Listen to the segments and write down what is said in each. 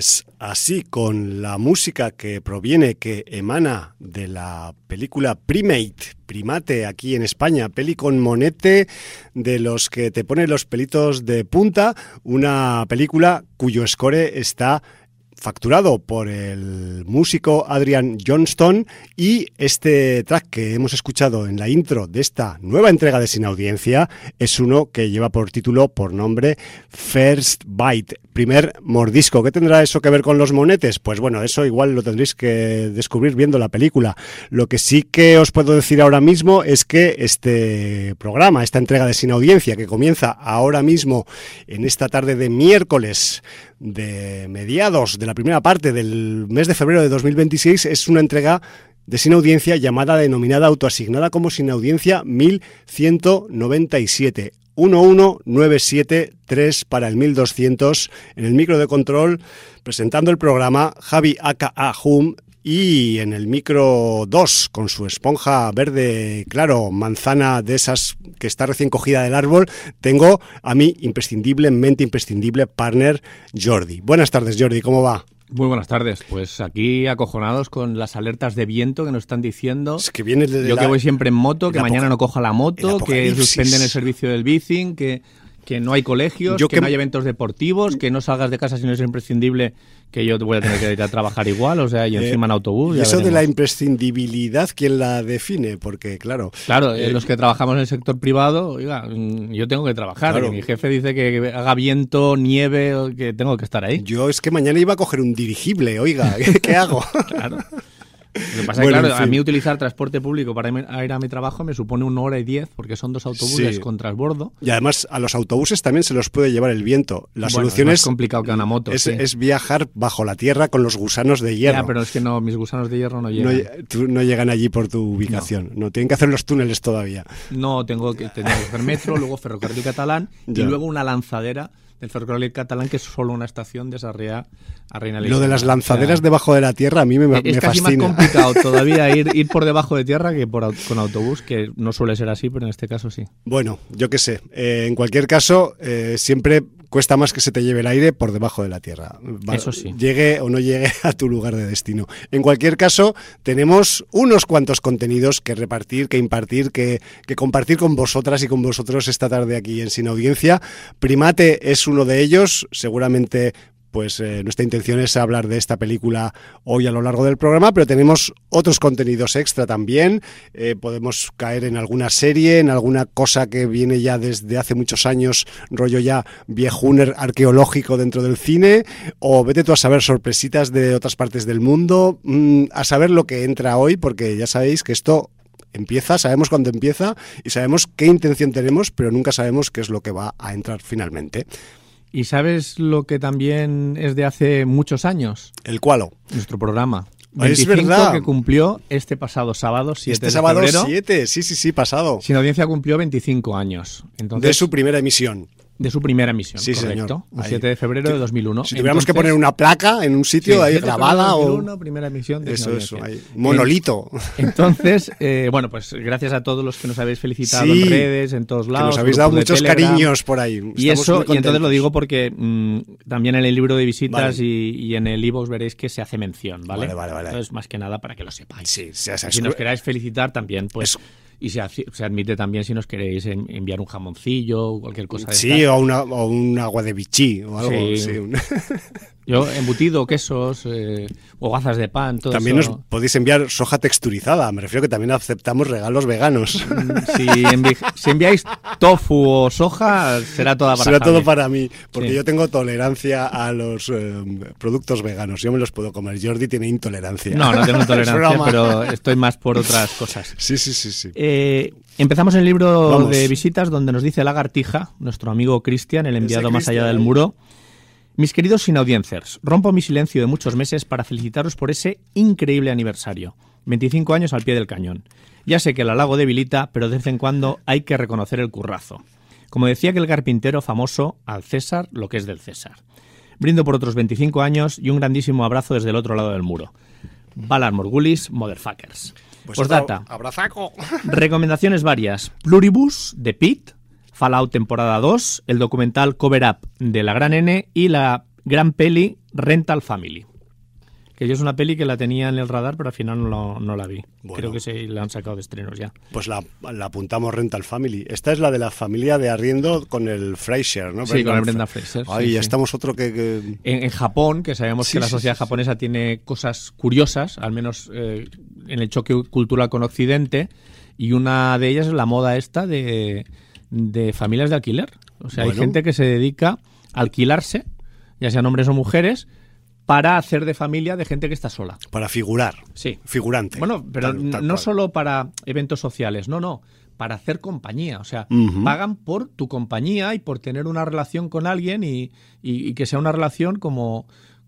Pues así, con la música que emana de la película Primate, aquí en España, peli con monete de los que te pone los pelitos de punta, una película cuyo score está facturado por el músico Adrian Johnston, y este track que hemos escuchado en la intro de esta nueva entrega de Sin Audiencia es uno que lleva por nombre First Bite, primer mordisco. ¿Qué tendrá eso que ver con los monetes? Pues bueno, eso igual lo tendréis que descubrir viendo la película. Lo que sí que os puedo decir ahora mismo es que este programa, esta entrega de Sin Audiencia, que comienza ahora mismo en esta tarde de miércoles de mediados de la primera parte del mes de febrero de 2026, es una entrega de Sin Audiencia denominada autoasignada como Sin Audiencia 1197. 11973 para el 1200. En el micro de control, presentando el programa, Javi aka Hum, y en el micro 2, con su esponja verde claro, manzana de esas que está recién cogida del árbol, tengo a mi imprescindible partner Jordi. Buenas tardes, Jordi, ¿cómo va? Muy buenas tardes, pues aquí acojonados con las alertas de viento que nos están diciendo. Es que viene yo que voy siempre en moto, que mañana no coja la moto, que suspenden el servicio del bicing, que no hay colegios, que no hay eventos deportivos, que no salgas de casa si no es imprescindible, que yo voy a tener que ir a trabajar igual, o sea, y encima en autobús. Y eso veremos. De la imprescindibilidad, ¿quién la define? Porque, claro... Claro, los que trabajamos en el sector privado, oiga, yo tengo que trabajar. Claro. Mi jefe dice que haga viento, nieve, que tengo que estar ahí. Yo es que mañana iba a coger un dirigible, oiga, ¿qué hago? Claro. Lo que pasa es que, claro, a mí utilizar transporte público para ir a mi trabajo me supone 1 hora y 10, porque son 2 autobuses con transbordo. Y además a los autobuses también se los puede llevar el viento. La solución es más complicado que una moto. Es viajar bajo la tierra con los gusanos de hierro. Ya, pero es que no, mis gusanos de hierro no llegan. No llegan allí por tu ubicación. No, tienen que hacer los túneles todavía. No, tengo que hacer metro, luego ferrocarril catalán y luego una lanzadera del ferrocarril catalán, que es solo una estación de Sarriá a Reina Elisa. Lo de las lanzaderas debajo de la tierra a mí me fascina. Es casi más complicado todavía ir por debajo de tierra que con autobús, que no suele ser así, pero en este caso sí. Bueno, yo qué sé. En cualquier caso, siempre cuesta más que se te lleve el aire por debajo de la tierra. Eso sí. Llegue o no llegue a tu lugar de destino. En cualquier caso, tenemos unos cuantos contenidos que repartir, que impartir, que compartir con vosotras y con vosotros esta tarde aquí en Sin Audiencia. Primate es uno de ellos. Seguramente pues nuestra intención es hablar de esta película hoy a lo largo del programa, pero tenemos otros contenidos extra también. Podemos caer en alguna serie, en alguna cosa que viene ya desde hace muchos años, rollo ya viejuner arqueológico dentro del cine, o vete tú a saber sorpresitas de otras partes del mundo, a saber lo que entra hoy, porque ya sabéis que esto empieza, sabemos cuándo empieza y sabemos qué intención tenemos, pero nunca sabemos qué es lo que va a entrar finalmente. ¿Y sabes lo que también es de hace muchos años? ¿El cuál? Nuestro programa. 25, es verdad. Que cumplió este pasado sábado, 7 este de sábado febrero. 7, sí, pasado. Sin Audiencia cumplió 25 años. Entonces, de su primera emisión. De su primera emisión, sí, correcto. Señor. El 7 de febrero de 2001. Si tuviéramos que poner una placa en un sitio ahí grabada 2001, primera emisión de eso, ahí. Monolito. Entonces, bueno, pues gracias a todos los que nos habéis felicitado en redes, en todos lados. Que nos habéis dado muchos cariños por ahí. Y entonces lo digo porque también en el libro de visitas y en el iVoox veréis que se hace mención, ¿vale? Vale. Entonces, más que nada para que lo sepáis. Sí, si nos queráis felicitar también, pues... Y se admite también si nos queréis enviar un jamoncillo o cualquier cosa de sí, o un agua de bichí o algo. Sí. Yo, embutido, quesos, hogazas de pan, todo también eso. Nos podéis enviar soja texturizada. Me refiero que también aceptamos regalos veganos. Si enviáis tofu o soja, será toda para Javi. Todo para mí, porque yo tengo tolerancia a los productos veganos. Yo me los puedo comer. Jordi tiene intolerancia. No tengo intolerancia, pero estoy más por otras cosas. Sí. Empezamos el libro de visitas donde nos dice Lagartija, nuestro amigo Cristian, el enviado más allá del muro. Mis queridos sinaudiencers, rompo mi silencio de muchos meses para felicitaros por ese increíble aniversario. 25 años al pie del cañón. Ya sé que el halago debilita, pero de vez en cuando hay que reconocer el currazo. Como decía aquel carpintero famoso, al César lo que es del César. Brindo por otros 25 años y un grandísimo abrazo desde el otro lado del muro. Valar Morgulis, motherfuckers. Postdata. Abrazaco. Recomendaciones varias. Pluribus, de Pete. Fallout temporada 2, el documental Cover Up de la Gran N y la gran peli Rental Family. Que yo es una peli que la tenía en el radar, pero al final no la vi. Bueno, creo que se la han sacado de estrenos ya. Pues la apuntamos, Rental Family. Esta es la de la familia de arriendo con el Fraser, ¿no? Sí, con el Brendan Fraser. Ay, sí, ya estamos otro que... En Japón, que sabemos que la sociedad japonesa tiene cosas curiosas, al menos en el choque cultural con Occidente, y una de ellas es la moda esta de familias de alquiler. O sea, hay gente que se dedica a alquilarse, ya sean hombres o mujeres, para hacer de familia de gente que está sola. Para figurar. Sí. Figurante. Bueno, pero no solo para eventos sociales, no. Para hacer compañía. O sea, pagan por tu compañía y por tener una relación con alguien y que sea una relación como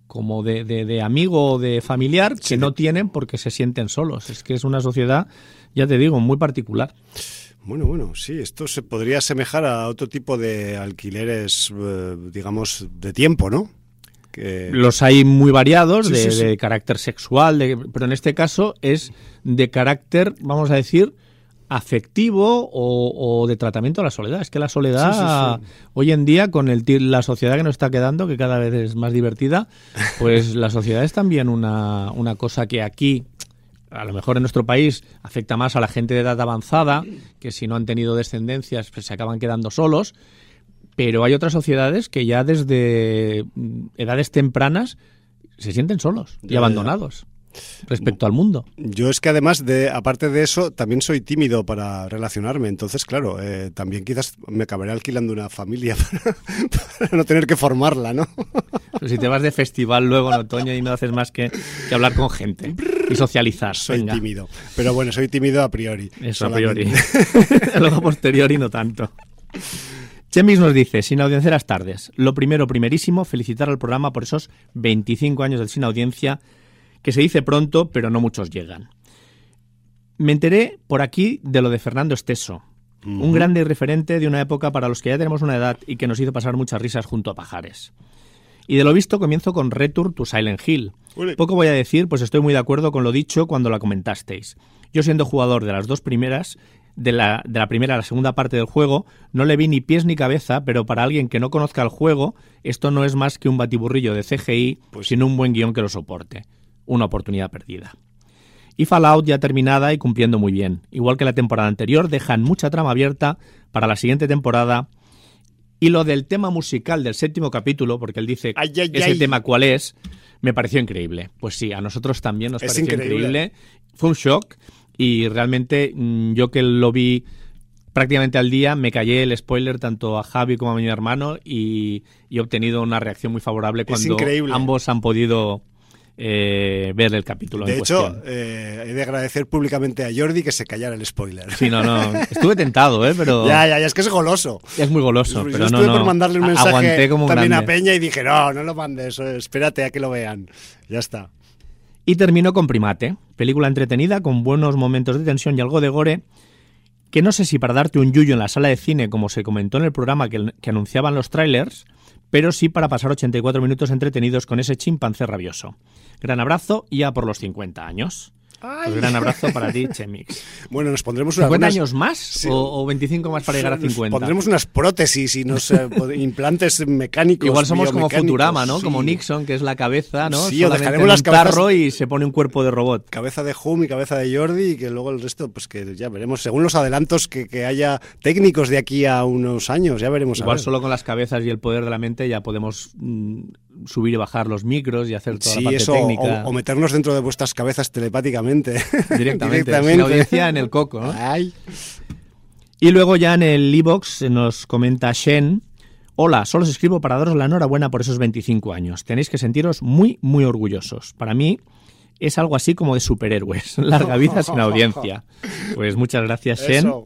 de amigo o de familiar que no tienen porque se sienten solos. Es que es una sociedad, ya te digo, muy particular. Bueno, sí, esto se podría asemejar a otro tipo de alquileres, digamos, de tiempo, ¿no? Los hay muy variados, de carácter sexual, pero en este caso es de carácter, vamos a decir, afectivo o de tratamiento a la soledad. Es que la soledad, hoy en día, con la sociedad que nos está quedando, que cada vez es más divertida, pues la sociedad es también una cosa que aquí, a lo mejor en nuestro país, afecta más a la gente de edad avanzada, que si no han tenido descendencias, pues se acaban quedando solos. Pero hay otras sociedades que ya desde edades tempranas se sienten solos y abandonados respecto al mundo. Yo es que además, aparte de eso, también soy tímido para relacionarme. Entonces, claro, también quizás me acabaré alquilando una familia para no tener que formarla, ¿no? Pero si te vas de festival luego en otoño y no haces más que hablar con gente y socializar. Soy tímido. Pero bueno, soy tímido a priori. Eso, solamente. A priori. Luego a posteriori no tanto. Chemix nos dice, Sin Audiencia las tardes. Lo primerísimo, felicitar al programa por esos 25 años del Sin Audiencia, que se dice pronto, pero no muchos llegan. Me enteré por aquí de lo de Fernando Esteso, un grande referente de una época para los que ya tenemos una edad y que nos hizo pasar muchas risas junto a Pajares. Y de lo visto comienzo con Return to Silent Hill. Poco voy a decir, pues estoy muy de acuerdo con lo dicho cuando la comentasteis. Yo, siendo jugador de las dos primeras, de la primera a la segunda parte del juego, no le vi ni pies ni cabeza, pero para alguien que no conozca el juego, esto no es más que un batiburrillo de CGI, sin un buen guión que lo soporte. Una oportunidad perdida. Y Fallout ya terminada y cumpliendo muy bien. Igual que la temporada anterior, dejan mucha trama abierta para la siguiente temporada. Y lo del tema musical del 7º capítulo, porque él dice ese tema cuál es, me pareció increíble. Pues sí, a nosotros también nos pareció increíble. Fue un shock. Y realmente yo, que lo vi prácticamente al día, me callé el spoiler tanto a Javi como a mi hermano y he obtenido una reacción muy favorable cuando ambos han podido ver el capítulo. De hecho, he de agradecer públicamente a Jordi que se callara el spoiler. Sí, no. Estuve tentado, pero... Ya, es que es goloso. Es muy goloso, pero estuve por mandarle un mensaje como también grande a Peña y dije, no lo mandes, espérate a que lo vean. Ya está. Y terminó con Primate, película entretenida con buenos momentos de tensión y algo de gore, que no sé si para darte un yuyo en la sala de cine, como se comentó en el programa que anunciaban los trailers, pero sí para pasar 84 minutos entretenidos con ese chimpancé rabioso. Gran abrazo y a por los 50 años. Pues gran abrazo para ti, Chemix. Bueno, nos pondremos ¿50 años más? Sí. ¿O 25 más para llegar a 50? Pondremos unas prótesis y implantes mecánicos. Igual somos como Futurama, ¿no? Sí. Como Nixon, que es la cabeza, ¿no? Sí, o dejaremos las cabezas y se pone un cuerpo de robot. Cabeza de Hum y cabeza de Jordi, y que luego el resto, pues que ya veremos. Según los adelantos que haya técnicos de aquí a unos años, ya veremos. Igual solo con las cabezas y el poder de la mente ya podemos subir y bajar los micros y hacer toda la parte técnica. O meternos dentro de vuestras cabezas telepáticamente. Directamente. Sin audiencia en el coco, ¿no? Ay. Y luego ya en el iVoox nos comenta Shen: hola, solo os escribo para daros la enhorabuena por esos 25 años. Tenéis que sentiros muy, muy orgullosos. Para mí es algo así como de superhéroes. Larga vida sin audiencia. Pues muchas gracias, Shen. Eso.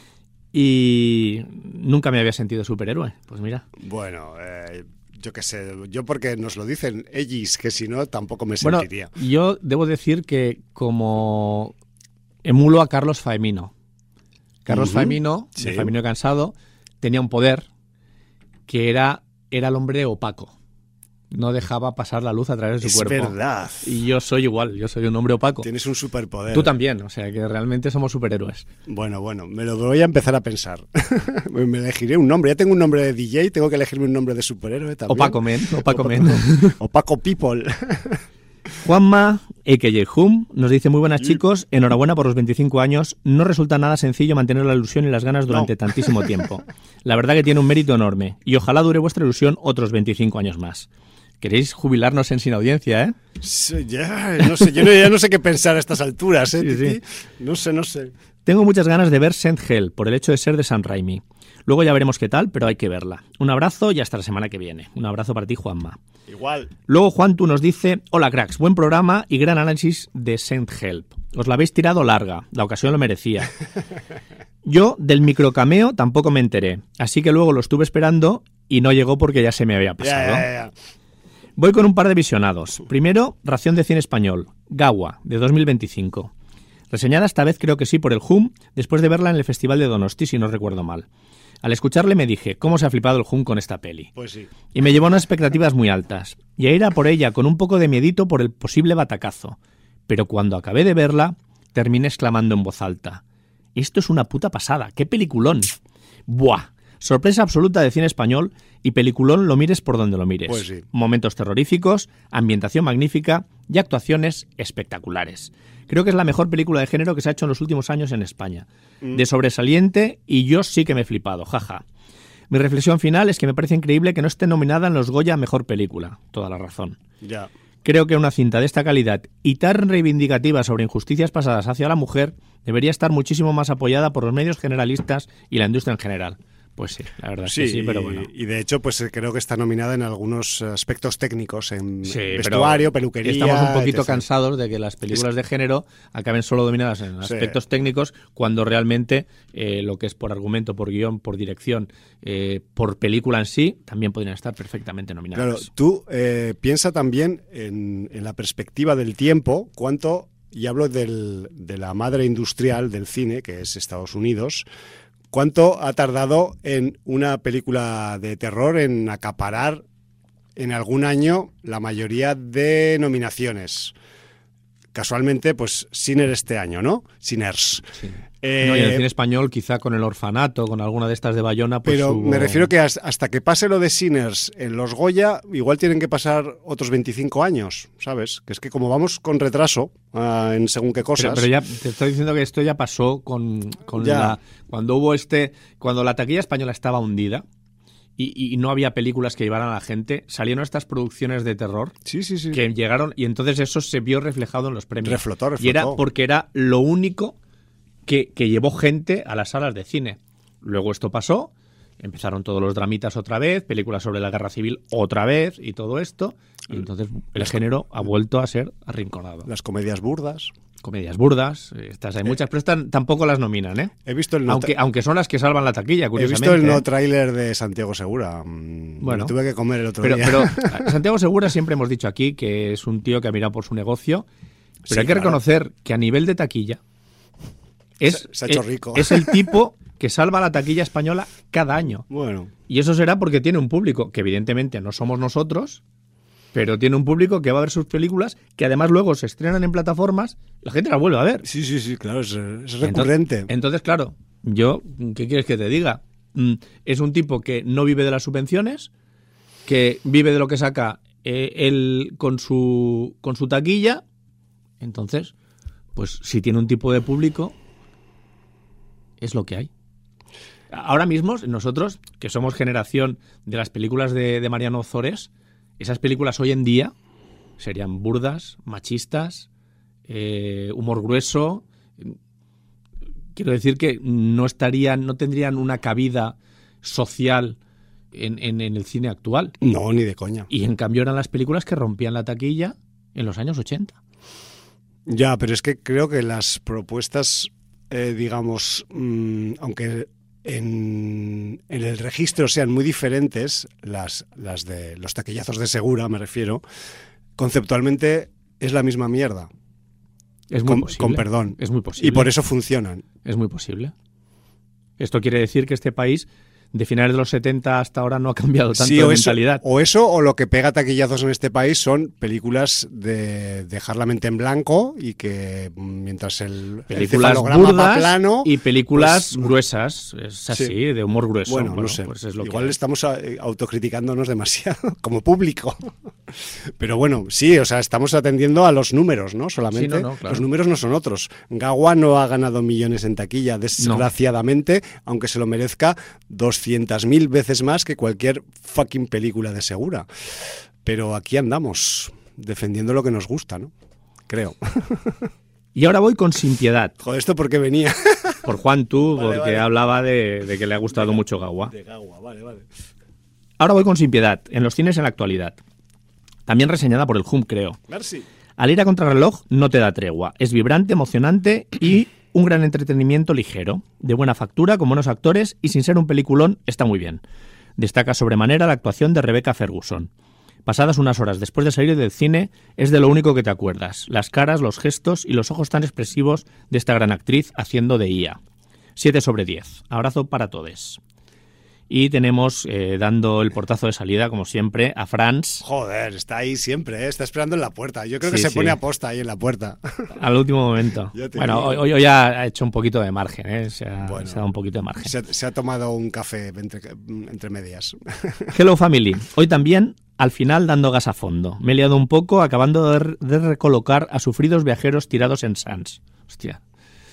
Y nunca me había sentido superhéroe. Pues mira. Bueno, yo qué sé, yo porque nos lo dicen ellos, que si no tampoco me sentiría. Bueno, yo debo decir que como emulo a Carlos Faemino. Carlos Faemino, de Faemino Cansado, tenía un poder que era el hombre opaco. No dejaba pasar la luz a través de su cuerpo. Es verdad. Y yo soy igual, yo soy un hombre opaco. Tienes un superpoder. Tú también, o sea que realmente somos superhéroes. Bueno, me lo voy a empezar a pensar. Me elegiré un nombre. Ya tengo un nombre de DJ, tengo que elegirme un nombre de superhéroe también. Opaco Men. Opaco People. Juanma, a.k.a. Hum, nos dice: muy buenas chicos, enhorabuena por los 25 años. No resulta nada sencillo mantener la ilusión y las ganas durante tantísimo tiempo. La verdad que tiene un mérito enorme y ojalá dure vuestra ilusión otros 25 años más. ¿Queréis jubilarnos en Sin Audiencia, eh? Sí, no sé, ya no sé qué pensar a estas alturas, ¿eh? Sí. No sé. Tengo muchas ganas de ver Saint Hell por el hecho de ser de Sam Raimi. Luego ya veremos qué tal, pero hay que verla. Un abrazo y hasta la semana que viene. Un abrazo para ti, Juanma. Igual. Luego Juan tú nos dice: hola cracks, buen programa y gran análisis de Saint Hell. Os la habéis tirado larga, la ocasión lo merecía. Yo del microcameo tampoco me enteré, así que luego lo estuve esperando y no llegó porque ya se me había pasado. Ya. Voy con un par de visionados. Primero, Ración de Cine Español, Gawa, de 2025. Reseñada esta vez creo que sí por el HUM, después de verla en el Festival de Donosti, si no recuerdo mal. Al escucharle me dije: ¿cómo se ha flipado el HUM con esta peli? Pues sí. Y me llevó unas expectativas muy altas. Y a ir a por ella con un poco de miedito por el posible batacazo. Pero cuando acabé de verla, terminé exclamando en voz alta: esto es una puta pasada, ¡qué peliculón! ¡Buah! Sorpresa absoluta de cine español y peliculón lo mires por donde lo mires. Pues sí. Momentos terroríficos, ambientación magnífica y actuaciones espectaculares. Creo que es la mejor película de género que se ha hecho en los últimos años en España. De sobresaliente, y yo sí que me he flipado, jaja. Mi reflexión final es que me parece increíble que no esté nominada en los Goya a Mejor Película. Toda la razón. Ya. Creo que una cinta de esta calidad y tan reivindicativa sobre injusticias pasadas hacia la mujer debería estar muchísimo más apoyada por los medios generalistas y la industria en general. Pues sí, la verdad es que sí, pero bueno. Y de hecho, pues creo que está nominada en algunos aspectos técnicos, en vestuario, peluquería. Estamos un poquito cansados de que las películas de género acaben solo dominadas en aspectos técnicos, cuando realmente lo que es por argumento, por guión, por dirección, por película en sí, también podrían estar perfectamente nominadas. Claro, tú piensa también en la perspectiva del tiempo, cuánto, y hablo de la madre industrial del cine, que es Estados Unidos. ¿Cuánto ha tardado en una película de terror en acaparar en algún año la mayoría de nominaciones? Casualmente, pues Sinner este año, ¿no? Sinners. Sí. No, y en el cine español, quizá con El Orfanato, con alguna de estas de Bayona, pues pero me refiero que hasta que pase lo de Sinners en los Goya, igual tienen que pasar otros 25 años, ¿sabes? Que es que como vamos con retraso en según qué cosas... Pero ya te estoy diciendo que esto ya pasó con cuando la taquilla española estaba hundida y no había películas que llevaran a la gente, salieron estas producciones de terror sí. que llegaron, y entonces eso se vio reflejado en los premios. Reflotó. Y era porque era lo único que llevó gente a las salas de cine. Luego esto pasó, empezaron todos los dramitas otra vez, películas sobre la guerra civil otra vez y todo esto, y entonces el género ha vuelto a ser arrinconado. Las comedias burdas. Comedias burdas, estas hay muchas, pero estas tampoco las nominan, ¿eh? He visto aunque son las que salvan la taquilla, curiosamente. He visto el no tráiler de Santiago Segura. Bueno, tuve que comer el otro día. Pero Santiago Segura siempre hemos dicho aquí que es un tío que ha mirado por su negocio, pero hay que reconocer que a nivel de taquilla se ha hecho rico. Es el tipo que salva la taquilla española cada año. Bueno. Y eso será porque tiene un público que evidentemente no somos nosotros, pero tiene un público que va a ver sus películas, que además luego se estrenan en plataformas, la gente las vuelve a ver. Sí, claro, es recurrente. Entonces, claro, ¿qué quieres que te diga? Es un tipo que no vive de las subvenciones, que vive de lo que saca él con su taquilla. Entonces, pues si tiene un tipo de público, es lo que hay. Ahora mismo, nosotros, que somos generación de las películas de Mariano Ozores, esas películas hoy en día serían burdas, machistas, humor grueso. Quiero decir que no tendrían una cabida social en el cine actual. No, ni de coña. Y en cambio eran las películas que rompían la taquilla en los años 80. Ya, pero es que creo que las propuestas, digamos, aunque en el registro sean muy diferentes, las de los taquillazos de Segura, me refiero, conceptualmente es la misma mierda. Es muy posible. Con perdón. Es muy posible. Y por eso funcionan. Es muy posible. Esto quiere decir que este país de finales de los 70 hasta ahora no ha cambiado tanto de mentalidad. O eso, o lo que pega taquillazos en este país son películas de dejar la mente en blanco y que mientras el cefalograma va plano... Y películas pues, gruesas, es así, sí. De humor grueso. Bueno, no sé, pues es lo igual que estamos autocriticándonos demasiado como público. Pero bueno, sí, o sea, estamos atendiendo a los números, ¿no? Solamente sí, claro. Los números no son otros. Gawa no ha ganado millones en taquilla, desgraciadamente, aunque se lo merezca 200.000 veces más que cualquier fucking película de Segura. Pero aquí andamos, defendiendo lo que nos gusta, ¿no? Creo. Y ahora voy con Sin Piedad. Joder, ¿esto por qué venía? Por Juan Tú, porque hablaba de que le ha gustado mucho Gawa. De Gawa, vale. Ahora voy con Sin Piedad, en los cines en la actualidad. También reseñada por el Hum, creo. Merci. Al ir a contrarreloj no te da tregua. Es vibrante, emocionante y un gran entretenimiento ligero. De buena factura, con buenos actores y sin ser un peliculón, está muy bien. Destaca sobremanera la actuación de Rebecca Ferguson. Pasadas unas horas después de salir del cine, es de lo único que te acuerdas. Las caras, los gestos y los ojos tan expresivos de esta gran actriz haciendo de Ia. 7/10. Abrazo para todos. Y tenemos, dando el portazo de salida, como siempre, a Franz. Joder, está ahí siempre, está esperando en la puerta. Yo creo que se pone a posta ahí en la puerta. Al último momento. Bueno, hoy ha hecho un poquito de margen, se ha dado un poquito de margen. Se ha tomado un café entre medias. Hello Family. Hoy también, al final, dando gas a fondo. Me he liado un poco acabando de recolocar a sufridos viajeros tirados en Sans. Hostia.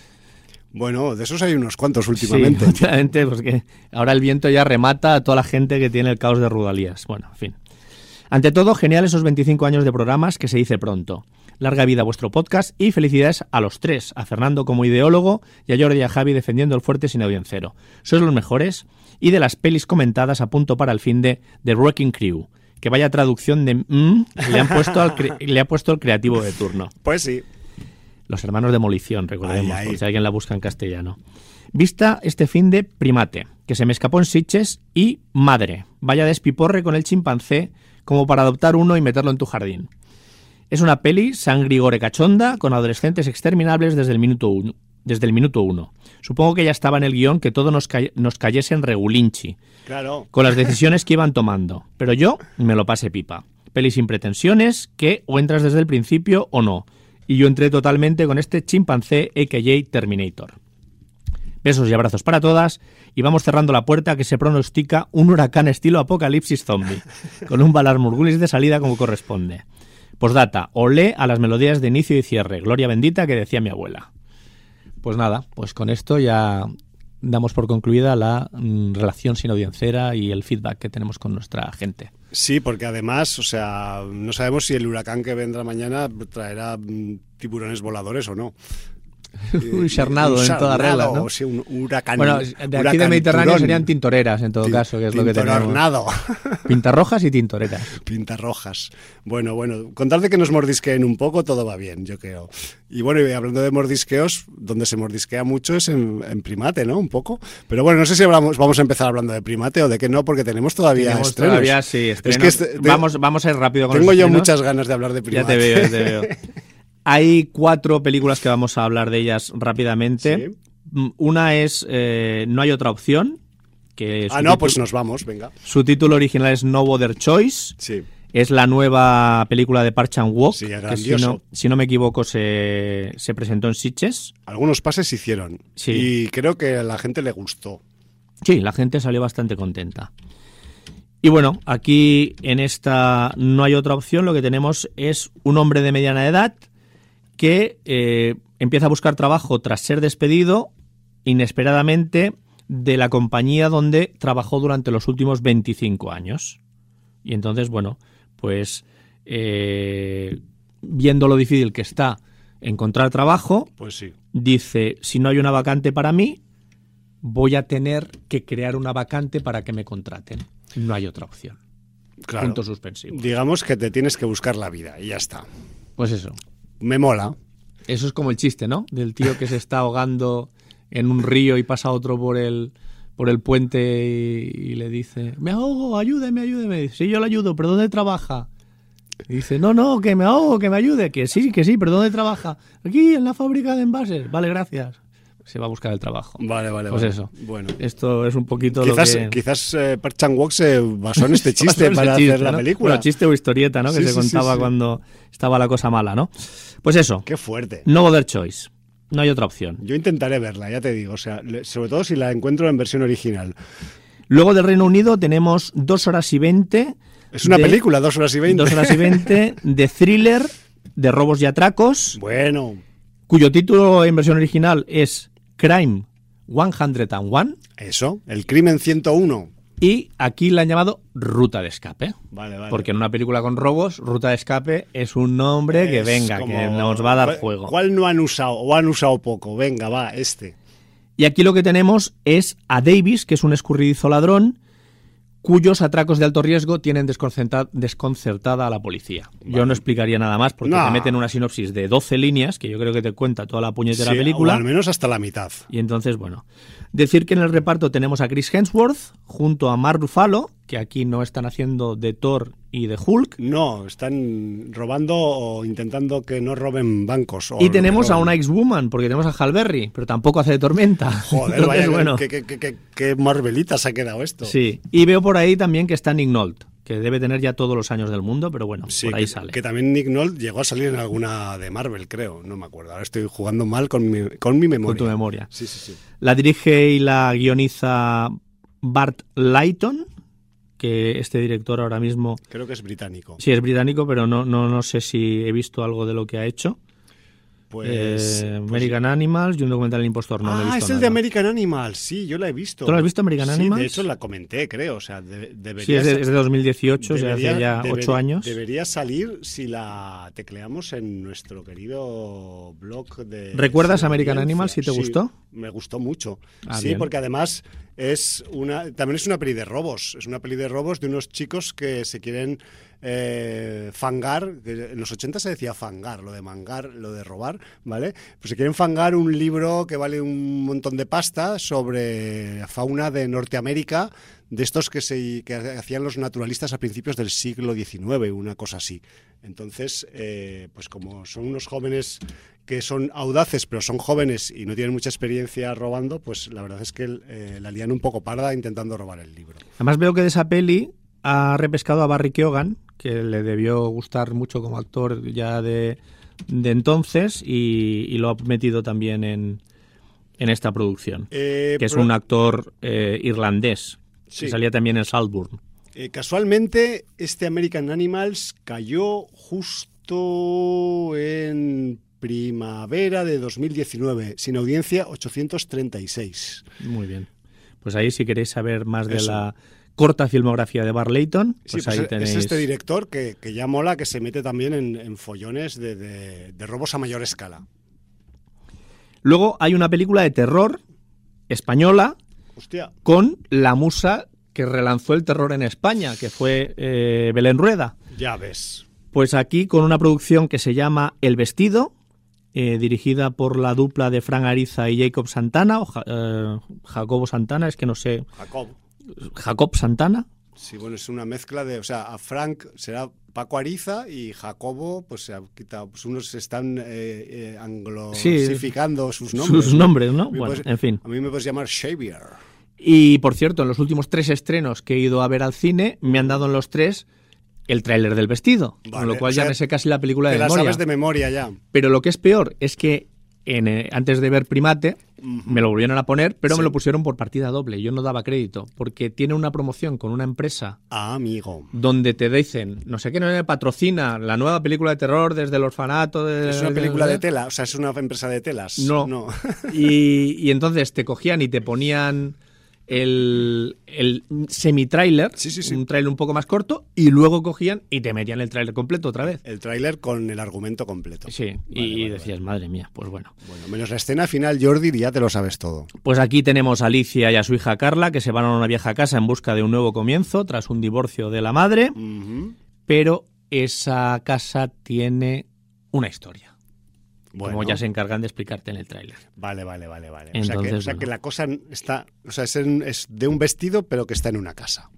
Bueno, de esos hay unos cuantos últimamente. Sí, últimamente, porque ahora el viento ya remata a toda la gente que tiene el caos de Rudalías. Bueno, en fin. Ante todo, genial esos 25 años de programas que se dice pronto. Larga vida a vuestro podcast y felicidades a los tres, a Fernando como ideólogo y a Jordi y a Javi defendiendo el fuerte sin audiencero. Sois los mejores y de las pelis comentadas a punto para el fin de The Wrecking Crew. Que vaya traducción de le ha puesto el creativo de turno. Pues sí. Los hermanos Demolición, recordemos, por si alguien la busca en castellano. Vista este fin de Primate, que se me escapó en Sitges, y Madre, vaya despiporre con el chimpancé como para adoptar uno y meterlo en tu jardín. Es una peli sangrigore cachonda con adolescentes exterminables desde el minuto uno. Supongo que ya estaba en el guión que todo nos cayese en regulinchi, claro, con las decisiones que iban tomando, pero yo me lo pasé pipa. Peli sin pretensiones que o entras desde el principio o no. Y yo entré totalmente con este chimpancé, a.k.a. Terminator. Besos y abrazos para todas. Y vamos cerrando la puerta que se pronostica un huracán estilo apocalipsis zombie, con un Valar Morghulis de salida como corresponde. Postdata, olé a las melodías de inicio y cierre. Gloria bendita que decía mi abuela. Pues nada, pues con esto ya damos por concluida la relación sin audiencera y el feedback que tenemos con nuestra gente. Sí, porque además, o sea, no sabemos si el huracán que vendrá mañana traerá tiburones voladores o no. Un charnado en toda regla, ¿no? O sea, un huracán. Bueno, de aquí del Mediterráneo serían tintoreras en todo caso, que es lo que tenemos. Pintarrojas y tintoreras. Pintarrojas. Bueno, contar de que nos mordisqueen un poco, todo va bien, yo creo. Y bueno, y hablando de mordisqueos, donde se mordisquea mucho es en Primate, ¿no? Un poco. Pero bueno, no sé si vamos a empezar hablando de Primate o de qué no, porque tenemos todavía estrenos. Todavía sí, estrenos. Es que vamos a ir rápido con Tengo yo muchas ganas de hablar de Primate. Ya te veo. Hay 4 películas que vamos a hablar de ellas rápidamente. Sí. Una es No hay otra opción. Pues nos vamos, venga. Su título original es No Other Choice. Sí. Es la nueva película de Park Chan-wook, sí, que si no me equivoco se presentó en Sitges. Algunos pases se hicieron, sí. Y creo que a la gente le gustó. Sí, la gente salió bastante contenta. Y bueno, aquí en esta No hay otra opción, lo que tenemos es un hombre de mediana edad que empieza a buscar trabajo tras ser despedido inesperadamente de la compañía donde trabajó durante los últimos 25 años. Y entonces, bueno, pues viendo lo difícil que está encontrar trabajo, pues sí. Dice, si no hay una vacante para mí, voy a tener que crear una vacante para que me contraten. No hay otra opción. Claro. Punto suspensivo. Digamos que te tienes que buscar la vida y ya está. Pues eso. Me mola. Eso es como el chiste, ¿no? Del tío que se está ahogando en un río y pasa otro por el puente y le dice, me ahogo, ayúdeme. Dice, sí, yo le ayudo, pero ¿dónde trabaja? Y dice, no, que me ahogo, que me ayude. Que sí, pero ¿dónde trabaja? Aquí, en la fábrica de envases. Vale, gracias. se va a buscar el trabajo. Vale. Pues eso. Bueno. Esto es un poquito Quizás Park Chan-wook se basó en este chiste para hacer la película. Bueno, chiste o historieta, ¿no? Que se contaba cuando estaba la cosa mala, ¿no? Pues eso. Qué fuerte. No other choice. No hay otra opción. Yo intentaré verla, ya te digo. O sea, sobre todo si la encuentro en versión original. Luego del Reino Unido tenemos 2 horas y 20. Es una película, 2 horas y 20. 2 horas y 20 de thriller, de robos y atracos. Bueno. Cuyo título en versión original es Crime 101. Eso, el crimen 101. Y aquí la han llamado Ruta de Escape. Vale. Porque en una película con robos, Ruta de Escape es un nombre que venga, que nos va a dar juego. ¿Cuál no han usado? ¿O han usado poco? Venga, va, este. Y aquí lo que tenemos es a Davis, que es un escurridizo ladrón, cuyos atracos de alto riesgo tienen desconcertada a la policía. Vale. Yo no explicaría nada más porque te meten una sinopsis de 12 líneas, que yo creo que te cuenta toda la puñetera película. O al menos hasta la mitad. Y entonces, bueno, decir que en el reparto tenemos a Chris Hemsworth junto a Mark Ruffalo, que aquí no están haciendo de Thor y de Hulk. No, están robando o intentando que no roben bancos. Y tenemos a una ex-woman, porque tenemos a Halle Berry, pero tampoco hace de Tormenta. Joder, vaya, bueno. Qué Marvelita se ha quedado esto. Sí, y veo por ahí también que está Nick Nolte, que debe tener ya todos los años del mundo, pero bueno, sí, por ahí sale. Que también Nick Nolte llegó a salir en alguna de Marvel, creo, no me acuerdo. Ahora estoy jugando mal con mi memoria. Con tu memoria. Sí. La dirige y la guioniza Bart Layton, que este director ahora mismo... Creo que es británico. Sí, es británico, pero no sé si he visto algo de lo que ha hecho. American Animals y un documental del impostor. No he visto es el nada. de American Animals, sí, yo la he visto. ¿Tú la has visto, American Animals? Sí, de hecho la comenté, creo. O sea, sí, es de 2018, o sea, hace ya 8 años. Debería salir si la tecleamos en nuestro querido blog de... ¿Recuerdas American Animals si te gustó? Me gustó mucho. Sí, bien. Porque además también es una peli de robos. Es una peli de robos de unos chicos que se quieren... fangar, en los 80 se decía fangar, lo de mangar, lo de robar, ¿vale? Pues se quieren fangar un libro que vale un montón de pasta sobre la fauna de Norteamérica, de estos que hacían los naturalistas a principios del siglo XIX, una cosa así. Entonces, pues como son unos jóvenes que son audaces, pero son jóvenes y no tienen mucha experiencia robando, pues la verdad es que la lían un poco parda intentando robar el libro. Además veo que de esa peli ha repescado a Barry Keoghan, que le debió gustar mucho como actor ya de entonces, y lo ha metido también en esta producción, que es un actor irlandés, sí, que salía también en Saltburn. Casualmente, este American Animals cayó justo en primavera de 2019, sin audiencia 836. Muy bien. Pues ahí, si queréis saber más de la corta filmografía de Bart Layton, pues sí, ahí tenéis... Es este director que ya mola, que se mete también en follones de robos a mayor escala. Luego hay una película de terror española. Hostia. Con la musa que relanzó el terror en España, que fue Belén Rueda. Ya ves. Pues aquí con una producción que se llama El Vestido, dirigida por la dupla de Fran Ariza y Jacob Santana, o Jacobo Santana, es que no sé... Jacob Santana. Sí, bueno, es una mezcla de... O sea, a Frank será Paco Ariza y Jacobo, pues se ha quitado... Pues unos están anglosificando sus nombres. Sus nombres, ¿no? Bueno, en fin. A mí me puedes llamar Xavier. Y, por cierto, en los últimos 3 estrenos que he ido a ver al cine, me han dado en los 3 el tráiler del Vestido. Vale, con lo cual ya me sé casi la película de memoria. Te la sabes de memoria ya. Pero lo que es peor es que antes de ver Primate, me lo volvieron a poner, pero sí, me lo pusieron por partida doble. Yo no daba crédito, porque tiene una promoción con una empresa. Amigo. Donde te dicen, no sé qué, no me patrocina la nueva película de terror desde el orfanato. Es una película de tela, o sea, es una empresa de telas. No. Y entonces te cogían y te ponían el semi-tráiler, sí. Un tráiler un poco más corto, y luego cogían y te metían el tráiler completo otra vez. El tráiler con el argumento completo. Sí, vale, decías, madre mía, pues bueno. Bueno, menos la escena final, Jordi, ya te lo sabes todo. Pues aquí tenemos a Alicia y a su hija Carla, que se van a una vieja casa en busca de un nuevo comienzo, tras un divorcio de la madre, pero esa casa tiene una historia. Bueno. Como ya se encargan de explicarte en el tráiler. Vale. Entonces, o sea que la cosa está, o sea, es de un vestido, pero que está en una casa.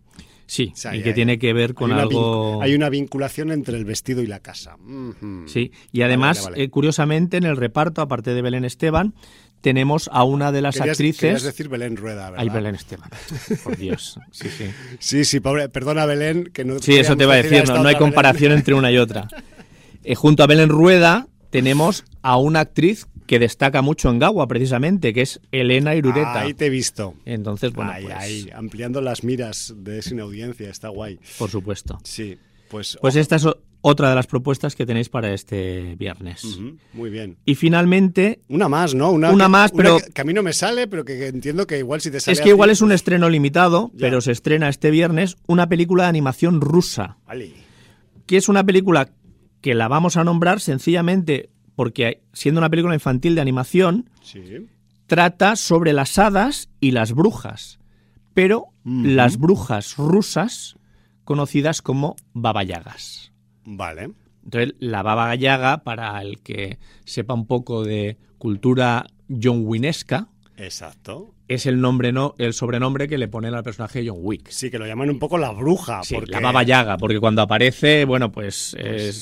Sí, o sea, y que tiene que ver con algo... Hay una vinculación entre el vestido y la casa. Sí, y además, vale. Curiosamente, en el reparto, aparte de Belén Esteban, tenemos a una de las actrices... Querías decir Belén Rueda, ¿verdad? Ay, Belén Esteban, por Dios. Sí, pobre, perdona Belén, que no... Sí, eso te iba a decir, no hay comparación entre una y otra. Junto a Belén Rueda tenemos a una actriz que destaca mucho en Gaua, precisamente, que es Elena Irureta. Ahí te he visto. Entonces, bueno, ahí, ampliando las miras de Sin Audiencia, está guay. Por supuesto. Sí, pues esta es otra de las propuestas que tenéis para este viernes. Muy bien. Y finalmente... Una más, ¿no? Una más, pero... que a mí no me sale, pero que entiendo que igual si te sale... Es que igual es un estreno limitado, pero se estrena este viernes una película de animación rusa. Vale. Que es una película que la vamos a nombrar sencillamente porque, siendo una película infantil de animación, trata sobre las hadas y las brujas, pero las brujas rusas conocidas como Baba Yagas. Vale. Entonces, la Baba Yaga, para el que sepa un poco de cultura John Wienesca, exacto, es el sobrenombre que le ponen al personaje de John Wick. Sí, que lo llaman un poco la bruja. Sí, la Baba Yaga, porque cuando aparece, bueno, pues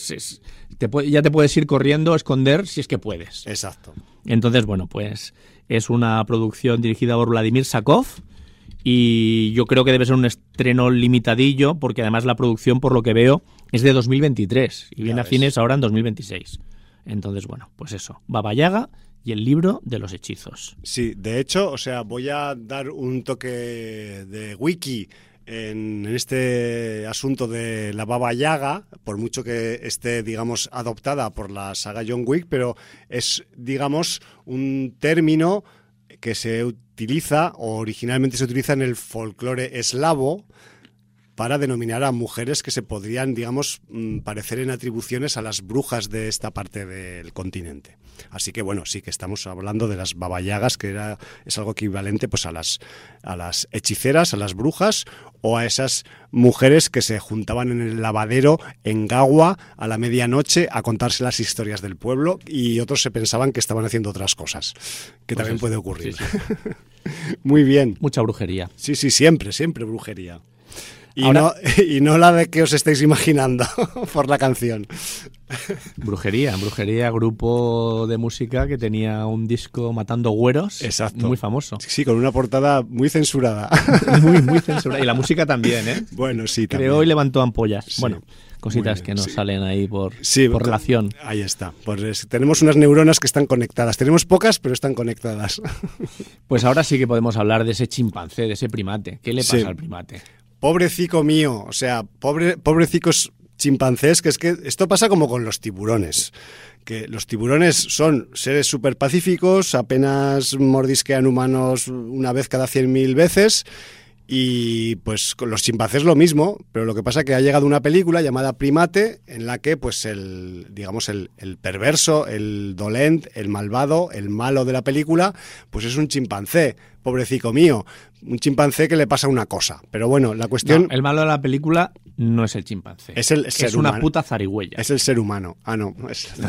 ya te puedes ir corriendo a esconder si es que puedes. Exacto. Entonces, bueno, pues es una producción dirigida por Vladimir Sakov y yo creo que debe ser un estreno limitadillo, porque además la producción, por lo que veo, es de 2023 y viene a cines ahora en 2026. Entonces, bueno, pues eso, Baba Yaga y el libro de los hechizos. Sí, de hecho, o sea, voy a dar un toque de wiki en este asunto de la Baba Yaga, por mucho que esté, digamos, adoptada por la saga John Wick, pero es, digamos, un término que se utiliza, o originalmente se utiliza en el folclore eslavo, para denominar a mujeres que se podrían, digamos, parecer en atribuciones a las brujas de esta parte del continente. Así que, bueno, sí que estamos hablando de las Baba Yagas, que es algo equivalente pues a las hechiceras, a las brujas, o a esas mujeres que se juntaban en el lavadero en Gaua a la medianoche a contarse las historias del pueblo, y otros se pensaban que estaban haciendo otras cosas, que pues también puede ocurrir. Sí. Muy bien. Mucha brujería. Sí, siempre brujería. Y no la de que os estáis imaginando por la canción. Brujería, grupo de música que tenía un disco Matando Güeros. Exacto. Muy famoso. Sí, con una portada muy censurada. Muy censurada. Y la música también, ¿eh? Bueno, sí, también. Creó y levantó ampollas. Sí. Bueno, cositas que nos salen ahí por relación. Ahí está. Pues tenemos unas neuronas que están conectadas. Tenemos pocas, pero están conectadas. Pues ahora sí que podemos hablar de ese chimpancé, de ese primate. ¿Qué le pasa al primate? Pobrecico mío, o sea, pobrecicos chimpancés, que es que esto pasa como con los tiburones, que los tiburones son seres súper pacíficos, apenas mordisquean humanos una vez cada 100.000 veces, y pues con los chimpancés lo mismo, pero lo que pasa es que ha llegado una película llamada Primate, en la que pues el perverso, el dolent, el malvado, el malo de la película, pues es un chimpancé, pobrecico mío, un chimpancé que le pasa una cosa. Pero bueno, la cuestión... No, el malo de la película no es el chimpancé. Es el ser humano. Una puta zarigüeya. Es el ser humano. Ah, no.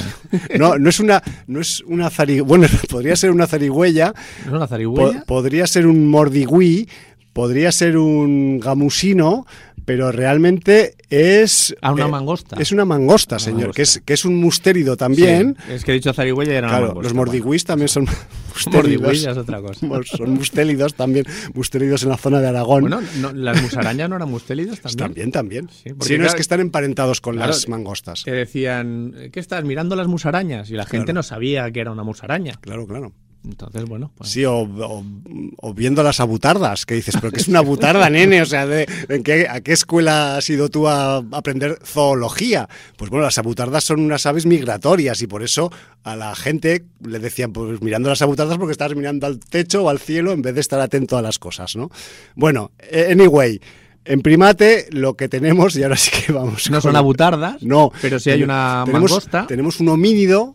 No es una zarigüeya. Bueno, podría ser una zarigüeya. ¿No es una zarigüeya? Podría ser un mordigüí. Podría ser un gamusino, pero realmente es... una mangosta. Es una mangosta, señor, que es un mustérido también. Sí, es que he dicho zarigüeya y era una mangosta. Los mordigüís también son mustélidos. Mordigüís es otra cosa. Son mustélidos también, mustélidos en la zona de Aragón. Bueno, ¿las musarañas no eran mustélidos también? También. Sí, no es que están emparentados con las mangostas. Te decían, ¿qué estás mirando las musarañas? Y la gente no sabía que era una musaraña. Claro. Entonces, bueno, pues... Sí, o viendo las abutardas, que dices, ¿pero qué es una abutarda, nene? O sea, ¿a qué escuela has ido tú a aprender zoología? Pues bueno, las abutardas son unas aves migratorias y por eso a la gente le decían, pues mirando las abutardas porque estás mirando al techo o al cielo en vez de estar atento a las cosas, ¿no? Bueno, anyway... En Primate lo que tenemos, y ahora sí que vamos... No son abutardas, no, pero sí hay una mangosta. Tenemos un homínido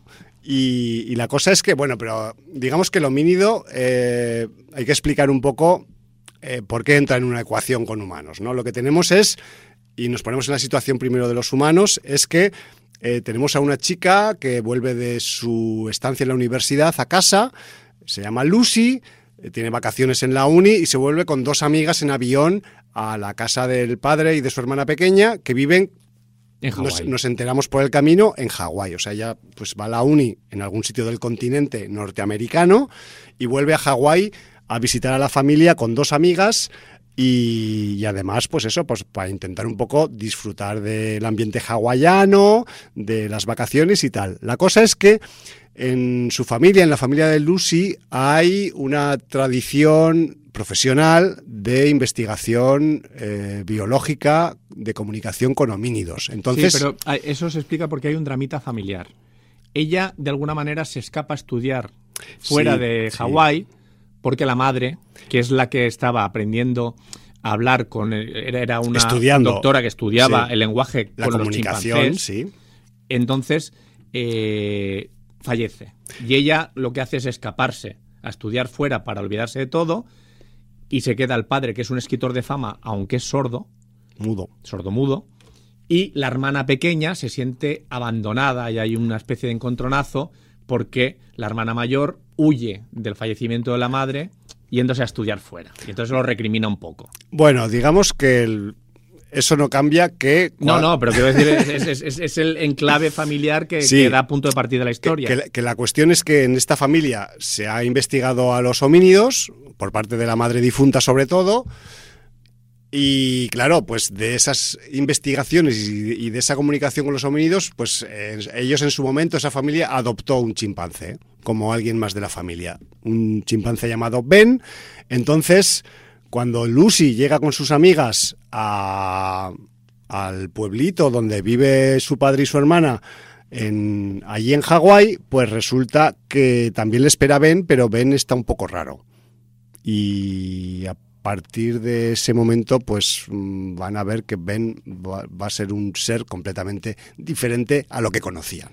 y la cosa es que, bueno, pero digamos que el homínido hay que explicar un poco por qué entra en una ecuación con humanos, ¿no? Lo que tenemos es, y nos ponemos en la situación primero de los humanos, es que tenemos a una chica que vuelve de su estancia en la universidad a casa, se llama Lucy, tiene vacaciones en la uni y se vuelve con 2 amigas en avión a la casa del padre y de su hermana pequeña, que viven, nos enteramos por el camino, en Hawái. O sea, ella pues va a la uni en algún sitio del continente norteamericano y vuelve a Hawái a visitar a la familia con 2 amigas y además, pues eso, pues para intentar un poco disfrutar del ambiente hawaiano, de las vacaciones y tal. La cosa es que en su familia, en la familia de Lucy, hay una tradición profesional de investigación biológica, de comunicación con homínidos. Entonces, sí, pero eso se explica porque hay un dramita familiar. Ella, de alguna manera, se escapa a estudiar fuera de Hawái porque la madre, que es la que estaba aprendiendo a hablar con... Era una doctora que estudiaba el lenguaje la con comunicación, los chimpancés. Entonces, fallece. Y ella lo que hace es escaparse a estudiar fuera para olvidarse de todo y se queda el padre, que es un escritor de fama, aunque es sordo-mudo, y la hermana pequeña se siente abandonada y hay una especie de encontronazo porque la hermana mayor huye del fallecimiento de la madre yéndose a estudiar fuera. Y entonces lo recrimina un poco. Bueno, digamos que eso no cambia que... No, pero quiero decir, es el enclave familiar que da punto de partida de la historia. Que la cuestión es que en esta familia se ha investigado a los homínidos, por parte de la madre difunta sobre todo, y claro, pues de esas investigaciones y de esa comunicación con los homínidos, pues ellos en su momento, esa familia, adoptó un chimpancé, como alguien más de la familia. Un chimpancé llamado Ben. Entonces, cuando Lucy llega con sus amigas al pueblito donde vive su padre y su hermana, allí en Hawái, pues resulta que también le espera Ben, pero Ben está un poco raro. Y a partir de ese momento, pues van a ver que Ben va a ser un ser completamente diferente a lo que conocían.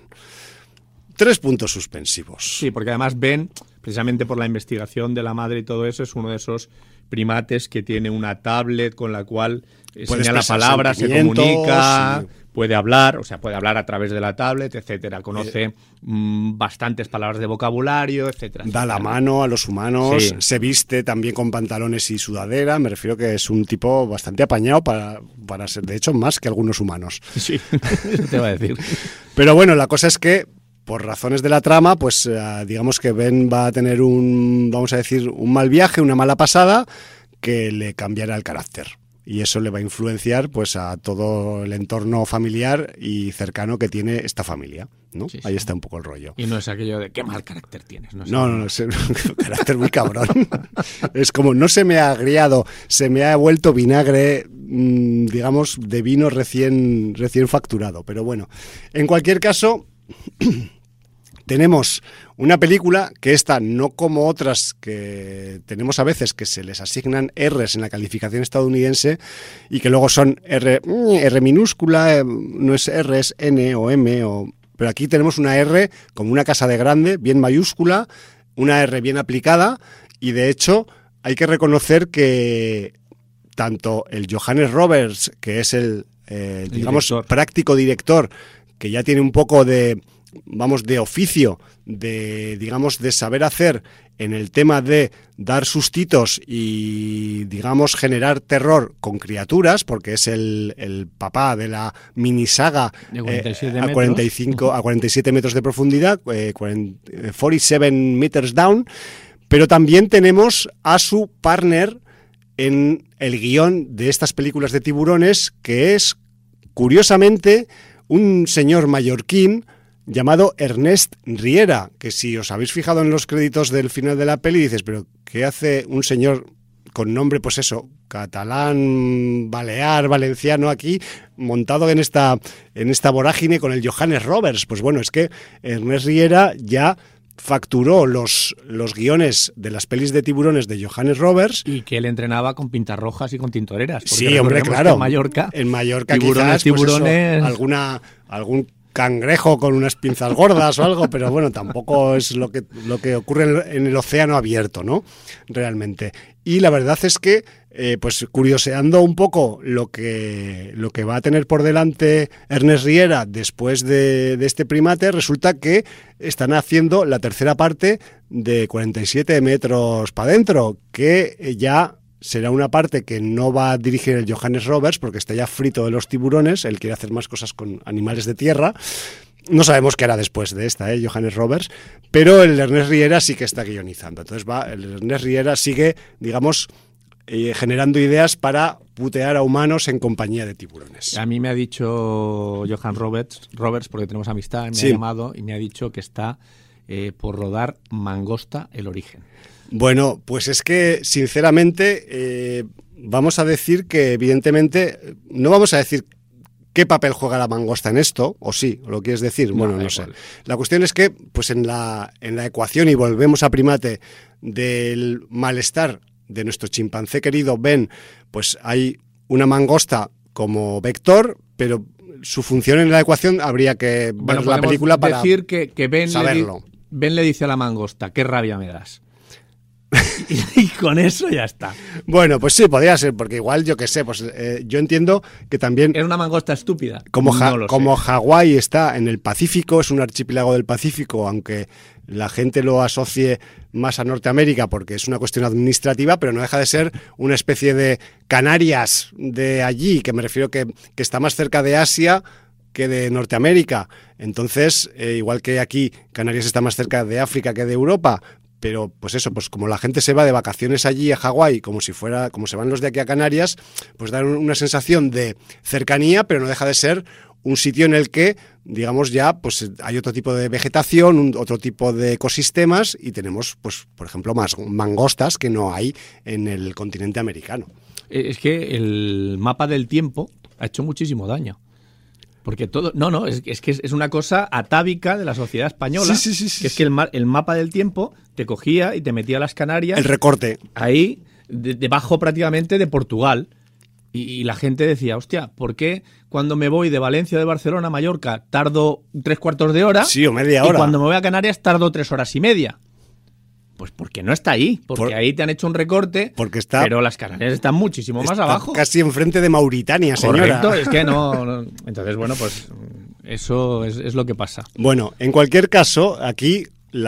3 puntos suspensivos. Sí, porque además Ben, precisamente por la investigación de la madre y todo eso, es uno de esos primates que tiene una tablet con la cual señala palabras, se comunica, puede hablar, o sea, puede hablar a través de la tablet, etcétera. Conoce bastantes palabras de vocabulario, etcétera. Da la mano a los humanos, se viste también con pantalones y sudadera. Me refiero que es un tipo bastante apañado para ser, de hecho, más que algunos humanos. Sí, eso te iba a decir. Pero bueno, la cosa es que por razones de la trama, pues digamos que Ben va a tener un mal viaje, una mala pasada, que le cambiará el carácter. Y eso le va a influenciar pues a todo el entorno familiar y cercano que tiene esta familia, ¿no? Sí, ahí está un poco el rollo. Y no es aquello de qué mal carácter tienes. No, es un carácter muy cabrón. Es como no se me ha agriado, se me ha vuelto vinagre, digamos, de vino recién facturado. Pero bueno, en cualquier caso... Tenemos una película que esta, no como otras que tenemos a veces que se les asignan R's en la calificación estadounidense y que luego son R minúscula, no es R, es N o M, pero aquí tenemos una R como una casa de grande, bien mayúscula, una R bien aplicada y de hecho hay que reconocer que tanto el Johannes Roberts, que es el digamos, director, práctico director, que ya tiene un poco de oficio, de saber hacer en el tema de dar sustitos y, digamos, generar terror con criaturas, porque es el papá de la minisaga a 47 metros de profundidad, 47 meters down, pero también tenemos a su partner en el guión de estas películas de tiburones, que es, curiosamente, un señor mallorquín llamado Ernest Riera, que si os habéis fijado en los créditos del final de la peli dices, pero ¿qué hace un señor con nombre, pues eso, catalán, balear, valenciano aquí, montado en esta vorágine con el Johannes Roberts? Pues bueno, es que Ernest Riera ya facturó los guiones de las pelis de tiburones de Johannes Roberts. Y que él entrenaba con pintas rojas y con tintoreras. Sí, hombre, claro. En Mallorca tiburones, quizás, tiburones... Pues eso, algún cangrejo con unas pinzas gordas o algo, pero bueno, tampoco es lo que ocurre en el océano abierto, ¿no? Realmente. Y la verdad es que, pues curioseando un poco lo que va a tener por delante Ernest Riera después de este primate, resulta que están haciendo la tercera parte de 47 metros para adentro, que ya será una parte que no va a dirigir el Johannes Roberts, porque está ya frito de los tiburones, él quiere hacer más cosas con animales de tierra. No sabemos qué hará después de esta, Johannes Roberts, pero el Ernest Riera sí que está guionizando. Entonces el Ernest Riera sigue, digamos, generando ideas para putear a humanos en compañía de tiburones. A mí me ha dicho Johannes Roberts, porque tenemos amistad, me ha llamado y me ha dicho que está por rodar Mangosta, el origen. Bueno, pues es que, sinceramente, vamos a decir que, evidentemente, no vamos a decir qué papel juega la mangosta en esto, o sí, ¿lo quieres decir? Bueno, no sé. La cuestión es que, pues en la ecuación, y volvemos a Primate, del malestar de nuestro chimpancé querido Ben, pues hay una mangosta como vector, pero su función en la ecuación habría que ver la película para decir que Ben saberlo. Ben le dice a la mangosta, qué rabia me das. Y con eso ya está. Bueno, pues sí, podría ser, porque igual, yo qué sé, pues yo entiendo que también... ¿Era una mangosta estúpida? Como Hawái está en el Pacífico, es un archipiélago del Pacífico, aunque la gente lo asocie más a Norteamérica porque es una cuestión administrativa, pero no deja de ser una especie de Canarias de allí, que me refiero que está más cerca de Asia que de Norteamérica. Entonces, igual que aquí Canarias está más cerca de África que de Europa, pero pues eso, pues como la gente se va de vacaciones allí a Hawái, como se van los de aquí a Canarias, pues dan una sensación de cercanía, pero no deja de ser un sitio en el que, digamos, ya pues hay otro tipo de vegetación, otro tipo de ecosistemas, y tenemos, pues por ejemplo, más mangostas que no hay en el continente americano. Es que el mapa del tiempo ha hecho muchísimo daño. Porque todo... No, es que es una cosa atávica de la sociedad española. Sí. Que es que el mapa del tiempo te cogía y te metía a las Canarias... El recorte. Ahí, debajo prácticamente de Portugal. Y la gente decía, hostia, ¿por qué cuando me voy de Valencia o de Barcelona a Mallorca tardo 3/4 de hora? Sí, o media hora. Y cuando me voy a Canarias tardo 3 horas y media. Pues porque no está ahí, porque ahí te han hecho un recorte, pero las Canarias están muchísimo más abajo. Casi enfrente de Mauritania, señora. Correcto, es que no. Entonces, bueno, pues eso es lo que pasa. Bueno, en cualquier caso, aquí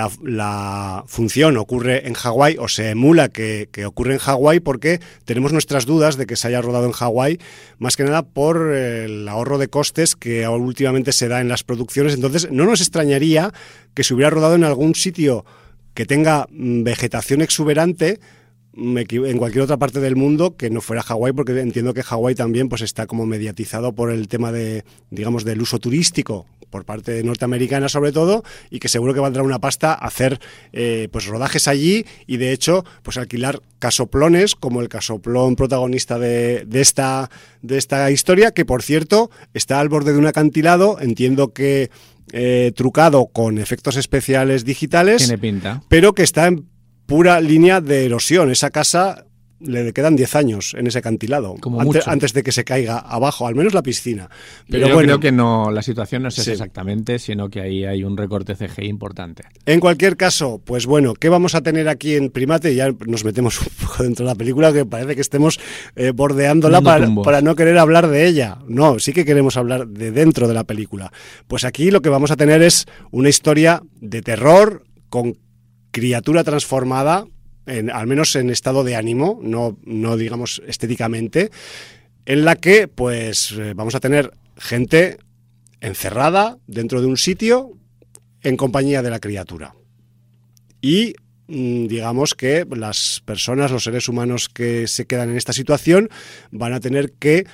la función ocurre en Hawái, o se emula que ocurre en Hawái, porque tenemos nuestras dudas de que se haya rodado en Hawái, más que nada por el ahorro de costes que últimamente se da en las producciones. Entonces, no nos extrañaría que se hubiera rodado en algún sitio que tenga vegetación exuberante en cualquier otra parte del mundo que no fuera Hawái, porque entiendo que Hawái también pues está como mediatizado por el tema de, digamos, del uso turístico por parte norteamericana sobre todo, y que seguro que valdrá una pasta hacer pues rodajes allí, y de hecho pues alquilar casoplones como el casoplón protagonista de esta historia, que por cierto está al borde de un acantilado, entiendo que trucado con efectos especiales digitales. Tiene pinta. Pero que está en pura línea de erosión. Esa casa le quedan 10 años en ese acantilado, antes de que se caiga abajo, al menos la piscina. Pero yo creo que no, la situación no es esa exactamente, sino que ahí hay un recorte CGI importante. En cualquier caso, pues bueno, ¿qué vamos a tener aquí en Primate? Ya nos metemos un poco dentro de la película, que parece que estemos bordeándola para no querer hablar de ella. No, sí que queremos hablar de dentro de la película. Pues aquí lo que vamos a tener es una historia de terror con criatura transformada, al menos en estado de ánimo, no digamos estéticamente, en la que pues vamos a tener gente encerrada dentro de un sitio en compañía de la criatura. Y digamos que las personas, los seres humanos que se quedan en esta situación van a tener que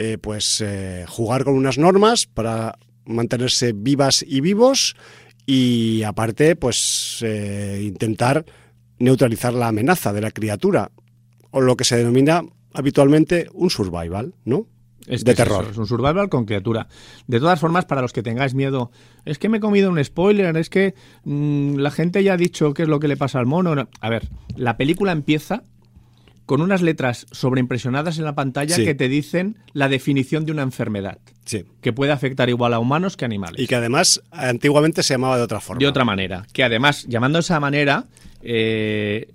jugar con unas normas para mantenerse vivas y vivos, y aparte pues intentar neutralizar la amenaza de la criatura, o lo que se denomina habitualmente un survival, ¿no? De terror. Es un survival con criatura. De todas formas, para los que tengáis miedo, es que me he comido un spoiler, es que la gente ya ha dicho qué es lo que le pasa al mono. No. A ver, la película empieza con unas letras sobreimpresionadas en la pantalla que te dicen la definición de una enfermedad, que puede afectar igual a humanos que a animales. Y que además antiguamente se llamaba de otra forma. De otra manera. Que además, llamando de esa manera, en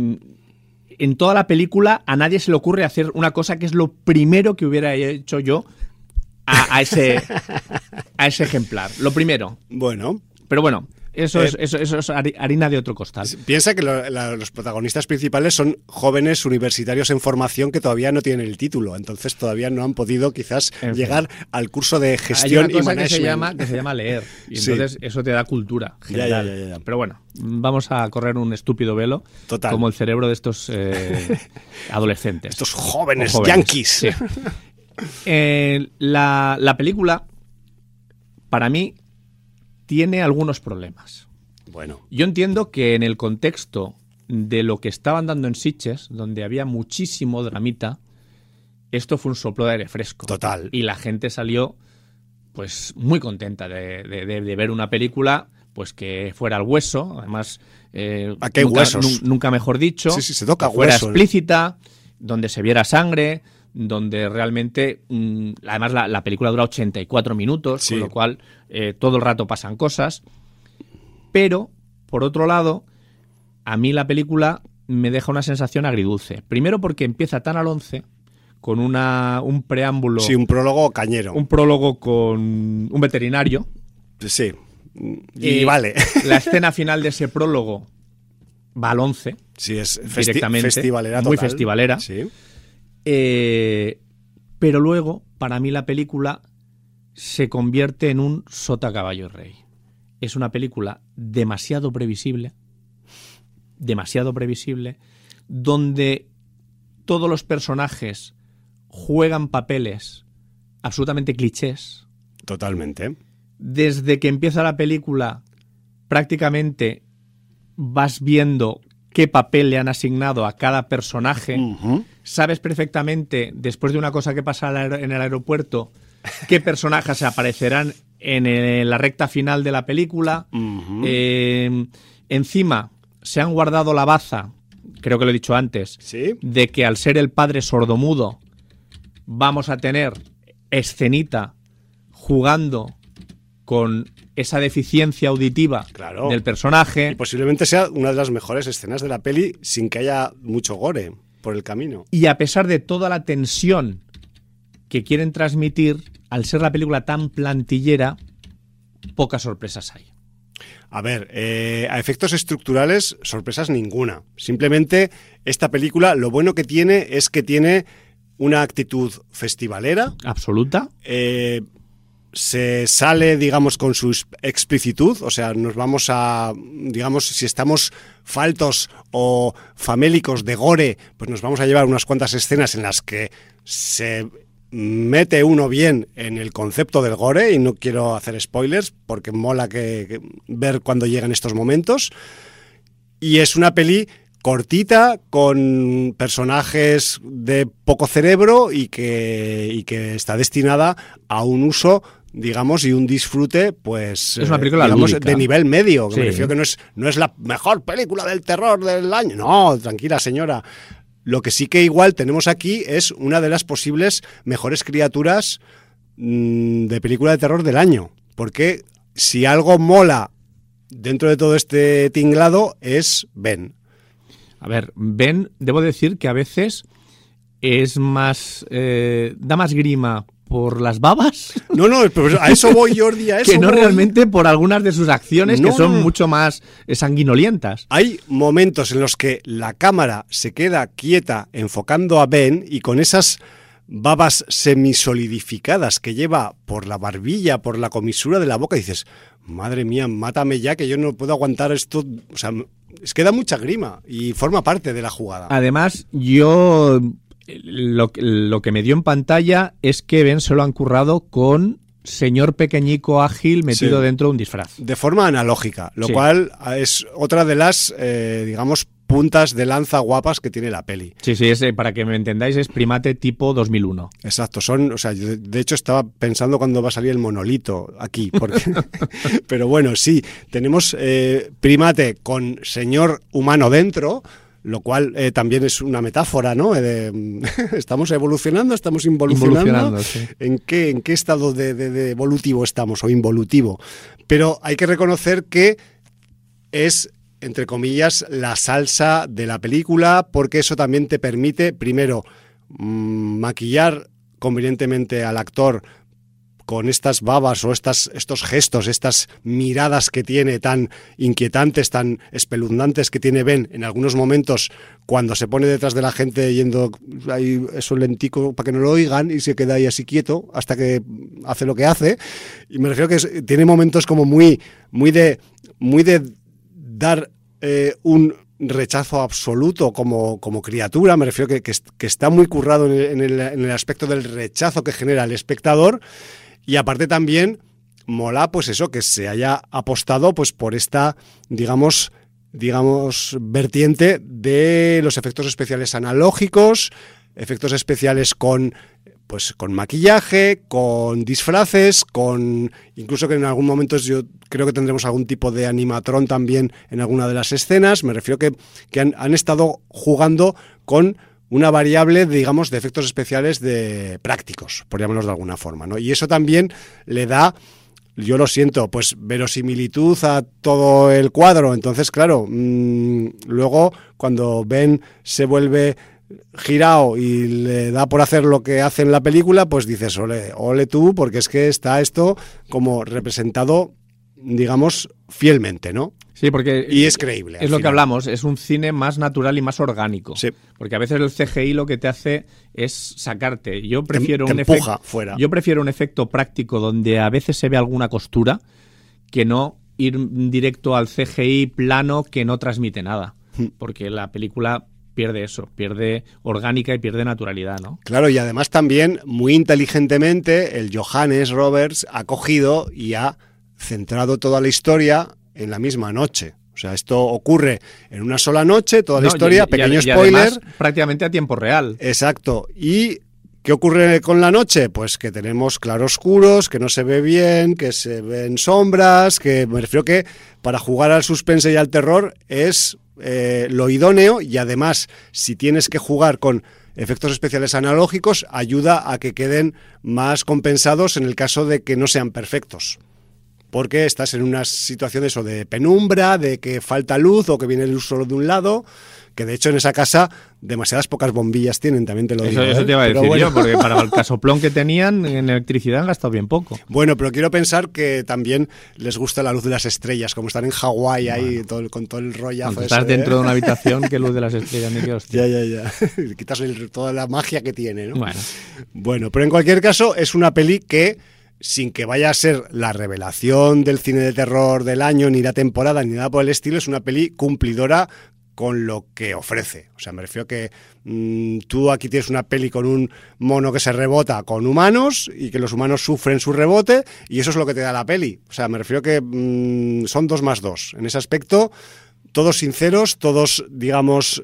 toda la película a nadie se le ocurre hacer una cosa que es lo primero que hubiera hecho yo a ese ejemplar. Lo primero. Bueno. Pero bueno, Eso es harina de otro costal. Piensa que los protagonistas principales son jóvenes universitarios en formación que todavía no tienen el título, entonces todavía no han podido quizás llegar al curso de gestión y management. Hay una cosa que se llama leer, y entonces eso te da cultura general. Ya. Pero bueno, vamos a correr un estúpido velo, como el cerebro de estos adolescentes. Estos jóvenes yanquis. Sí. La película, para mí, tiene algunos problemas. Bueno. Yo entiendo que en el contexto de lo que estaban dando en Sitges, donde había muchísimo dramita, esto fue un soplo de aire fresco. Total. Y la gente salió pues muy contenta de ver una película pues que fuera al hueso, además aquí hay huesos. Nunca mejor dicho, sí, se toca fuera hueso, explícita, donde se viera sangre, donde realmente, además la película dura 84 minutos, con lo cual todo el rato pasan cosas, pero, por otro lado, a mí la película me deja una sensación agridulce. Primero porque empieza tan al 11, con un preámbulo... Sí, un prólogo cañero. Un prólogo con un veterinario. Sí, y vale. La escena final de ese prólogo va al 11. Sí, es directamente, festivalera total. Muy festivalera. Sí. Pero luego, para mí, la película se convierte en un sota, caballo y rey. Es una película demasiado previsible, donde todos los personajes juegan papeles absolutamente clichés. Totalmente. Desde que empieza la película, prácticamente vas viendo qué papel le han asignado a cada personaje. Uh-huh. Sabes perfectamente, después de una cosa que pasa en el aeropuerto, qué personajes aparecerán en la recta final de la película. Uh-huh. Encima, se han guardado la baza, creo que lo he dicho antes, ¿sí?, de que al ser el padre sordomudo vamos a tener escenita jugando con esa deficiencia auditiva, claro, del personaje. Y posiblemente sea una de las mejores escenas de la peli sin que haya mucho gore por el camino. Y a pesar de toda la tensión que quieren transmitir, al ser la película tan plantillera, pocas sorpresas hay. A ver, a efectos estructurales, sorpresas ninguna. Simplemente esta película, lo bueno que tiene es que tiene una actitud festivalera. Absoluta. Se sale, digamos, con su explicitud, o sea, nos vamos a, digamos, si estamos faltos o famélicos de gore, pues nos vamos a llevar unas cuantas escenas en las que se mete uno bien en el concepto del gore, y no quiero hacer spoilers porque mola que ver cuando llegan estos momentos. Y es una peli cortita, con personajes de poco cerebro y que está destinada a un uso, digamos, y un disfrute, pues, es una película, digamos, lúdica, de nivel medio. Que sí. Me refiero que no es la mejor película del terror del año. No, tranquila, señora. Lo que sí que igual tenemos aquí es una de las posibles mejores criaturas de película de terror del año. Porque si algo mola dentro de todo este tinglado es Ben. A ver, Ben, debo decir que a veces es más... da más grima por las babas. No, a eso voy, Jordi, a eso que no voy. Realmente por algunas de sus acciones, que son mucho más sanguinolientas. Hay momentos en los que la cámara se queda quieta enfocando a Ben, y con esas babas semisolidificadas que lleva por la barbilla, por la comisura de la boca, dices, madre mía, mátame ya, que yo no puedo aguantar esto. O sea, es que da mucha grima y forma parte de la jugada. Además, yo... Lo que me dio en pantalla es que Ben se lo han currado con señor pequeñico ágil metido dentro de un disfraz. De forma analógica, lo cual es otra de las, digamos, puntas de lanza guapas que tiene la peli. Sí, para que me entendáis, es primate tipo 2001. Exacto, o sea, yo de hecho estaba pensando cuándo va a salir el monolito aquí, porque pero bueno, sí, tenemos primate con señor humano dentro, lo cual también es una metáfora, ¿no? Estamos evolucionando, estamos involucionando. Sí. ¿En qué estado de evolutivo estamos o involutivo? Pero hay que reconocer que es, entre comillas, la salsa de la película, porque eso también te permite, primero, maquillar convenientemente al actor con estas babas o estos gestos, estas miradas que tiene tan inquietantes, tan espeluznantes que tiene Ben en algunos momentos cuando se pone detrás de la gente yendo ahí eso lentico para que no lo oigan y se queda ahí así quieto hasta que hace lo que hace. Y me refiero que tiene momentos como muy de dar un rechazo absoluto como criatura. Me refiero que está muy currado en el aspecto del rechazo que genera el espectador. Y aparte también mola pues eso, que se haya apostado pues por esta, digamos, vertiente de los efectos especiales analógicos, efectos especiales con maquillaje, con disfraces, incluso que en algún momento yo creo que tendremos algún tipo de animatrón también en alguna de las escenas. Me refiero que han estado jugando con una variable, digamos, de efectos especiales de prácticos, por llamarlos de alguna forma, ¿no? Y eso también le da, yo lo siento, pues verosimilitud a todo el cuadro. Entonces, claro, luego cuando Ben se vuelve girado y le da por hacer lo que hace en la película, pues dices, ole tú, porque es que está esto como representado, digamos, fielmente, ¿no? Sí, porque y es creíble. Es lo que hablamos, es un cine más natural y más orgánico. Sí. Porque a veces el CGI lo que te hace es sacarte. Yo prefiero te empuja fuera. Yo prefiero un efecto práctico donde a veces se ve alguna costura que no ir directo al CGI plano que no transmite nada. Porque la película pierde eso, pierde orgánica y pierde naturalidad, ¿no? Claro, y además también, muy inteligentemente, el Johannes Roberts ha cogido y ha centrado toda la historia en la misma noche. O sea, esto ocurre en una sola noche, toda la historia, pequeño spoiler. Además, prácticamente a tiempo real. Exacto. ¿Y qué ocurre con la noche? Pues que tenemos claroscuros, que no se ve bien, que se ven sombras, que me refiero que para jugar al suspense y al terror es lo idóneo, y además, si tienes que jugar con efectos especiales analógicos, ayuda a que queden más compensados en el caso de que no sean perfectos. Porque estás en una situación de penumbra, de que falta luz o que viene luz solo de un lado, que de hecho en esa casa demasiadas pocas bombillas tienen, también te lo digo. Eso te iba a decir yo, porque para el casoplón que tenían en electricidad han gastado bien poco. Bueno, pero quiero pensar que también les gusta la luz de las estrellas, como están en Hawái ahí, con todo el rollazo. Cuando estás dentro de una habitación, qué luz de las estrellas, ni qué hostia. Ya. Quitas toda la magia que tiene, ¿no? Bueno, pero en cualquier caso es una peli que, sin que vaya a ser la revelación del cine de terror del año, ni la temporada, ni nada por el estilo, es una peli cumplidora con lo que ofrece. O sea, me refiero que tú aquí tienes una peli con un mono que se rebota con humanos y que los humanos sufren su rebote, y eso es lo que te da la peli. O sea, me refiero que son 2 más 2. En ese aspecto, todos sinceros, todos, digamos,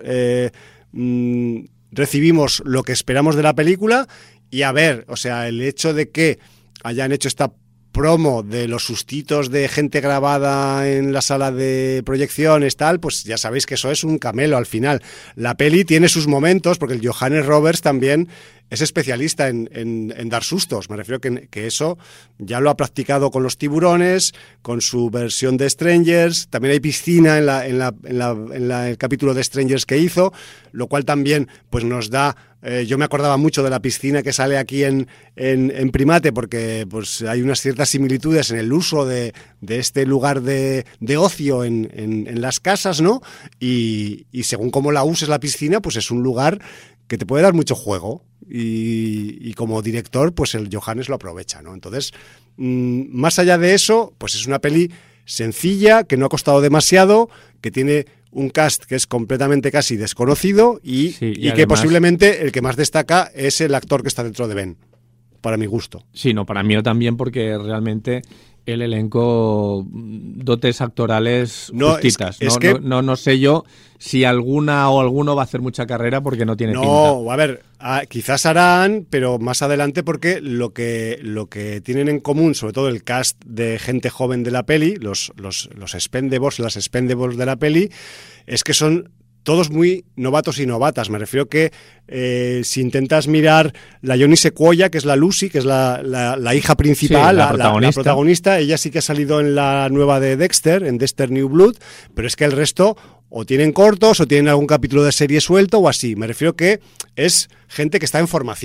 recibimos lo que esperamos de la película. Y a ver, o sea, el hecho de que hayan hecho esta promo de los sustitos de gente grabada en la sala de proyecciones, tal, pues ya sabéis que eso es un camelo al final. La peli tiene sus momentos, porque el Johannes Roberts también es especialista en dar sustos. Me refiero que eso ya lo ha practicado con los tiburones, con su versión de Strangers. También hay piscina en el capítulo de Strangers que hizo, lo cual también pues nos da... yo me acordaba mucho de la piscina que sale aquí en Primate, porque pues hay unas ciertas similitudes en el uso de este lugar de ocio en las casas, ¿no? Y según cómo la uses la piscina, pues es un lugar que te puede dar mucho juego, y como director, pues el Johannes lo aprovecha, ¿no? Entonces, más allá de eso, pues es una peli sencilla, que no ha costado demasiado, que tiene un cast que es completamente casi desconocido y además, que posiblemente el que más destaca es el actor que está dentro de Ben, para mi gusto. Sí, no, para mí también, porque realmente el elenco, dotes actorales justitas. No sé yo si alguna o alguno va a hacer mucha carrera, porque no tiene pinta. No, a ver, quizás harán, pero más adelante, porque lo que tienen en común, sobre todo el cast de gente joven de la peli, los Expendables, las Expendables de la peli, es que son todos muy novatos y novatas. Me refiero que si intentas mirar la Johnny Sequoia, que es la Lucy, que es la hija principal, sí, la protagonista, ella sí que ha salido en la nueva de Dexter, en Dexter New Blood, pero es que el resto o tienen cortos o tienen algún capítulo de serie suelto o así. Me refiero que es gente que está en formación.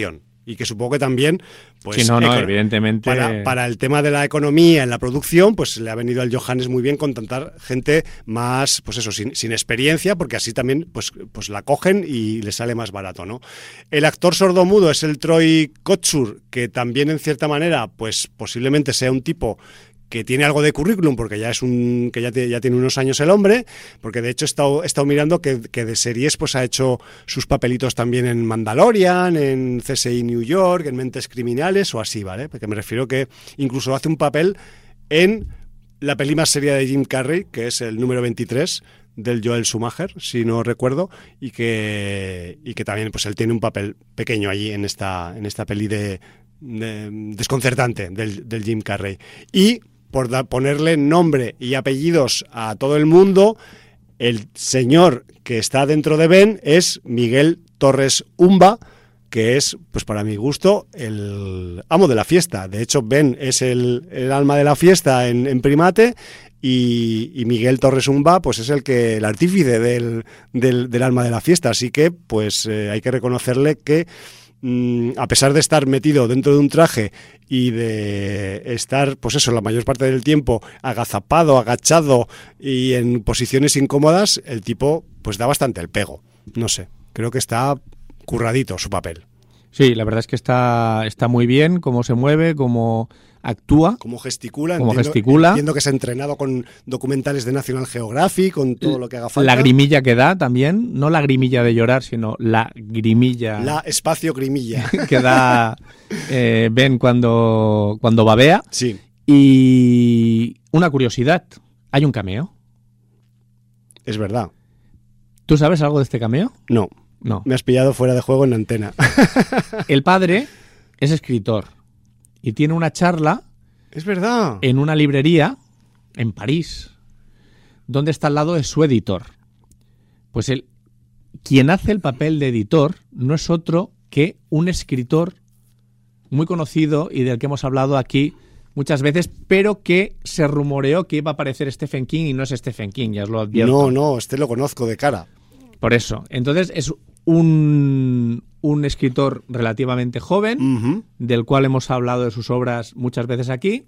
Y que supongo que también, pues, sí, evidentemente, para el tema de la economía en la producción, pues le ha venido al Johannes muy bien contratar gente más, pues eso, sin experiencia, porque así también pues la cogen y le sale más barato, ¿no? El actor sordomudo es el Troy Kotsur, que también en cierta manera, pues posiblemente sea un tipo que tiene algo de currículum, porque ya ya tiene unos años el hombre, porque de hecho he estado mirando que de series pues ha hecho sus papelitos también en Mandalorian, en CSI New York, en Mentes Criminales o así, ¿vale? Porque me refiero que incluso hace un papel en la peli más seria de Jim Carrey, que es el número 23 del Joel Schumacher, si no recuerdo, y que también pues él tiene un papel pequeño allí en esta peli de desconcertante del Jim Carrey. Y por ponerle nombre y apellidos a todo el mundo, el señor que está dentro de Ben es Miguel Torres Umba, que es, pues para mi gusto, el amo de la fiesta. De hecho, Ben es el alma de la fiesta en Primate, y Miguel Torres Umba pues es el artífice del alma de la fiesta. Así que pues hay que reconocerle que a pesar de estar metido dentro de un traje y de estar, pues eso, la mayor parte del tiempo agazapado, agachado y en posiciones incómodas, el tipo pues da bastante el pego. No sé, creo que está curradito su papel. Sí, la verdad es que está muy bien cómo se mueve, cómo actúa, cómo gesticula. Entiendo que se ha entrenado con documentales de National Geographic, con todo lo que haga falta. La grimilla que da también, no la grimilla de llorar, sino la grimilla. La espacio grimilla. Que da Ben cuando babea. Sí. Y una curiosidad, hay un cameo. Es verdad. ¿Tú sabes algo de este cameo? No. Me has pillado fuera de juego en la antena. El padre es escritor y tiene una charla. Es verdad. En una librería en París, donde está al lado de su editor. Pues quien hace el papel de editor no es otro que un escritor muy conocido y del que hemos hablado aquí muchas veces, pero que se rumoreó que iba a aparecer Stephen King y no es Stephen King, ya os lo advierto. No, lo conozco de cara. Por eso. Entonces es un escritor relativamente joven, uh-huh, del cual hemos hablado de sus obras muchas veces aquí,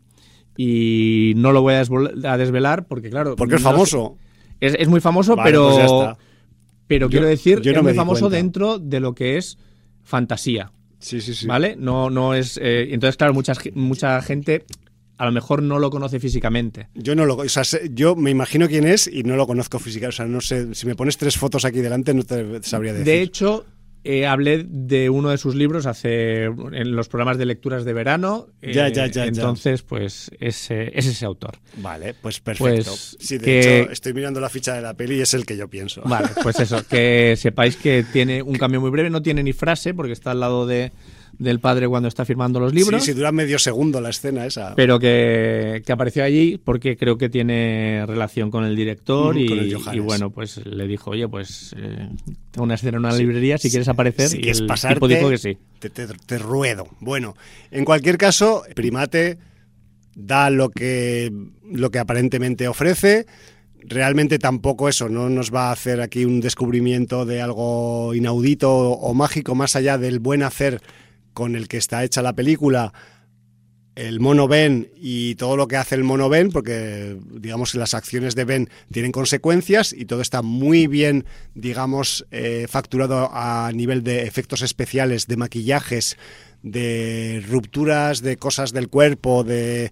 y no lo voy a desvelar porque, claro... Porque es famoso. Es muy famoso, vale, pero, pues ya está. Pero quiero decir, yo no es muy famoso cuenta. dentro de lo que es fantasía. Sí. ¿Vale? No es... entonces, claro, mucha gente... a lo mejor no lo conoce físicamente. Yo me imagino quién es y no lo conozco físicamente. O sea, no sé, si me pones 3 fotos aquí delante no te sabría decir. De hecho, hablé de uno de sus libros en los programas de lecturas de verano. Entonces, pues es ese autor. Vale, pues perfecto. Pues sí, de hecho, estoy mirando la ficha de la peli y es el que yo pienso. Vale, pues eso, que sepáis que tiene un cambio muy breve, no tiene ni frase porque está al lado del padre cuando está firmando los libros. Sí, dura medio segundo la escena esa. Pero que apareció allí porque creo que tiene relación con el director y bueno, pues le dijo, oye, pues tengo una escena en una librería, si quieres aparecer. Si y quieres el pasarte, tipo dijo que sí. Te ruedo. Bueno, en cualquier caso, Primate da lo que aparentemente ofrece. Realmente tampoco eso, no nos va a hacer aquí un descubrimiento de algo inaudito o mágico, más allá del buen hacer con el que está hecha la película, el mono Ben y todo lo que hace el mono Ben, porque digamos las acciones de Ben tienen consecuencias y todo está muy bien, digamos, facturado a nivel de efectos especiales, de maquillajes, de rupturas, de cosas del cuerpo, de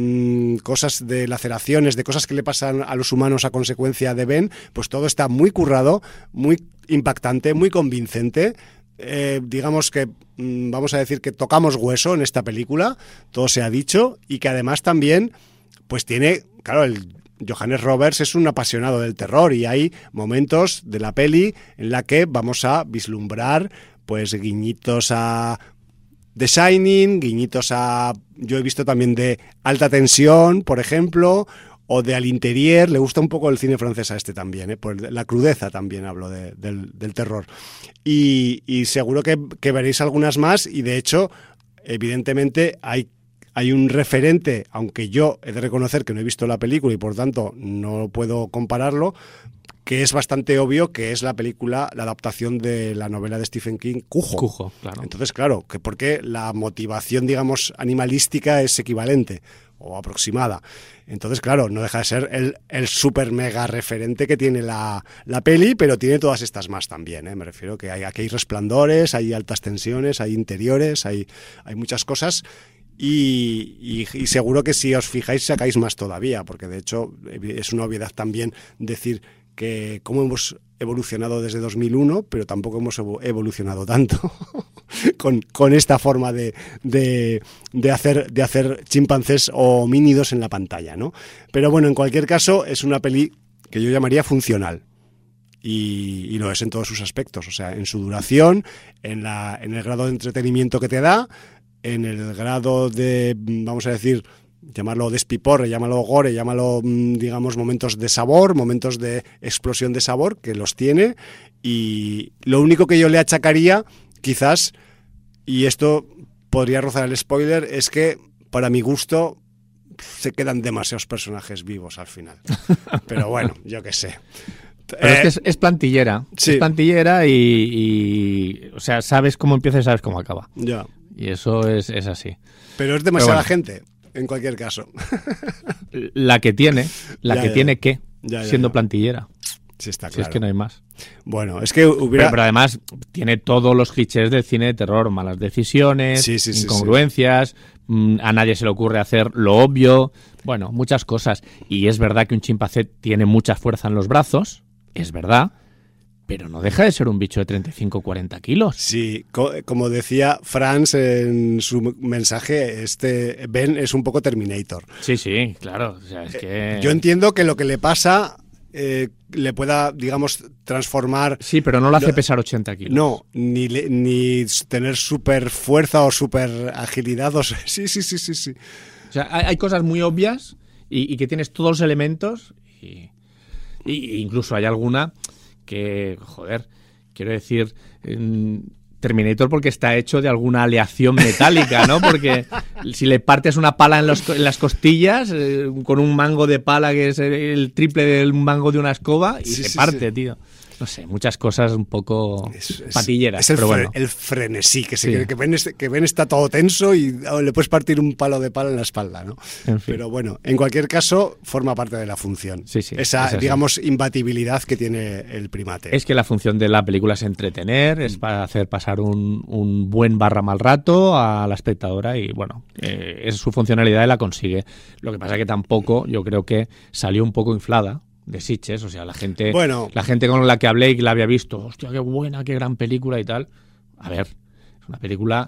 cosas de laceraciones, de cosas que le pasan a los humanos a consecuencia de Ben, pues todo está muy currado, muy impactante, muy convincente. Digamos que vamos a decir que tocamos hueso en esta película, todo se ha dicho, y que además también pues tiene, claro, el Johannes Roberts es un apasionado del terror y hay momentos de la peli en la que vamos a vislumbrar pues guiñitos a The Shining, guiñitos a... yo he visto también de Alta Tensión, por ejemplo, o de Al Interior. Le gusta un poco el cine francés a este también, por la crudeza también hablo del terror. Y seguro que veréis algunas más y de hecho, evidentemente, hay hay un referente, aunque yo he de reconocer que no he visto la película y por tanto no puedo compararlo, que es bastante obvio que es la adaptación de la novela de Stephen King, Cujo. Claro. Entonces, claro, que porque la motivación, digamos, animalística es equivalente o aproximada. Entonces, claro, no deja de ser el super mega referente que tiene la peli, pero tiene todas estas más también, ¿eh? Me refiero que aquí hay resplandores, hay altas tensiones, hay interiores, hay muchas cosas. Y seguro que si os fijáis sacáis más todavía, porque de hecho es una obviedad también decir que cómo hemos evolucionado desde 2001, pero tampoco hemos evolucionado tanto con esta forma de hacer chimpancés o homínidos en la pantalla, ¿no? Pero bueno, en cualquier caso es una peli que yo llamaría funcional. Y lo es en todos sus aspectos, o sea, en su duración, en el grado de entretenimiento que te da, en el grado de, vamos a decir, llamarlo despiporre, llámalo gore, llámalo, digamos, momentos de sabor, momentos de explosión de sabor, que los tiene. Y lo único que yo le achacaría, quizás, y esto podría rozar el spoiler, es que, para mi gusto, se quedan demasiados personajes vivos al final. Pero bueno, yo qué sé. Pero es que es plantillera. Sí. Es plantillera y o sea, sabes cómo empieza y sabes cómo acaba. Ya. Y eso es así. Pero es demasiada gente, en cualquier caso. La que tiene, tiene que, siendo ya. plantillera. Sí, está claro. Si es que no hay más. Bueno, es que hubiera... Pero además tiene todos los clichés del cine de terror, malas decisiones, incongruencias, a nadie se le ocurre hacer lo obvio, bueno, muchas cosas. Y es verdad que un chimpancé tiene mucha fuerza en los brazos, es verdad, pero no deja de ser un bicho de 35-40 kilos. Sí, como decía Franz en su mensaje, Ben es un poco Terminator. Sí, claro. O sea, es que... Yo entiendo que lo que le pasa le pueda, digamos, transformar... Sí, pero no lo hace pesar 80 kilos. No, ni tener súper fuerza o súper agilidad. Sí. O sea, hay cosas muy obvias y que tienes todos los elementos y incluso hay alguna... que, joder, quiero decir, Terminator porque está hecho de alguna aleación metálica, ¿no? Porque si le partes una pala en las costillas, con un mango de pala que es el triple del mango de una escoba, y se parte, tío. No sé, muchas cosas un poco patilleras. Es pero bueno. el frenesí, que Ben está todo tenso y le puedes partir un palo de pala en la espalda, ¿no? En fin. Pero bueno, en cualquier caso, forma parte de la función. Sí, esa, digamos, imbatibilidad que tiene el primate. Es que la función de la película es entretener, es para hacer pasar un buen / mal rato a la espectadora y, bueno, es su funcionalidad y la consigue. Lo que pasa es que tampoco, yo creo que salió un poco inflada de Sitges, o sea, la gente con la que hablé y que la había visto, hostia, qué buena, qué gran película y tal. A ver, es una película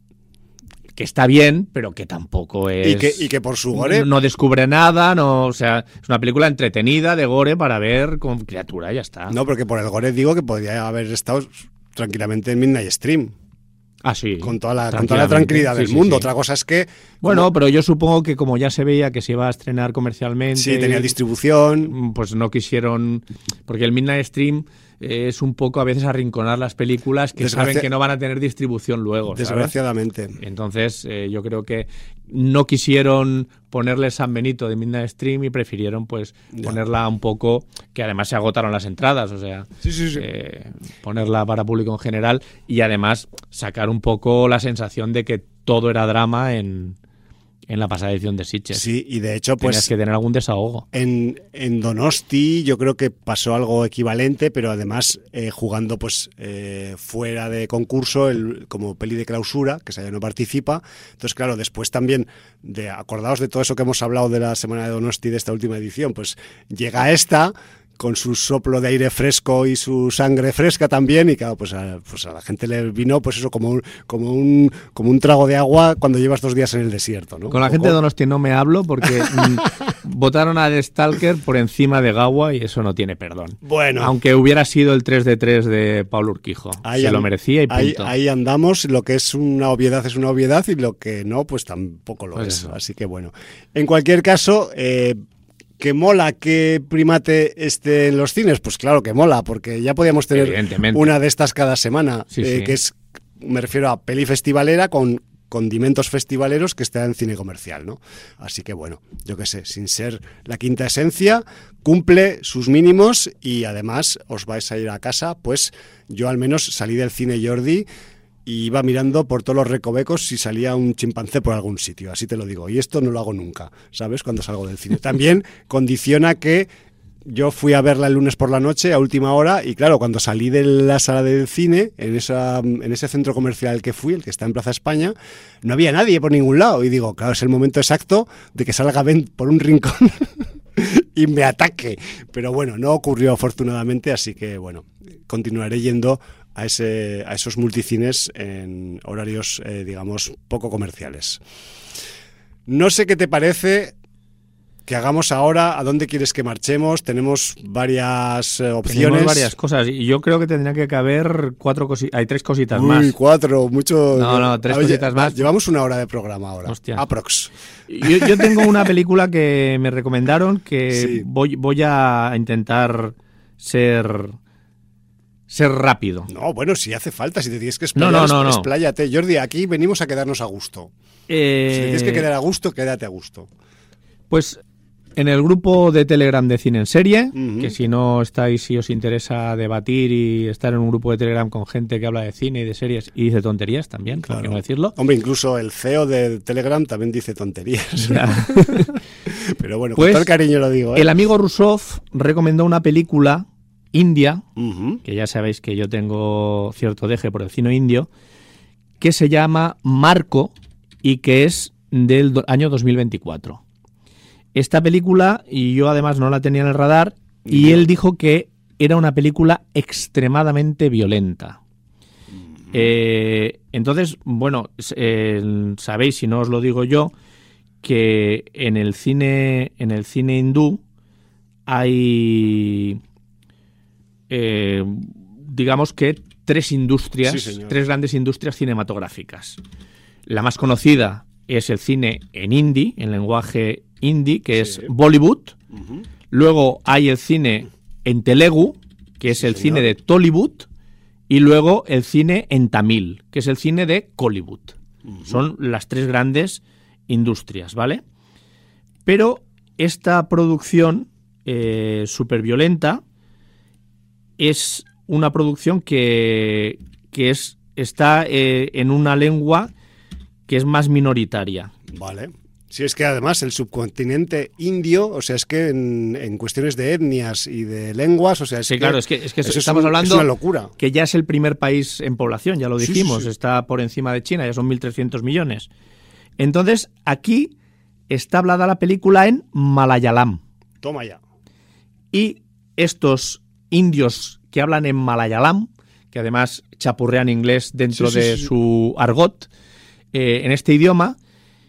que está bien, pero que tampoco es... Y que por su gore... No descubre nada, o sea, es una película entretenida de gore para ver con criatura y ya está. No, porque por el gore digo que podría haber estado tranquilamente en Midnight Stream. Ah, sí. Con toda la tranquilidad del mundo. Sí. Otra cosa es que... Bueno, pero yo supongo que como ya se veía que se iba a estrenar comercialmente... Sí, tenía distribución... Pues no quisieron... Porque el Midnight Stream es un poco a veces arrinconar las películas que saben que no van a tener distribución luego, ¿sabes? Desgraciadamente. Entonces, yo creo que no quisieron ponerle San Benito de Midnight Stream y prefirieron pues ponerla un poco, que además se agotaron las entradas, o sea, ponerla para público en general y además sacar un poco la sensación de que todo era drama en la pasada edición de Sitges. Sí, y de hecho, pues... Tenías que tener algún desahogo. En Donosti yo creo que pasó algo equivalente, pero además jugando pues fuera de concurso, como peli de clausura, que ya no participa. Entonces, claro, después también, acordaos de todo eso que hemos hablado de la semana de Donosti de esta última edición, pues llega esta... con su soplo de aire fresco y su sangre fresca también, y claro, pues a la gente le vino pues eso como un trago de agua cuando llevas 2 días en el desierto, ¿no? Con la gente de Donosti no me hablo porque votaron a The Stalker por encima de Gaua y eso no tiene perdón. Bueno. Aunque hubiera sido el 3-3 de Paulo Urquijo. Se lo merecía y punto. Ahí andamos, lo que es una obviedad y lo que no, pues tampoco lo pues es. Eso. Así que bueno. En cualquier caso... ¿que mola que Primate esté en los cines? Pues claro que mola, porque ya podíamos tener una de estas cada semana, que es, me refiero a peli festivalera con condimentos festivaleros que está en cine comercial, ¿no? Así que bueno, yo qué sé, sin ser la quinta esencia, cumple sus mínimos y además os vais a ir a casa, pues yo al menos salí del cine Jordi y iba mirando por todos los recovecos si salía un chimpancé por algún sitio, así te lo digo, y esto no lo hago nunca, ¿sabes? Cuando salgo del cine. También condiciona que yo fui a verla el lunes por la noche a última hora y claro, cuando salí de la sala del cine, en ese centro comercial al que fui, el que está en Plaza España, no había nadie por ningún lado. Y digo, claro, es el momento exacto de que salga Ben por un rincón y me ataque. Pero bueno, no ocurrió afortunadamente, así que bueno, continuaré yendo a esos multicines en horarios, digamos, poco comerciales. No sé qué te parece que hagamos ahora, ¿a dónde quieres que marchemos? Tenemos varias opciones. Tenemos varias cosas y yo creo que tendría que caber hay 3 cositas más. Uy, 4, mucho. No, 3 cositas más. Llevamos 1 hora de programa ahora. Hostia. Aprox. Yo tengo una película que me recomendaron que sí. voy a intentar ser rápido. No, bueno, si hace falta, si te tienes que explayar, no. Expláyate. Jordi, aquí venimos a quedarnos a gusto. Si te tienes que quedar a gusto, quédate a gusto. Pues en el grupo de Telegram de Cine en Serie, que si no estáis, si os interesa debatir y estar en un grupo de Telegram con gente que habla de cine y de series y dice tonterías también, claro, por qué no decirlo. Hombre, incluso el CEO de Telegram también dice tonterías. Pero bueno, pues, con todo el cariño lo digo. El amigo Rusov recomendó una película india, que ya sabéis que yo tengo cierto deje por el cine indio, que se llama Marco y que es del año 2024. Esta película, y yo además no la tenía en el radar, y él dijo que era una película extremadamente violenta. Entonces, bueno, sabéis, si no os lo digo yo, que en el cine hindú hay, digamos que 3 industrias, sí, 3 grandes industrias cinematográficas. La más conocida es el cine en hindi, en lenguaje hindi, que es Bollywood. Luego hay el cine en Telugu, que es el cine de Tollywood. Y luego el cine en tamil, que es el cine de Kollywood. Son las 3 grandes industrias, ¿vale? Pero esta producción súper violenta es una producción que está en una lengua que es más minoritaria. Vale. Sí, es que además el subcontinente indio, o sea, es que en cuestiones de etnias y de lenguas, o sea, sí, claro, es que estamos hablando, es una locura. Que ya es el primer país en población, ya lo dijimos, sí. Está por encima de China, ya son 1.300 millones. Entonces, aquí está hablada la película en Malayalam. Toma ya. Y estos indios que hablan en Malayalam, que además chapurrean inglés dentro de su argot, en este idioma,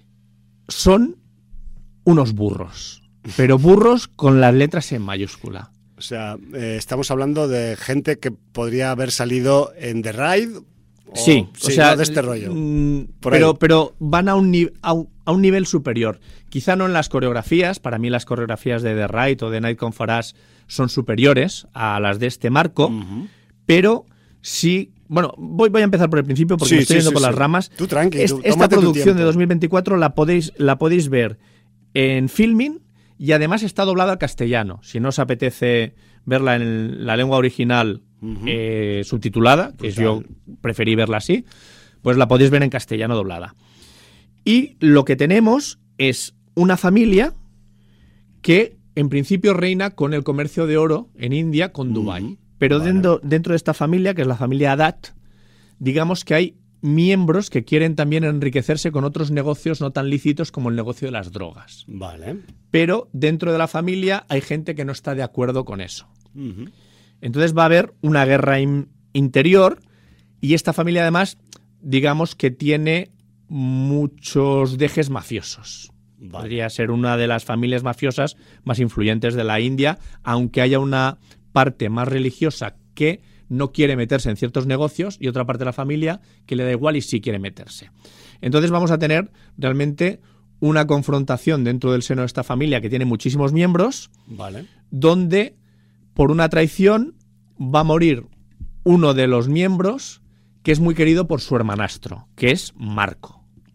son unos burros, pero burros con las letras en mayúscula. O sea, estamos hablando de gente que podría haber salido en The Raid. Sí, o sea, no de este rollo. Pero van a un nivel superior. Quizá no en las coreografías. Para mí las coreografías de The Raid o de Night con Faraz son superiores a las de este Marco, pero sí. Bueno, voy a empezar por el principio porque me estoy yendo por las ramas. Tú tranqui, esta producción de 2024 la podéis ver en Filmin y además está doblada al castellano. Si no os apetece verla en la lengua original subtitulada, que yo preferí verla así, pues la podéis ver en castellano doblada. Y lo que tenemos es una familia que en principio reina con el comercio de oro en India con Dubái. Pero dentro de esta familia, que es la familia Adat, digamos que hay miembros que quieren también enriquecerse con otros negocios no tan lícitos como el negocio de las drogas. Vale. Pero dentro de la familia hay gente que no está de acuerdo con eso. Entonces va a haber una guerra interior y esta familia además, digamos que tiene muchos dejes mafiosos. Vale. Podría ser una de las familias mafiosas más influyentes de la India, aunque haya una parte más religiosa que no quiere meterse en ciertos negocios y otra parte de la familia que le da igual y sí quiere meterse. Entonces vamos a tener realmente una confrontación dentro del seno de esta familia que tiene muchísimos miembros, donde por una traición va a morir uno de los miembros que es muy querido por su hermanastro, que es Marco.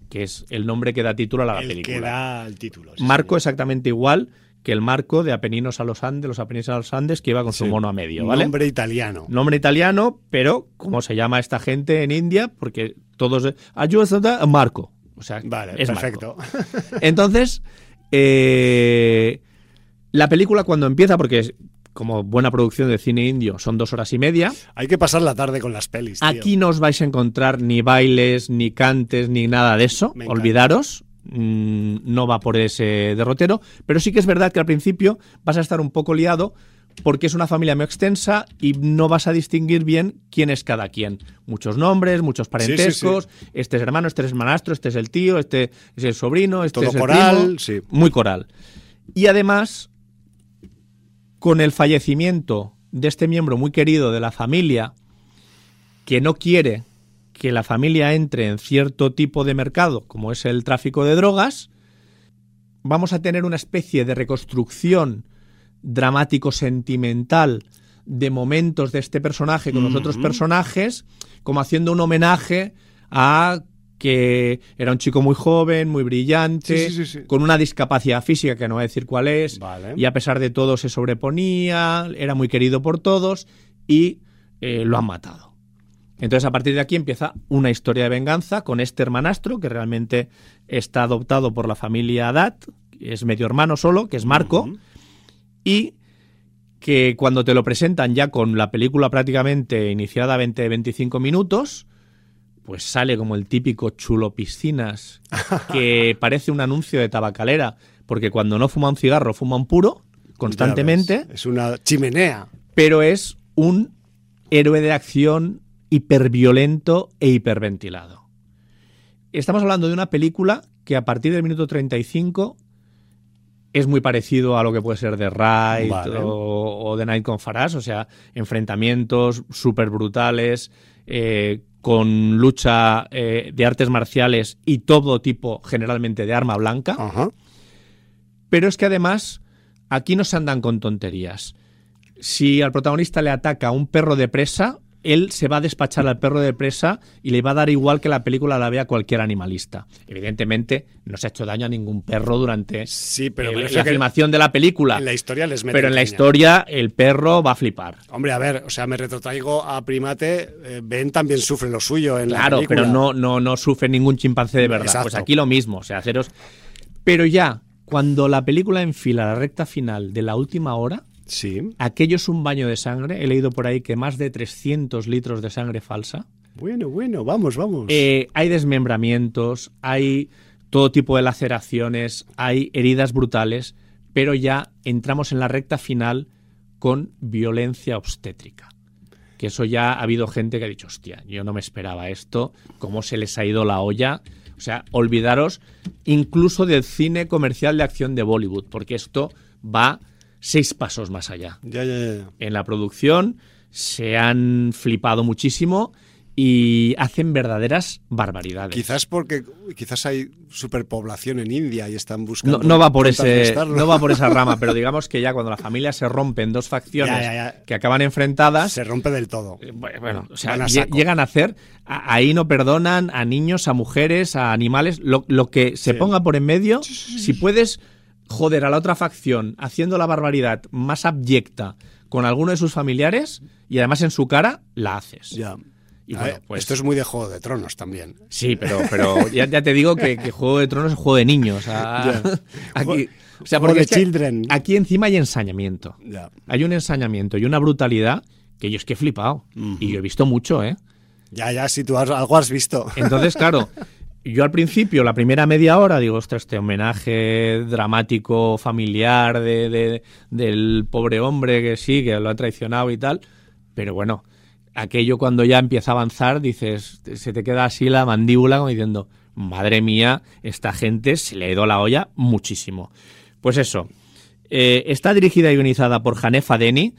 que es el nombre que da título a la película. Que da el título. Sí, Marco exactamente igual que el Marco de Apeninos a los Andes, los Apeninos a los Andes, que iba con su mono a medio, ¿vale? Nombre italiano. Nombre italiano, pero ¿cómo se llama esta gente en India? Porque todos... Ayuda Marco. O sea, vale, es perfecto. Marco. Entonces, la película cuando empieza, porque como buena producción de cine indio, son 2 horas y media. Hay que pasar la tarde con las pelis, tío. Aquí no os vais a encontrar ni bailes, ni cantes, ni nada de eso. Olvidaros. No va por ese derrotero, pero sí que es verdad que al principio vas a estar un poco liado porque es una familia muy extensa y no vas a distinguir bien quién es cada quien. Muchos nombres, muchos parentescos, sí. Este es hermano, este es hermanastro, este es el tío, este es el sobrino, este todo es el coral, primo. Sí. Muy coral. Y además, con el fallecimiento de este miembro muy querido de la familia, que no quiere que la familia entre en cierto tipo de mercado, como es el tráfico de drogas, vamos a tener una especie de reconstrucción dramático-sentimental de momentos de este personaje con los otros personajes, como haciendo un homenaje a que era un chico muy joven, muy brillante, sí. con una discapacidad física que no voy a decir cuál es, vale. Y a pesar de todo se sobreponía, era muy querido por todos y lo han matado. Entonces, a partir de aquí empieza una historia de venganza con este hermanastro que realmente está adoptado por la familia Haddad, es medio hermano solo, que es Marco, y que cuando te lo presentan ya con la película prácticamente iniciada 20-25 minutos, pues sale como el típico chulo piscinas que parece un anuncio de tabacalera, porque cuando no fuma un cigarro, fuma un puro constantemente. Es una chimenea. Pero es un héroe de acción hiperviolento e hiperventilado. Estamos hablando de una película que a partir del minuto 35 es muy parecido a lo que puede ser The Raid, vale, o The Night con Faraz, o sea, enfrentamientos súper brutales, con lucha de artes marciales y todo tipo, generalmente, de arma blanca. Ajá. Pero es que además aquí no se andan con tonterías. Si al protagonista le ataca un perro de presa, él se va a despachar al perro de presa y le va a dar igual que la película la vea cualquier animalista. Evidentemente, no se ha hecho daño a ningún perro durante la filmación de la película. En la historia les meten Pero en la caña. historia el perro va a flipar. Hombre, a ver, o sea, me retrotraigo a Primate. Ben también sufre lo suyo en la película. Claro, pero no sufre ningún chimpancé de verdad. Exacto. Pues aquí lo mismo, o sea, haceros... Pero ya, cuando la película enfila la recta final de la última hora... Sí. Aquello es un baño de sangre. He leído por ahí que más de 300 litros de sangre falsa. Bueno, vamos. Hay desmembramientos, hay todo tipo de laceraciones, hay heridas brutales, pero ya entramos en la recta final con violencia obstétrica. Que eso ya ha habido gente que ha dicho, hostia, yo no me esperaba esto, cómo se les ha ido la olla. O sea, olvidaros incluso del cine comercial de acción de Bollywood, porque esto va 6 pasos más allá. Ya. En la producción se han flipado muchísimo y hacen verdaderas barbaridades. Quizás hay superpoblación en India y están buscando... No va por esa rama, pero digamos que ya cuando la familia se rompe en dos facciones que acaban enfrentadas... Se rompe del todo. Bueno, o sea, llegan a hacer... Ahí no perdonan a niños, a mujeres, a animales, lo que se ponga por en medio. Si puedes... joder a la otra facción haciendo la barbaridad más abyecta con alguno de sus familiares y además en su cara, la haces. Ya. Y bueno, pues, esto es muy de Juego de Tronos también. Sí, pero ya te digo que Juego de Tronos es juego de niños. Aquí, o sea, porque aquí encima hay ensañamiento. Ya. Hay un ensañamiento y una brutalidad que yo es que he flipado. Y yo he visto mucho, ¿eh? Ya, si tú algo has visto. Entonces, claro... Yo al principio, la primera media hora, digo, ostras, este homenaje dramático, familiar del pobre hombre que sí, que lo ha traicionado y tal. Pero bueno, aquello cuando ya empieza a avanzar, dices, se te queda así la mandíbula como diciendo, madre mía, esta gente se le ha ido la olla muchísimo. Pues eso, está dirigida y guionizada por Hanef Adeni.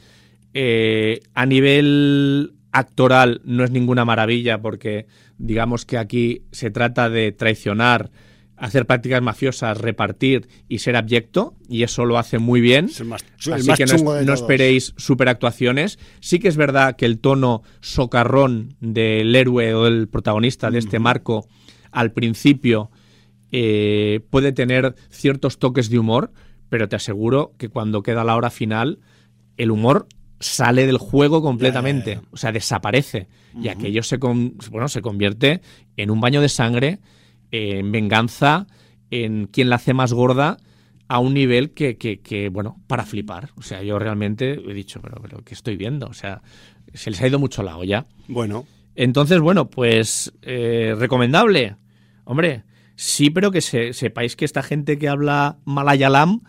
A nivel actoral no es ninguna maravilla porque digamos que aquí se trata de traicionar, hacer prácticas mafiosas, repartir y ser abyecto, y eso lo hace muy bien. Así que no esperéis superactuaciones. Sí que es verdad que el tono socarrón del héroe o del protagonista de este Marco al principio puede tener ciertos toques de humor, pero te aseguro que cuando queda la hora final, el humor sale del juego completamente, o sea, desaparece. Y aquello se convierte en un baño de sangre, en venganza, en quién la hace más gorda, a un nivel que bueno, para flipar. O sea, yo realmente he dicho, pero ¿qué estoy viendo? O sea, se les ha ido mucho la olla. Bueno. Entonces, bueno, pues recomendable. Hombre, sí, pero que sepáis que esta gente que habla malayalam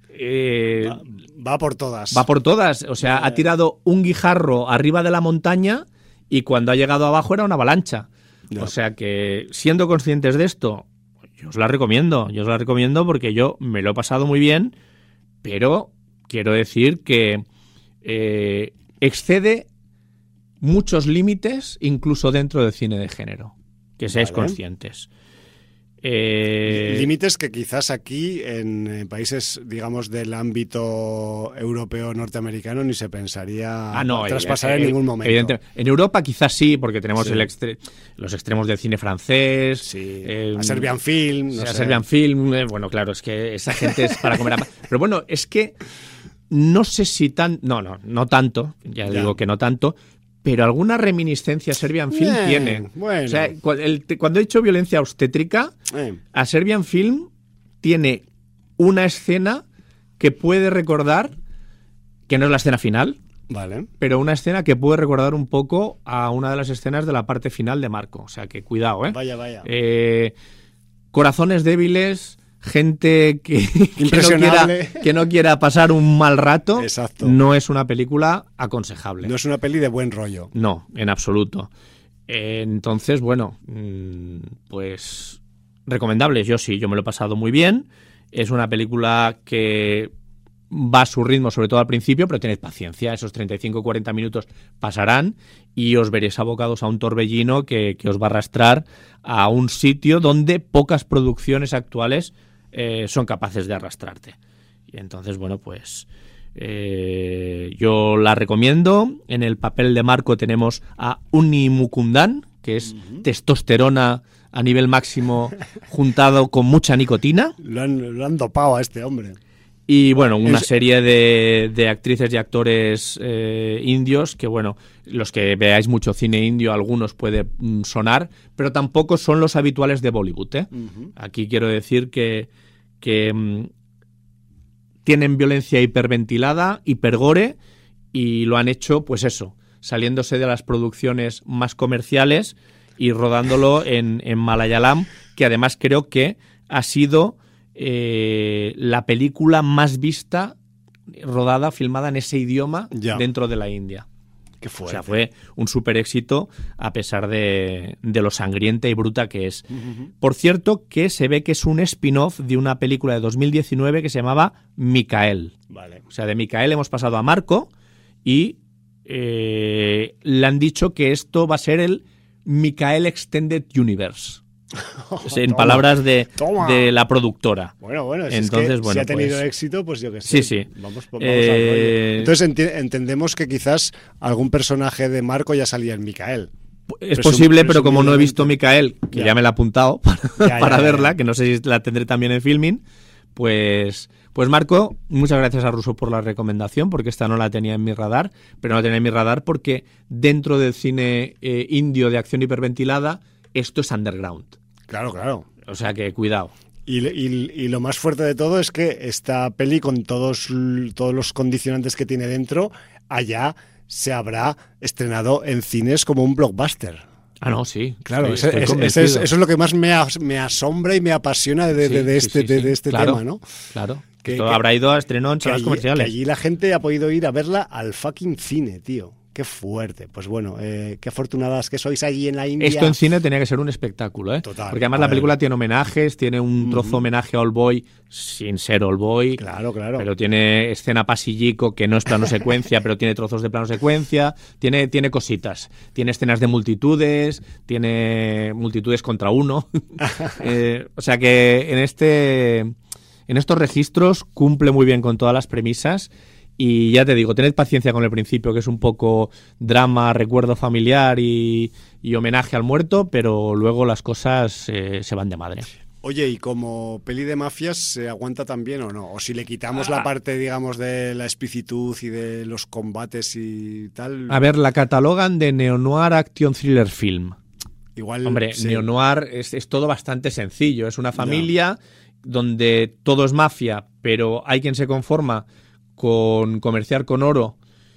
va por todas. Va por todas. O sea, ha tirado un guijarro arriba de la montaña y cuando ha llegado abajo era una avalancha. No. O sea que, siendo conscientes de esto, yo os la recomiendo. Yo os la recomiendo porque yo me lo he pasado muy bien, pero quiero decir que excede muchos límites, incluso dentro del cine de género. Que seáis conscientes. Límites que quizás aquí en países, digamos, del ámbito europeo norteamericano ni se pensaría traspasar en ningún momento. En Europa quizás sí, porque tenemos los extremos del cine francés, a Serbian Film, Serbian Film, bueno, claro, es que esa gente es para comer. Pero bueno, es que no sé si no tanto, ya digo que no tanto. Pero alguna reminiscencia a Serbian Film tiene. Bueno. O sea, cuando he dicho violencia obstétrica, a Serbian Film tiene una escena que puede recordar, que no es la escena final, vale, pero una escena que puede recordar un poco a una de las escenas de la parte final de Marco. O sea, que cuidado, ¿eh? Vaya. Corazones débiles, gente que no quiera pasar un mal rato. Exacto. No es una película aconsejable. No es una peli de buen rollo. No, en absoluto. Entonces, bueno, pues recomendables. Yo me lo he pasado muy bien. Es una película que va a su ritmo, sobre todo al principio, pero tened paciencia. Esos 35-40 minutos pasarán y os veréis abocados a un torbellino que os va a arrastrar a un sitio donde pocas producciones actuales son capaces de arrastrarte. Y entonces, bueno, pues yo la recomiendo. En el papel de Marco tenemos a Unni Mukundan, que es testosterona a nivel máximo juntado con mucha nicotina. Lo han dopado a este hombre. Y bueno, una serie de actrices y actores indios que, bueno, los que veáis mucho cine indio, algunos puede sonar, pero tampoco son los habituales de Bollywood, ¿eh? Aquí quiero decir que tienen violencia hiperventilada, hipergore, y lo han hecho, pues eso, saliéndose de las producciones más comerciales y rodándolo en Malayalam, que además creo que ha sido la película más vista, rodada, filmada en ese idioma dentro de la India. Qué fuerte. O sea, fue un súper éxito a pesar de lo sangrienta y bruta que es. Por cierto, que se ve que es un spin-off de una película de 2019 que se llamaba Mikael. Vale. O sea, de Mikael hemos pasado a Marco y le han dicho que esto va a ser el Mikael Extended Universe. En palabras de la productora. Bueno, entonces, si ha tenido éxito, pues yo que sé. Sí. Vamos al rollo. Entonces entendemos que quizás algún personaje de Marco ya salía en Mikael. Es posible, pero como no he visto Mikael, que ya me la he apuntado para verla, que no sé si la tendré también en Filmin, pues Marco, muchas gracias a Russo por la recomendación, porque esta no la tenía en mi radar, pero no la tenía en mi radar porque dentro del cine indio de acción hiperventilada, esto es underground. Claro. O sea que cuidado. Y lo más fuerte de todo es que esta peli, con todos los condicionantes que tiene dentro, allá se habrá estrenado en cines como un blockbuster. Ah, no, sí. Claro, eso es lo que más me asombra y me apasiona de este claro, tema, ¿no? Claro. Que todo habrá ido a estreno en salas comerciales. Que allí la gente ha podido ir a verla al fucking cine, tío. Qué fuerte. Pues bueno, qué afortunadas que sois allí en la India. Esto en cine tenía que ser un espectáculo, ¿eh? Total. Porque además la película tiene homenajes, tiene un trozo homenaje a Old Boy, sin ser Old Boy. Claro. Pero tiene escena pasillico, que no es plano secuencia, pero tiene trozos de plano secuencia. Tiene cositas. Tiene escenas de multitudes, tiene multitudes contra uno. O sea que en estos registros cumple muy bien con todas las premisas. Y ya te digo, tened paciencia con el principio, que es un poco drama, recuerdo familiar y homenaje al muerto, pero luego las cosas se van de madre. Oye, ¿y como peli de mafias se aguanta también o no? O si le quitamos la parte, digamos, de la explicitud y de los combates y tal... A ver, la catalogan de neo-noir action thriller film. Igual, hombre, sí. neo-noir es todo bastante sencillo. Es una familia donde todo es mafia, pero hay quien se conforma con comerciar con oro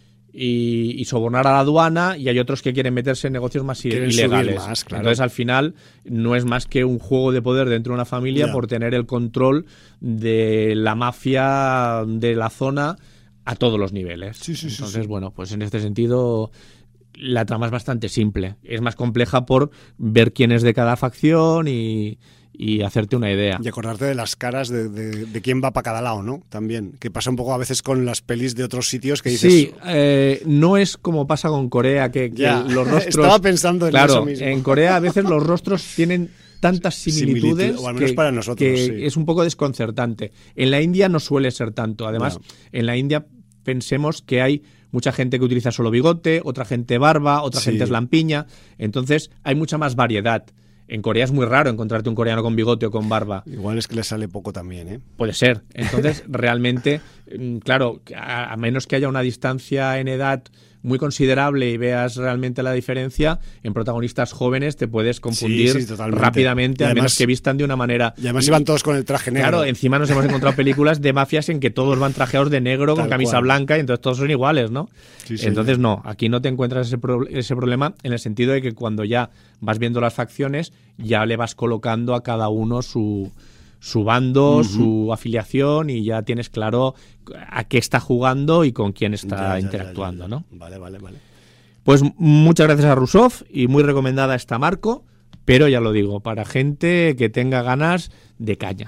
y sobornar a la aduana, y hay otros que quieren meterse en negocios más ilegales. Más, claro. Entonces, al final, no es más que un juego de poder dentro de una familia por tener el control de la mafia de la zona a todos los niveles. Sí. Entonces, bueno, pues en este sentido la trama es bastante simple. Es más compleja por ver quién es de cada facción y hacerte una idea. Y acordarte de las caras de quién va para cada lado, ¿no? También, que pasa un poco a veces con las pelis de otros sitios que dices... Sí, no es como pasa con Corea, que los rostros... Estaba pensando en eso mismo. En Corea a veces los rostros tienen tantas similitudes o al menos para nosotros, que es un poco desconcertante. En la India no suele ser tanto. Además, en la India pensemos que hay mucha gente que utiliza solo bigote, otra gente barba, otra gente es lampiña. Entonces hay mucha más variedad. En Corea es muy raro encontrarte un coreano con bigote o con barba. Igual es que le sale poco también, ¿eh? Puede ser. Entonces, realmente, claro, a menos que haya una distancia en edad muy considerable y veas realmente la diferencia, en protagonistas jóvenes te puedes confundir rápidamente, además, a menos que vistan de una manera... Y además iban todos con el traje negro. Claro, encima nos hemos encontrado películas de mafias en que todos van trajeados de negro, con camisa blanca, y entonces todos son iguales, ¿no? Entonces, no, aquí no te encuentras ese problema, en el sentido de que cuando ya vas viendo las facciones, ya le vas colocando a cada uno su bando, su afiliación, y ya tienes claro a qué está jugando y con quién está interactuando, ¿no? Vale. Pues muchas gracias a Rusov, y muy recomendada esta Marco, pero ya lo digo, para gente que tenga ganas de caña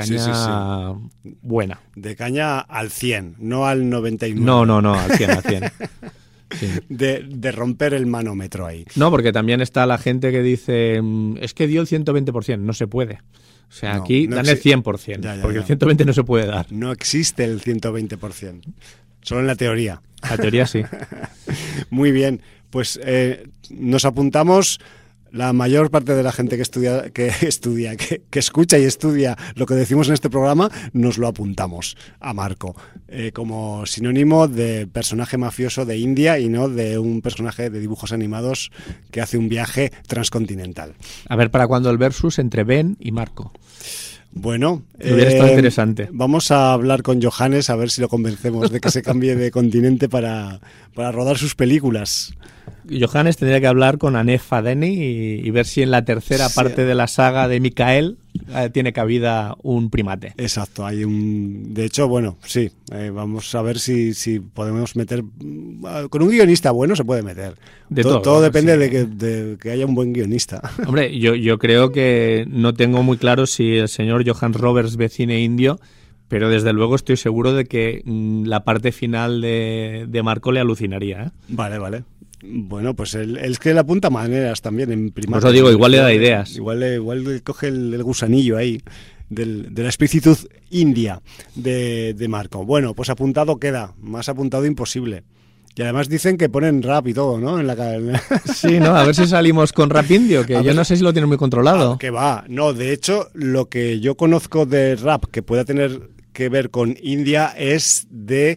buena. De caña al 100, no al 99. No, al 100. Sí. De romper el manómetro ahí. No, porque también está la gente que dice, es que dio el 120%, no se puede. O sea, aquí dan el 100%, porque el 120% no se puede dar. No existe el 120%, solo en la teoría. La teoría sí. Muy bien, pues nos apuntamos. La mayor parte de la gente que escucha y estudia lo que decimos en este programa, nos lo apuntamos a Marco como sinónimo de personaje mafioso de India y no de un personaje de dibujos animados que hace un viaje transcontinental. A ver para cuándo el versus entre Ben y Marco. Bueno, hubiera estado interesante. Vamos a hablar con Johannes a ver si lo convencemos de que se cambie de continente para rodar sus películas. Johannes tendría que hablar con Anef Fadeni y ver si en la tercera parte de la saga de Mikael tiene cabida un primate. Exacto, hay de hecho, bueno, sí, vamos a ver si podemos meter... Con un guionista bueno se puede meter. Todo depende de que haya un buen guionista. Hombre, yo creo que no tengo muy claro si el señor Johan Roberts ve cine indio, pero desde luego estoy seguro de que la parte final de Marco le alucinaría, ¿eh? Vale. Bueno, pues él es que le apunta maneras también en primate. Pues lo digo, igual le da ideas. Igual le coge el gusanillo ahí de la explicitud india de Marco. Bueno, pues apuntado queda, más apuntado imposible. Y además dicen que ponen rap y todo, ¿no? Sí, ¿no? A ver si salimos con rap indio, que yo no sé si lo tienen muy controlado. Que va. No, de hecho, lo que yo conozco de rap que pueda tener que ver con India es de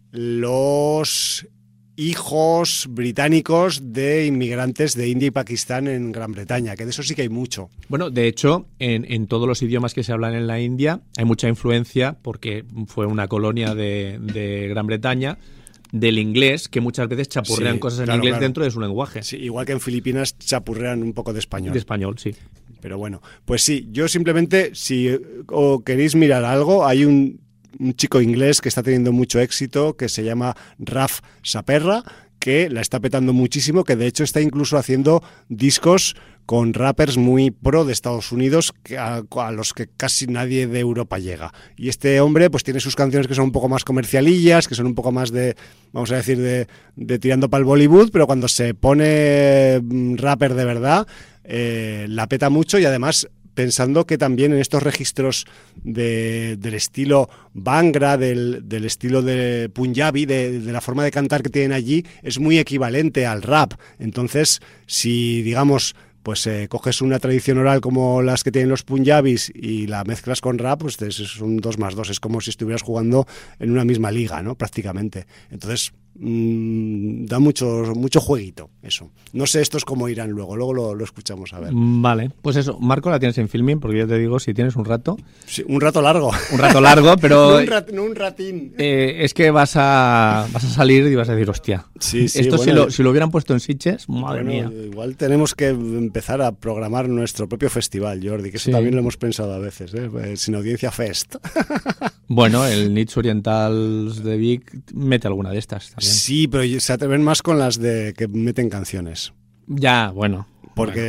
los hijos británicos de inmigrantes de India y Pakistán en Gran Bretaña, que de eso sí que hay mucho. Bueno, de hecho, en todos los idiomas que se hablan en la India hay mucha influencia, porque fue una colonia de Gran Bretaña, del inglés, que muchas veces chapurrean cosas en inglés dentro de su lenguaje. Sí, igual que en Filipinas chapurrean un poco de español. De español, sí. Pero bueno, pues sí, yo simplemente, si queréis mirar algo, hay un chico inglés que está teniendo mucho éxito, que se llama Raf Saperra, que la está petando muchísimo, que de hecho está incluso haciendo discos con rappers muy pro de Estados Unidos, a los que casi nadie de Europa llega. Y este hombre pues tiene sus canciones que son un poco más comercialillas, que son un poco más vamos a decir, de tirando para el Bollywood, pero cuando se pone rapper de verdad, la peta mucho, y además pensando que también en estos registros del estilo Bhangra, del estilo de Punjabi, de la forma de cantar que tienen allí, es muy equivalente al rap. Entonces, si digamos pues coges una tradición oral como las que tienen los punjabis y la mezclas con rap, pues es un 2 más 2, es como si estuvieras jugando en una misma liga, ¿no? Prácticamente. Entonces da mucho jueguito eso. No sé estos cómo irán luego lo escuchamos a ver. Vale, pues eso, Marco, la tienes en Filmin, porque yo te digo, si tienes un rato. Sí, un rato largo. Un rato largo, pero no un ratín. Es que vas a salir y vas a decir, hostia. Sí, esto bueno, si lo hubieran puesto en Sitges, madre mía. Igual tenemos que empezar a programar nuestro propio festival, Jordi, que eso también lo hemos pensado a veces, Sin Audiencia Fest. Bueno, el Nietzsche Orientals de Vic mete alguna de estas también. Sí, pero se atreven más con las de que meten canciones. Ya, bueno. Porque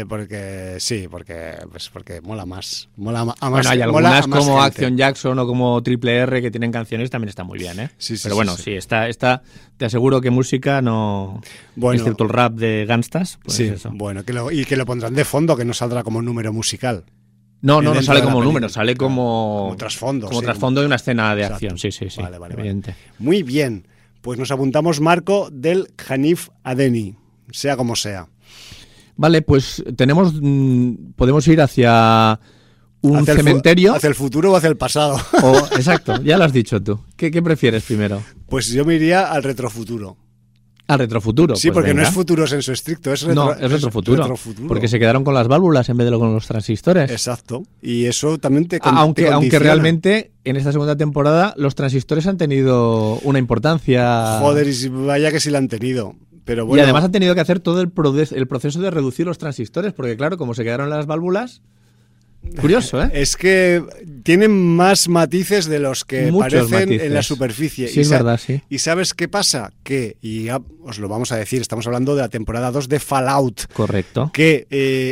mola más. Bueno, hay algunas como Action Jackson o como Triple R que tienen canciones, también está muy bien, ¿eh? Sí, pero bueno, sí, está, te aseguro que música no... Bueno, excepto el rap de Gangstas, pues sí, eso. Bueno, que lo pondrán de fondo, que no saldrá como número musical. No sale como número, sale como trasfondo. Como trasfondo de una escena de acción, sí. Vale. Muy bien, pues nos apuntamos, Marco, del Hanif Adeni, sea como sea. Vale, pues podemos ir hacia un cementerio. ¿Hacia el futuro o hacia el pasado? Exacto, ya lo has dicho tú. ¿Qué prefieres primero? Pues yo me iría al retrofuturo. ¿Al retrofuturo? Sí, pues porque venga. no es futuro senso estricto, es retrofuturo. Porque se quedaron con las válvulas en vez de con los transistores. Exacto. Y eso también te aunque realmente en esta segunda temporada los transistores han tenido una importancia. Joder, y vaya que sí la han tenido. Pero bueno. Y además han tenido que hacer todo el proceso de reducir los transistores, porque claro, como se quedaron las válvulas... Curioso, ¿eh? Es que tienen más matices de los que parecen en la superficie. Sí, es verdad, sí. ¿Y sabes qué pasa? Y ya os lo vamos a decir, estamos hablando de la temporada 2 de Fallout. Correcto. Que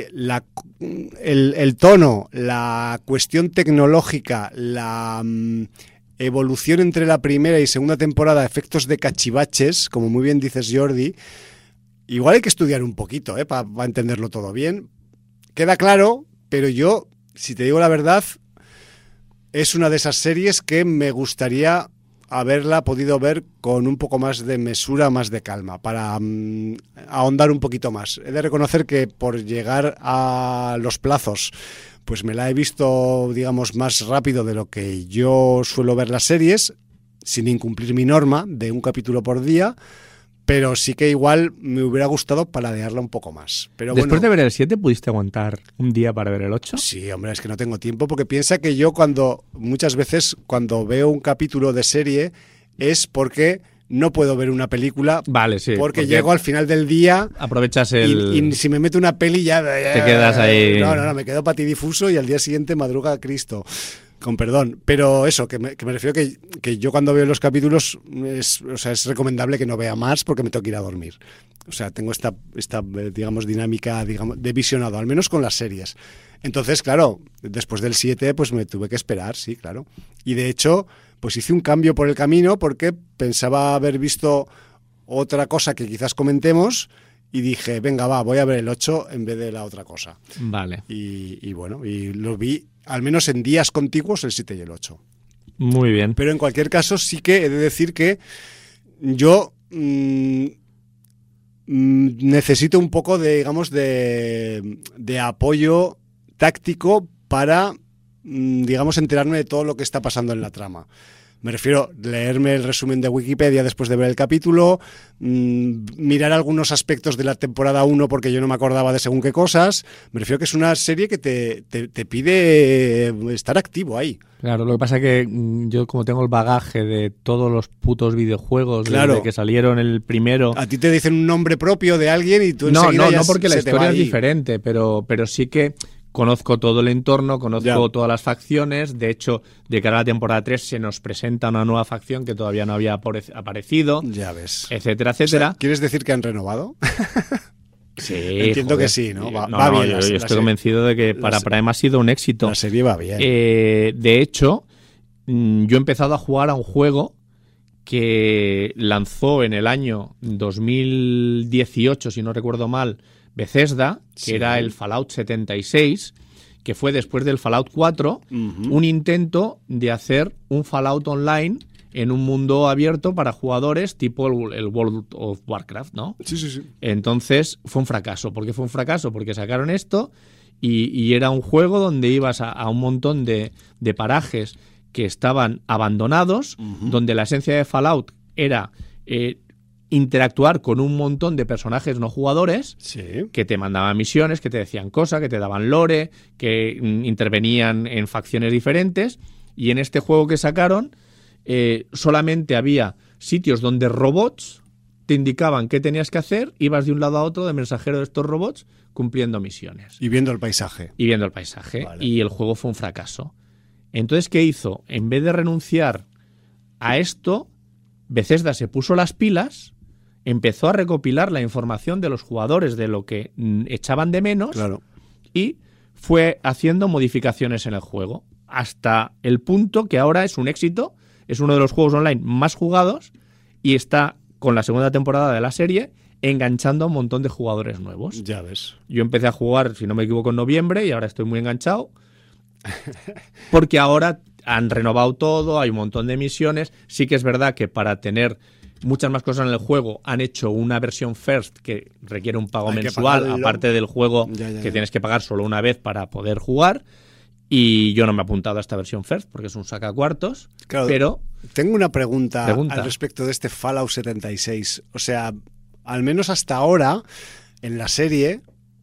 el tono, la cuestión tecnológica, la evolución entre la primera y segunda temporada, efectos de cachivaches, como muy bien dices, Jordi, igual hay que estudiar un poquito, para entenderlo todo bien. Queda claro, pero yo... Si te digo la verdad, es una de esas series que me gustaría haberla podido ver con un poco más de mesura, más de calma, para ahondar un poquito más. He de reconocer que por llegar a los plazos, pues me la he visto, digamos, más rápido de lo que yo suelo ver las series, sin incumplir mi norma de un capítulo por día. Pero sí que igual me hubiera gustado paladearla un poco más. Pero después de ver el 7, ¿pudiste aguantar un día para ver el 8? Sí, hombre, es que no tengo tiempo, porque piensa que yo muchas veces cuando veo un capítulo de serie es porque no puedo ver una película. Vale, sí. Porque llego al final del día. Aprovechas y si me meto una peli ya te quedas ahí. No, me quedo patidifuso y al día siguiente madruga a Cristo. Con perdón, pero eso, que me refiero que yo cuando veo los capítulos es recomendable que no vea más porque me tengo que ir a dormir. O sea, tengo esta digamos, dinámica de visionado, al menos con las series. Entonces, claro, después del 7 pues me tuve que esperar, sí, claro. Y de hecho, pues hice un cambio por el camino porque pensaba haber visto otra cosa que quizás comentemos y dije, venga, voy a ver el 8 en vez de la otra cosa. Vale. Y bueno, y lo vi al menos en días contiguos el 7 y el 8. Muy bien. Pero en cualquier caso sí que he de decir que yo necesito un poco de, digamos, de apoyo táctico para, digamos, enterarme de todo lo que está pasando en la trama. Me refiero a leerme el resumen de Wikipedia después de ver el capítulo, mirar algunos aspectos de la temporada 1 porque yo no me acordaba de según qué cosas. Me refiero a que es una serie que te pide estar activo ahí. Claro, lo que pasa es que yo como tengo el bagaje de todos los putos videojuegos desde que salieron el primero... A ti te dicen un nombre propio de alguien y tú No, enseguida porque la historia es diferente, pero sí que... Conozco todo el entorno, conozco todas las facciones. De hecho, de cara a la temporada 3 se nos presenta una nueva facción que todavía no había aparecido. Ya ves. Etcétera, etcétera. O sea, ¿quieres decir que han renovado? Sí. Entiendo que sí, ¿no? Va bien. Yo estoy convencido de que para Prime ha sido un éxito. La serie va bien. De hecho, yo he empezado a jugar a un juego que lanzó en el año 2018, si no recuerdo mal, Bethesda, que era el Fallout 76, que fue después del Fallout 4, un intento de hacer un Fallout Online en un mundo abierto para jugadores tipo el World of Warcraft, ¿no? Sí. Entonces fue un fracaso. ¿Por qué fue un fracaso? Porque sacaron esto y era un juego donde ibas a un montón de parajes que estaban abandonados, donde la esencia de Fallout era interactuar con un montón de personajes no jugadores que te mandaban misiones, que te decían cosas, que te daban lore, que intervenían en facciones diferentes. Y en este juego que sacaron solamente había sitios donde robots te indicaban qué tenías que hacer, ibas de un lado a otro de mensajero de estos robots cumpliendo misiones. Y viendo el paisaje. Vale. Y el juego fue un fracaso. Entonces, ¿qué hizo? En vez de renunciar a esto, Bethesda se puso las pilas, empezó a recopilar la información de los jugadores de lo que echaban de menos y fue haciendo modificaciones en el juego hasta el punto que ahora es un éxito, es uno de los juegos online más jugados y está con la segunda temporada de la serie enganchando a un montón de jugadores nuevos. Ya ves. Yo empecé a jugar, si no me equivoco, en noviembre y ahora estoy muy enganchado porque ahora han renovado todo, hay un montón de misiones. Sí que es verdad que para tener muchas más cosas en el juego han hecho una versión First que requiere un pago mensual, aparte del juego que tienes que pagar solo una vez para poder jugar. Y yo no me he apuntado a esta versión First porque es un sacacuartos. Claro, pero tengo una pregunta al respecto de este Fallout 76. O sea, al menos hasta ahora, en la serie,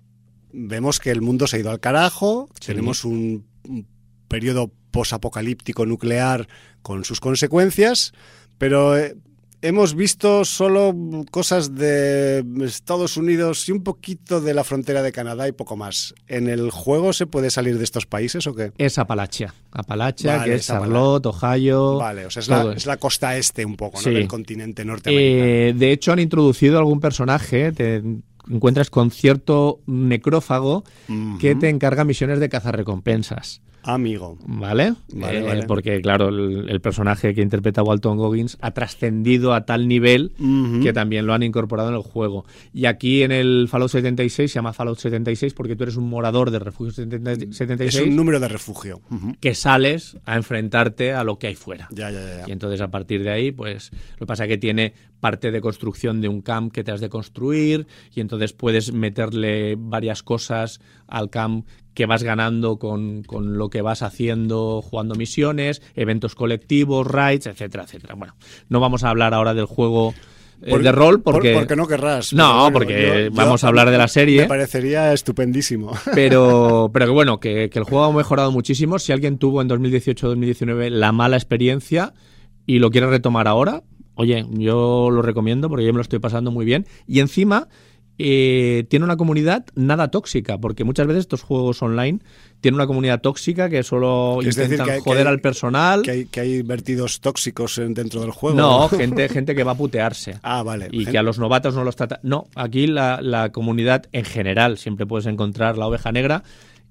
vemos que el mundo se ha ido al carajo. Tenemos un periodo posapocalíptico nuclear con sus consecuencias, pero hemos visto solo cosas de Estados Unidos y un poquito de la frontera de Canadá y poco más. ¿En el juego se puede salir de estos países o qué? Es Appalachia, vale, que es Charlotte, Ohio... Vale, o sea, es la costa este un poco, ¿no? Del continente norteamericano. De hecho, han introducido algún personaje, te encuentras con cierto necrófago que te encarga misiones de cazarrecompensas. Amigo. ¿Vale? Porque, claro, el personaje que interpreta Walton Goggins ha trascendido a tal nivel que también lo han incorporado en el juego. Y aquí en el Fallout 76 se llama Fallout 76 porque tú eres un morador de Refugio 76. Es un número de refugio. Que sales a enfrentarte a lo que hay fuera. Ya. Y entonces, a partir de ahí, pues, lo que pasa es que tiene parte de construcción de un camp que te has de construir y entonces puedes meterle varias cosas al camp que vas ganando con lo que vas haciendo, jugando misiones, eventos colectivos, raids, etcétera, etcétera. Bueno, no vamos a hablar ahora del juego de rol porque no querrás. No, porque vamos a hablar de la serie. Me parecería estupendísimo. Pero que bueno, que el juego ha mejorado muchísimo. Si alguien tuvo en 2018 o 2019 la mala experiencia y lo quiere retomar ahora, oye, yo lo recomiendo porque yo me lo estoy pasando muy bien. Y encima tiene una comunidad nada tóxica, porque muchas veces estos juegos online tienen una comunidad tóxica que solo intentan joder al personal. Que hay vertidos tóxicos dentro del juego. No, gente que va a putearse. Vale. Y que a los novatos no los trata. No, aquí la comunidad en general, siempre puedes encontrar la oveja negra,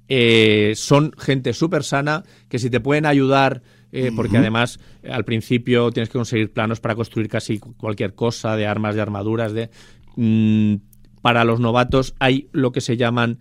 son gente súper sana, que si te pueden ayudar... porque además al principio tienes que conseguir planos para construir casi cualquier cosa, de armas, de armaduras, para los novatos hay lo que se llaman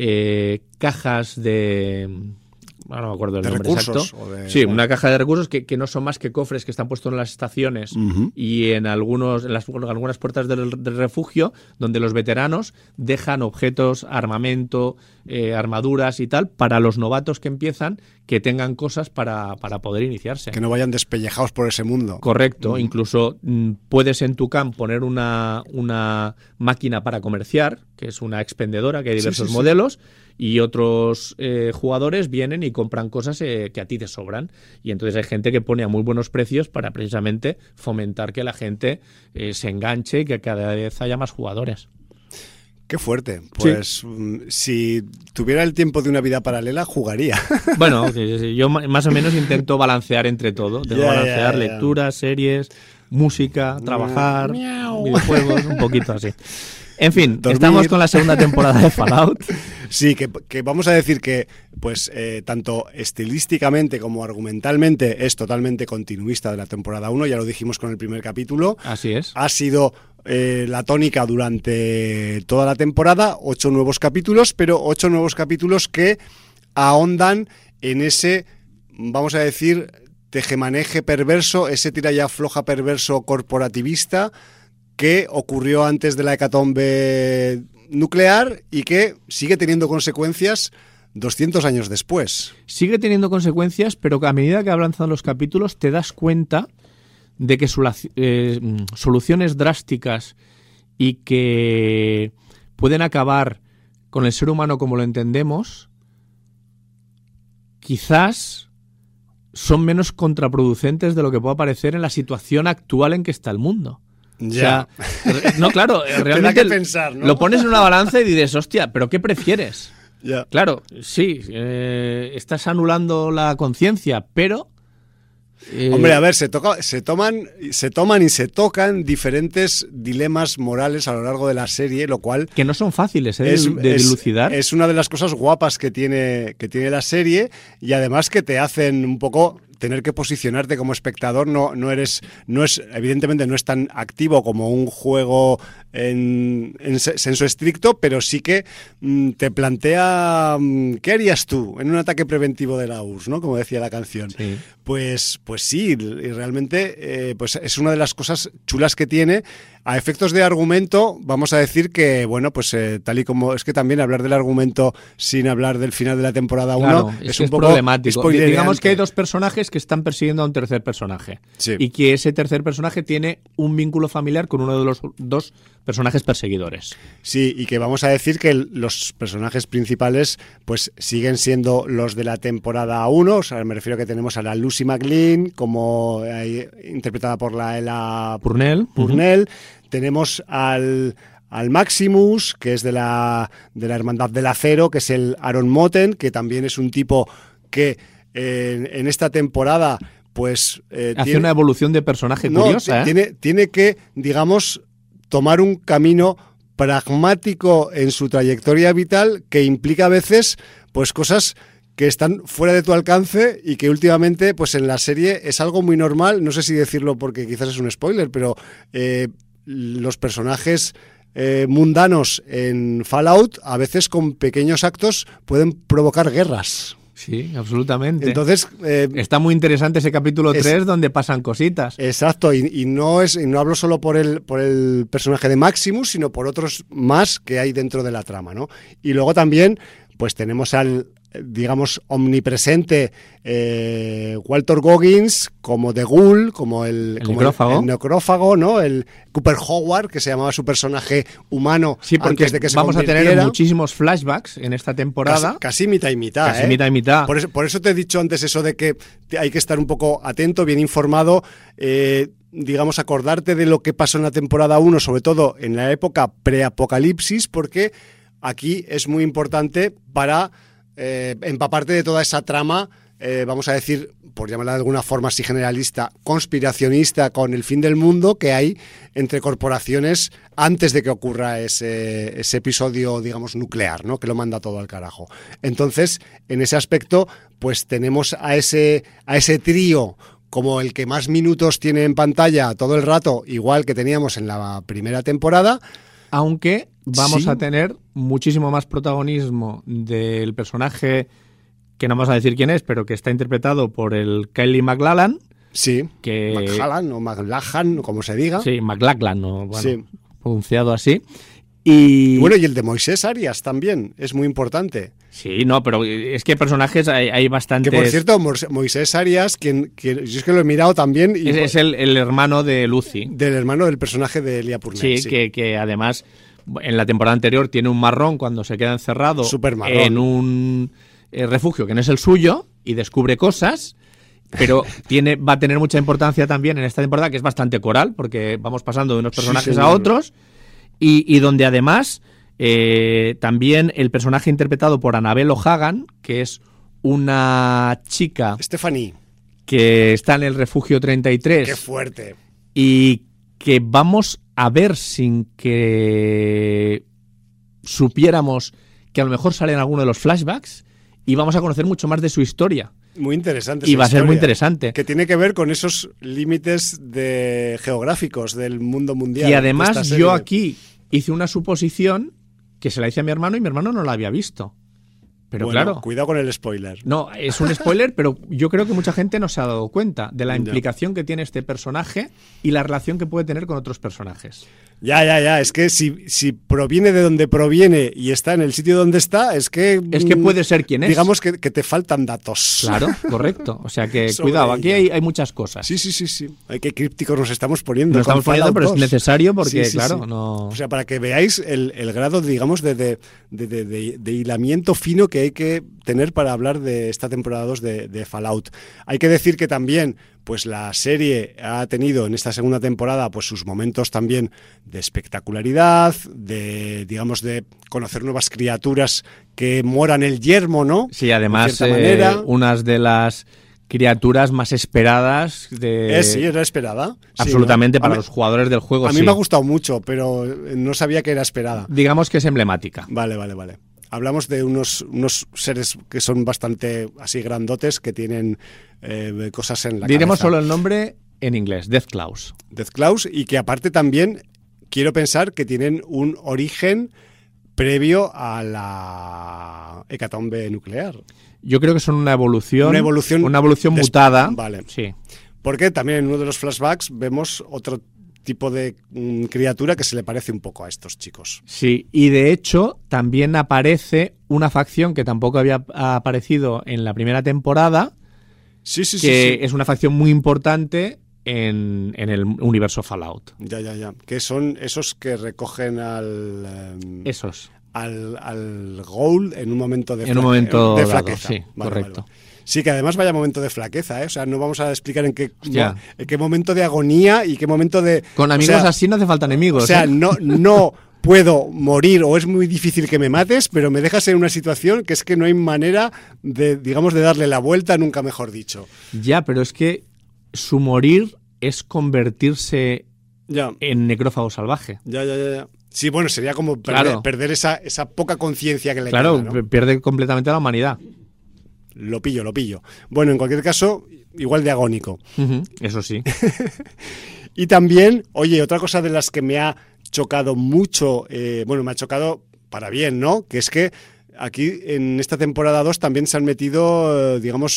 cajas de... no me acuerdo el nombre exacto. Sí, una caja de recursos que no son más que cofres que están puestos en las estaciones y en algunas puertas del refugio, donde los veteranos dejan objetos, armamento, armaduras y tal, para los novatos que empiezan, que tengan cosas para poder iniciarse. Que no vayan despellejados por ese mundo. Correcto. Incluso puedes en tu camp poner una máquina para comerciar, que es una expendedora, que hay diversos modelos, y otros jugadores vienen y compran cosas que a ti te sobran. Y entonces hay gente que pone a muy buenos precios para precisamente fomentar que la gente se enganche y que cada vez haya más jugadores. Qué fuerte. Pues si tuviera el tiempo de una vida paralela, jugaría. Bueno, yo más o menos intento balancear entre todo. Tengo que balancear lecturas, series, música, trabajar, videojuegos, un poquito así. En fin, estamos con la segunda temporada de Fallout. Sí, que vamos a decir que pues tanto estilísticamente como argumentalmente es totalmente continuista de la temporada 1, ya lo dijimos con el primer capítulo. Así es. Ha sido la tónica durante toda la temporada, 8 nuevos capítulos, pero 8 nuevos capítulos que ahondan en ese, vamos a decir, tejemaneje perverso, ese tira y afloja perverso corporativista que ocurrió antes de la hecatombe nuclear y que sigue teniendo consecuencias 200 años después. Sigue teniendo consecuencias, pero que a medida que avanzan los capítulos te das cuenta de que soluciones drásticas y que pueden acabar con el ser humano como lo entendemos, quizás son menos contraproducentes de lo que pueda parecer en la situación actual en que está el mundo. Ya. O sea, no, claro, realmente que pensar, ¿no? Lo pones en una balanza y dices, hostia, ¿pero qué prefieres? Ya. Claro, sí, estás anulando la conciencia, pero... Hombre, a ver, se toman y se tocan diferentes dilemas morales a lo largo de la serie, lo cual... Que no son fáciles de dilucidar. Es una de las cosas guapas que tiene la serie, y además que te hacen un poco... tener que posicionarte como espectador, evidentemente no es tan activo como un juego en senso estricto, pero sí que te plantea ¿qué harías tú en un ataque preventivo de la URSS, ¿no? Como decía la canción. Sí. Pues sí, y realmente pues es una de las cosas chulas que tiene. A efectos de argumento, vamos a decir que, bueno, pues tal y como... Es que también hablar del argumento sin hablar del final de la temporada 1 claro, es un poco problemático. Digamos que hay dos personajes que están persiguiendo a un tercer personaje. Sí. Y que ese tercer personaje tiene un vínculo familiar con uno de los dos personajes perseguidores. Sí, y que vamos a decir que los personajes principales pues siguen siendo los de la temporada 1, o sea, me refiero a que tenemos a la Lucy McLean, como interpretada por la Ella Purnell. Uh-huh. Tenemos al Maximus, que es de la Hermandad del Acero, que es el Aaron Moten, que también es un tipo que en esta temporada pues hace una evolución de personaje curiosa. Tiene que, digamos, tomar un camino pragmático en su trayectoria vital que implica a veces pues cosas que están fuera de tu alcance y que últimamente pues en la serie es algo muy normal. No sé si decirlo porque quizás es un spoiler, pero los personajes mundanos en Fallout a veces con pequeños actos pueden provocar guerras. Sí, absolutamente. Entonces está muy interesante ese capítulo 3 donde pasan cositas. Exacto, y no hablo solo por el personaje de Maximus, sino por otros más que hay dentro de la trama, ¿no? Y luego también pues tenemos al, digamos, omnipresente Walter Goggins como The Ghoul, como el necrófago, ¿no? El Cooper Howard, que se llamaba su personaje humano, sí, porque antes de que se vamos convirtiera. A tener muchísimos flashbacks en esta temporada. Casi mitad y mitad. Casi mitad y mitad. Por eso te he dicho antes eso de que hay que estar un poco atento, bien informado, digamos, acordarte de lo que pasó en la temporada 1, sobre todo en la época preapocalipsis, porque aquí es muy importante para empaparte de toda esa trama, vamos a decir, por llamarla de alguna forma así generalista, conspiracionista con el fin del mundo que hay entre corporaciones antes de que ocurra ese episodio, digamos, nuclear, ¿no? Que lo manda todo al carajo. Entonces, en ese aspecto, pues tenemos a ese trío como el que más minutos tiene en pantalla todo el rato, igual que teníamos en la primera temporada. Aunque vamos a tener muchísimo más protagonismo del personaje, que no vamos a decir quién es, pero que está interpretado por el Kyle MacLachlan. Sí, que... McLachlan o McLachlan, como se diga. Sí, McLachlan, bueno, sí, pronunciado así. Y bueno, y el de Moisés Arias también, es muy importante. Sí, no, pero es que personajes hay bastantes. Que por cierto, Moisés Arias, quien yo es que lo he mirado también. Y es el hermano de Lucy. Del hermano del personaje de Elia Purnell. Sí, sí. Que además en la temporada anterior tiene un marrón cuando se queda encerrado en un refugio que no es el suyo y descubre cosas. Pero va a tener mucha importancia también en esta temporada, que es bastante coral, porque vamos pasando de unos personajes a otros. Y donde además también el personaje interpretado por Annabelle O'Hagan, que es una chica Stephanie, que está en el refugio 33. ¡Qué fuerte! Y que vamos a ver sin que supiéramos que a lo mejor sale en alguno de los flashbacks y vamos a conocer mucho más de su historia. Muy interesante. Y va a ser muy interesante. Que tiene que ver con esos límites geográficos del mundo mundial. Y además yo aquí hice una suposición que se la hice a mi hermano y mi hermano no la había visto. Pero bueno, claro, cuidado con el spoiler. No, es un spoiler, pero yo creo que mucha gente no se ha dado cuenta de la implicación que tiene este personaje y la relación que puede tener con otros personajes. Ya. Es que si proviene de donde proviene y está en el sitio donde está, es que puede ser quien es. Digamos que te faltan datos. Claro, correcto. O sea que cuidado, aquí hay muchas cosas. Sí. Ay, qué crípticos nos estamos poniendo. Nos estamos poniendo, pero es necesario porque, sí. no... O sea, para que veáis el grado, digamos, de hilamiento fino que hay que tener para hablar de esta temporada 2 de Fallout. Hay que decir que también, pues la serie ha tenido en esta segunda temporada pues sus momentos también de espectacularidad, de conocer nuevas criaturas que moran el yermo, ¿no? Sí, además, unas de las criaturas más esperadas sí, era esperada. Absolutamente, sí, ¿no? para los jugadores del juego. A mí me ha gustado mucho, pero no sabía que era esperada. Digamos que es emblemática. Vale. Hablamos de unos seres que son bastante así grandotes, que tienen cosas en la Diremos cabeza. Solo el nombre en inglés, Deathclaws. Deathclaws, y que aparte también quiero pensar que tienen un origen previo a la hecatombe nuclear. Yo creo que son una evolución mutada. Vale. Sí. Porque también en uno de los flashbacks vemos otro tipo de criatura que se le parece un poco a estos chicos. Sí, y de hecho también aparece una facción que tampoco había aparecido en la primera temporada, sí. Es una facción muy importante en el universo Fallout. Ya. Que son esos que recogen al Ghoul en un momento de flaqueza. Sí, correcto. Vale. Sí, que además vaya momento de flaqueza, ¿eh? O sea, no vamos a explicar en qué momento de agonía y qué momento de... Con amigos así no hace falta enemigos. O sea, no puedo morir o es muy difícil que me mates, pero me dejas en una situación que es que no hay manera de darle la vuelta, nunca mejor dicho. Ya, pero es que su morir es convertirse en necrófago salvaje. Ya. Sí, bueno, sería como perder esa poca conciencia que le queda, ¿no? Pierde completamente la humanidad. Lo pillo. Bueno, en cualquier caso, igual de agónico. Eso sí. Y también, oye, otra cosa de las que me ha chocado mucho, me ha chocado para bien, ¿no? Que es que aquí en esta temporada 2 también se han metido,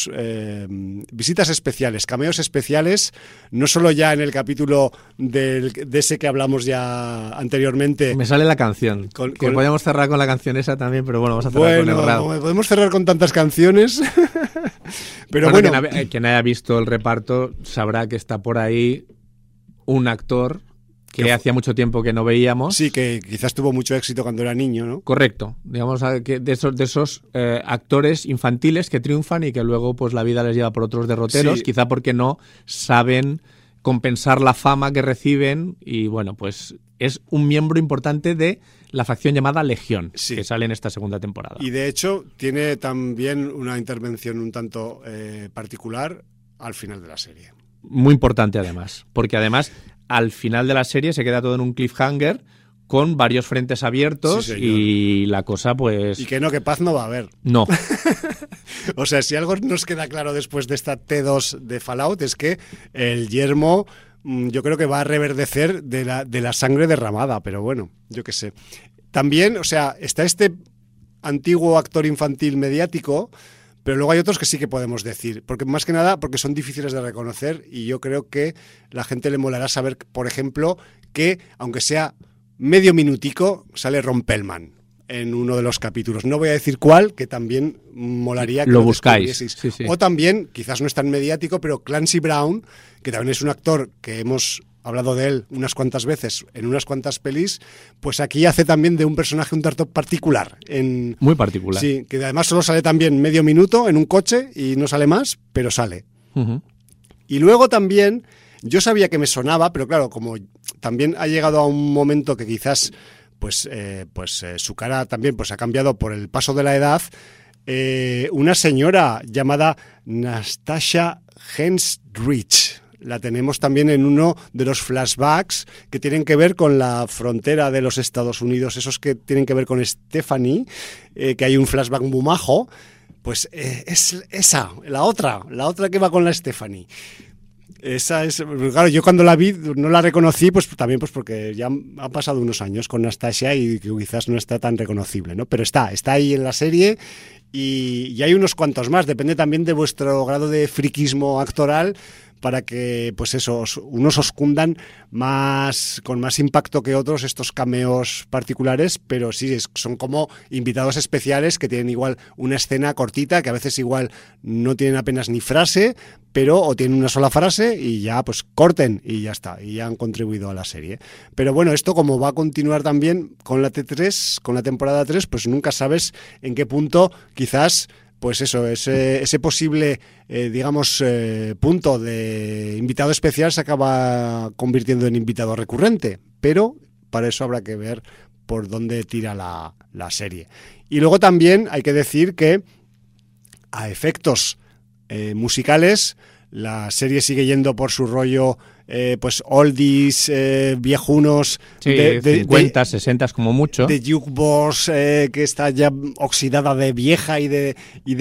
visitas especiales, cameos especiales, no solo ya en el capítulo de ese que hablamos ya anteriormente. Me sale la canción, que podemos cerrar con la canción esa también, pero bueno, vamos a cerrar con el rap. Podemos cerrar con tantas canciones, pero bueno. Quien haya visto el reparto sabrá que está por ahí un actor que hacía mucho tiempo que no veíamos. Sí, que quizás tuvo mucho éxito cuando era niño, ¿no? Correcto. Digamos que de esos actores infantiles que triunfan y que luego pues la vida les lleva por otros derroteros, quizá porque no saben compensar la fama que reciben y bueno, pues es un miembro importante de la facción llamada Legión, que sale en esta segunda temporada. Y de hecho tiene también una intervención un tanto particular al final de la serie. Muy importante además, porque además al final de la serie se queda todo en un cliffhanger con varios frentes abiertos y la cosa pues... Y que paz no va a haber. No. O sea, si algo nos queda claro después de esta T2 de Fallout es que el yermo yo creo que va a reverdecer de la sangre derramada, pero bueno, yo qué sé. También, o sea, está este antiguo actor infantil mediático, pero luego hay otros que sí que podemos decir, porque más que nada porque son difíciles de reconocer y yo creo que la gente le molará saber, por ejemplo, que aunque sea medio minutico sale Ron Perlman en uno de los capítulos. No voy a decir cuál, que también molaría que lo buscáis. Sí. O también, quizás no es tan mediático, pero Clancy Brown, que también es un actor que hemos hablado de él unas cuantas veces en unas cuantas pelis, pues aquí hace también de un personaje un tanto particular. Muy particular. Sí, que además solo sale también medio minuto en un coche y no sale más, pero sale. Uh-huh. Y luego también, yo sabía que me sonaba, pero claro, como también ha llegado a un momento que quizás su cara también pues ha cambiado por el paso de la edad, una señora llamada Natasha Henstridge. La tenemos también en uno de los flashbacks que tienen que ver con la frontera de los Estados Unidos, esos que tienen que ver con Stephanie, que hay un flashback muy majo, pues es esa, la otra que va con la Stephanie. Esa es, claro, yo cuando la vi no la reconocí, pues también pues porque ya han pasado unos años con Nastasia y quizás no está tan reconocible, ¿no? Pero está ahí en la serie y hay unos cuantos más, depende también de vuestro grado de friquismo actoral, para que, pues eso, unos os cundan más, con más impacto que otros estos cameos particulares, pero sí, son como invitados especiales que tienen igual una escena cortita, que a veces igual no tienen apenas ni frase, pero o tienen una sola frase y ya pues corten y ya está, y ya han contribuido a la serie. Pero bueno, esto como va a continuar también con la T3, con la temporada 3, pues nunca sabes en qué punto quizás... Pues eso, ese posible, punto de invitado especial se acaba convirtiendo en invitado recurrente, pero para eso habrá que ver por dónde tira la serie. Y luego también hay que decir que a efectos musicales la serie sigue yendo por su rollo pues oldies, viejunos, sí, de 50, 60 como mucho, de jukebox que está ya oxidada de vieja y del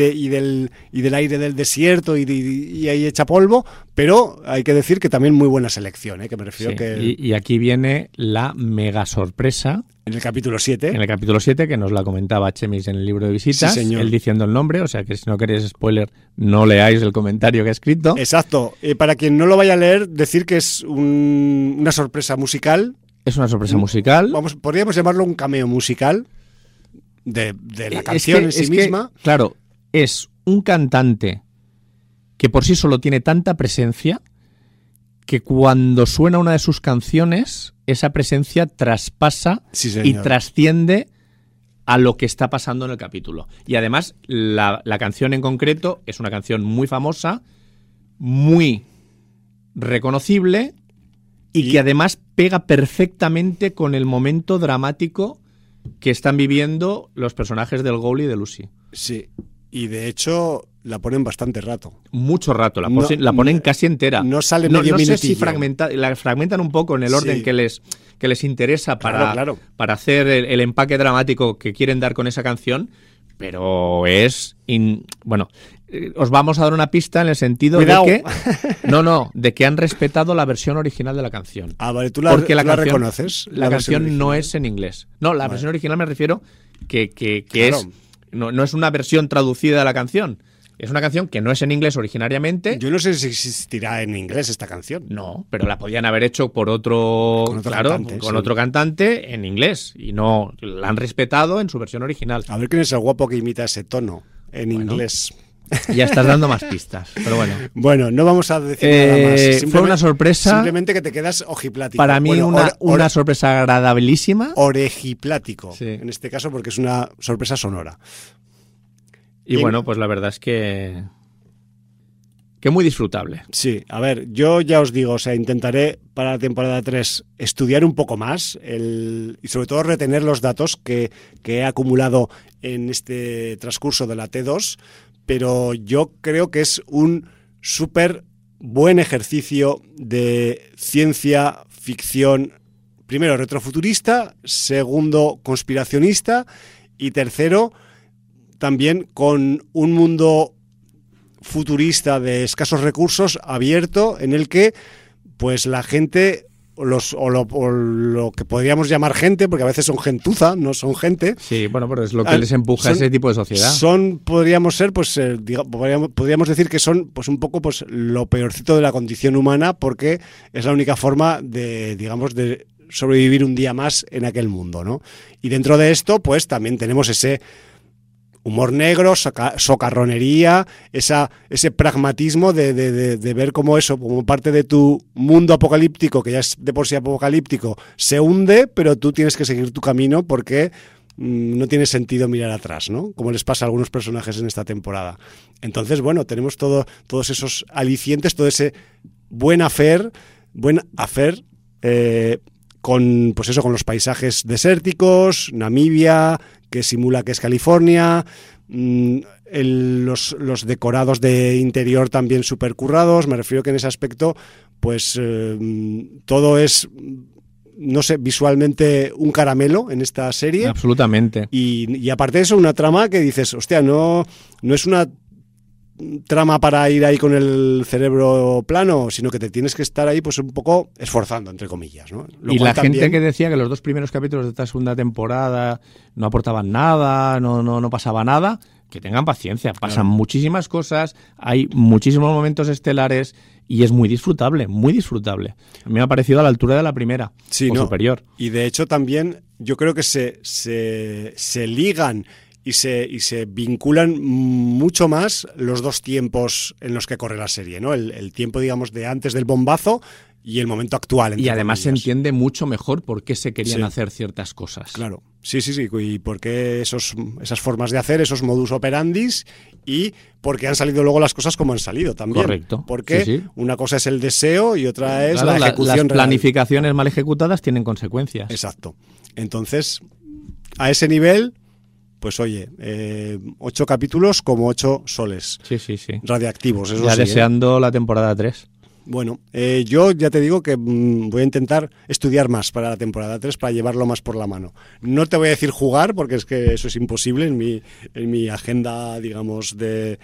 aire del desierto y ahí echa polvo, pero hay que decir que también muy buena selección, que me refiero sí, que... Y aquí viene la mega sorpresa. En el capítulo 7. En el capítulo 7, que nos la comentaba Chemis en el libro de visitas, sí, él diciendo el nombre, o sea que si no queréis spoiler, no leáis el comentario que ha escrito. Exacto. Para quien no lo vaya a leer, decir que es una sorpresa musical. Es una sorpresa musical. Podríamos llamarlo un cameo musical de la canción en sí misma. Claro, es un cantante que por sí solo tiene tanta presencia que cuando suena una de sus canciones, esa presencia traspasa y trasciende a lo que está pasando en el capítulo. Y además, la canción en concreto es una canción muy famosa, muy reconocible y que además pega perfectamente con el momento dramático que están viviendo los personajes del Goal y de Lucy. Sí, y de hecho la ponen bastante rato. Mucho rato, la ponen casi entera. No sale medio minutillo. No sé si la fragmentan un poco en el orden que les interesa para hacer el empaque dramático que quieren dar con esa canción, pero es... bueno, os vamos a dar una pista en el sentido de que han respetado la versión original de la canción. Ah, vale, ¿tú la reconoces? La canción no es en inglés. No, la versión original me refiero que claro. No es una versión traducida de la canción. Es una canción que no es en inglés originariamente. Yo no sé si existirá en inglés esta canción. No, pero la podían haber hecho por otro cantante en inglés. Y no, la han respetado en su versión original. A ver quién es el guapo que imita ese tono en inglés. Ya estás dando más pistas, pero bueno. Bueno, no vamos a decir nada más. Fue una sorpresa. Simplemente que te quedas ojiplático. Para mí una sorpresa agradabilísima. Orejiplático, sí. En este caso, porque es una sorpresa sonora. Y bueno, pues la verdad es que muy disfrutable. Sí, a ver, yo ya os digo, o sea, intentaré para la temporada 3 estudiar un poco más y sobre todo retener los datos que he acumulado en este transcurso de la T2, pero yo creo que es un súper buen ejercicio de ciencia ficción, primero retrofuturista, segundo conspiracionista y tercero también con un mundo futurista de escasos recursos abierto en el que pues la gente o lo que podríamos llamar gente, porque a veces son gentuza, no son gente. Sí, bueno, pero es lo que les empuja a ese tipo de sociedad. Podríamos decir que son pues un poco pues lo peorcito de la condición humana, porque es la única forma de sobrevivir un día más en aquel mundo, ¿no? Y dentro de esto, pues también tenemos ese humor negro, socarronería, ese pragmatismo de ver cómo eso, como parte de tu mundo apocalíptico, que ya es de por sí apocalíptico, se hunde, pero tú tienes que seguir tu camino porque no tiene sentido mirar atrás, ¿no? Como les pasa a algunos personajes en esta temporada. Entonces, bueno, tenemos todos esos alicientes, todo ese buen hacer, con los paisajes desérticos, Namibia, que simula que es California, los decorados de interior también súper currados. Me refiero que en ese aspecto, pues todo es, no sé, visualmente un caramelo en esta serie. Absolutamente. Y aparte de eso, una trama que dices, hostia, no es una trama para ir ahí con el cerebro plano, sino que te tienes que estar ahí pues un poco esforzando, entre comillas, ¿no? Y la gente que decía que los 2 primeros capítulos de esta segunda temporada no aportaban nada, no pasaba nada, que tengan paciencia. Pasan muchísimas cosas, hay muchísimos momentos estelares y es muy disfrutable, muy disfrutable. A mí me ha parecido a la altura de la primera, o superior. Y de hecho también yo creo que se ligan y se vinculan mucho más los dos tiempos en los que corre la serie, ¿no? El tiempo, digamos, de antes del bombazo y el momento actual. Y además se entiende mucho mejor por qué se querían hacer ciertas cosas. Claro, sí, y por qué esas formas de hacer, esos modus operandis, y por qué han salido luego las cosas como han salido también. Correcto. Porque una cosa es el deseo y otra es la ejecución las planificaciones mal ejecutadas tienen consecuencias. Exacto. Entonces, a ese nivel, pues oye, 8 capítulos como 8 soles. Sí. Radiactivos, eso ya sí. Deseando la temporada 3. Bueno, yo ya te digo que voy a intentar estudiar más para la temporada 3 para llevarlo más por la mano. No te voy a decir jugar, porque es que eso es imposible en mi agenda, digamos, de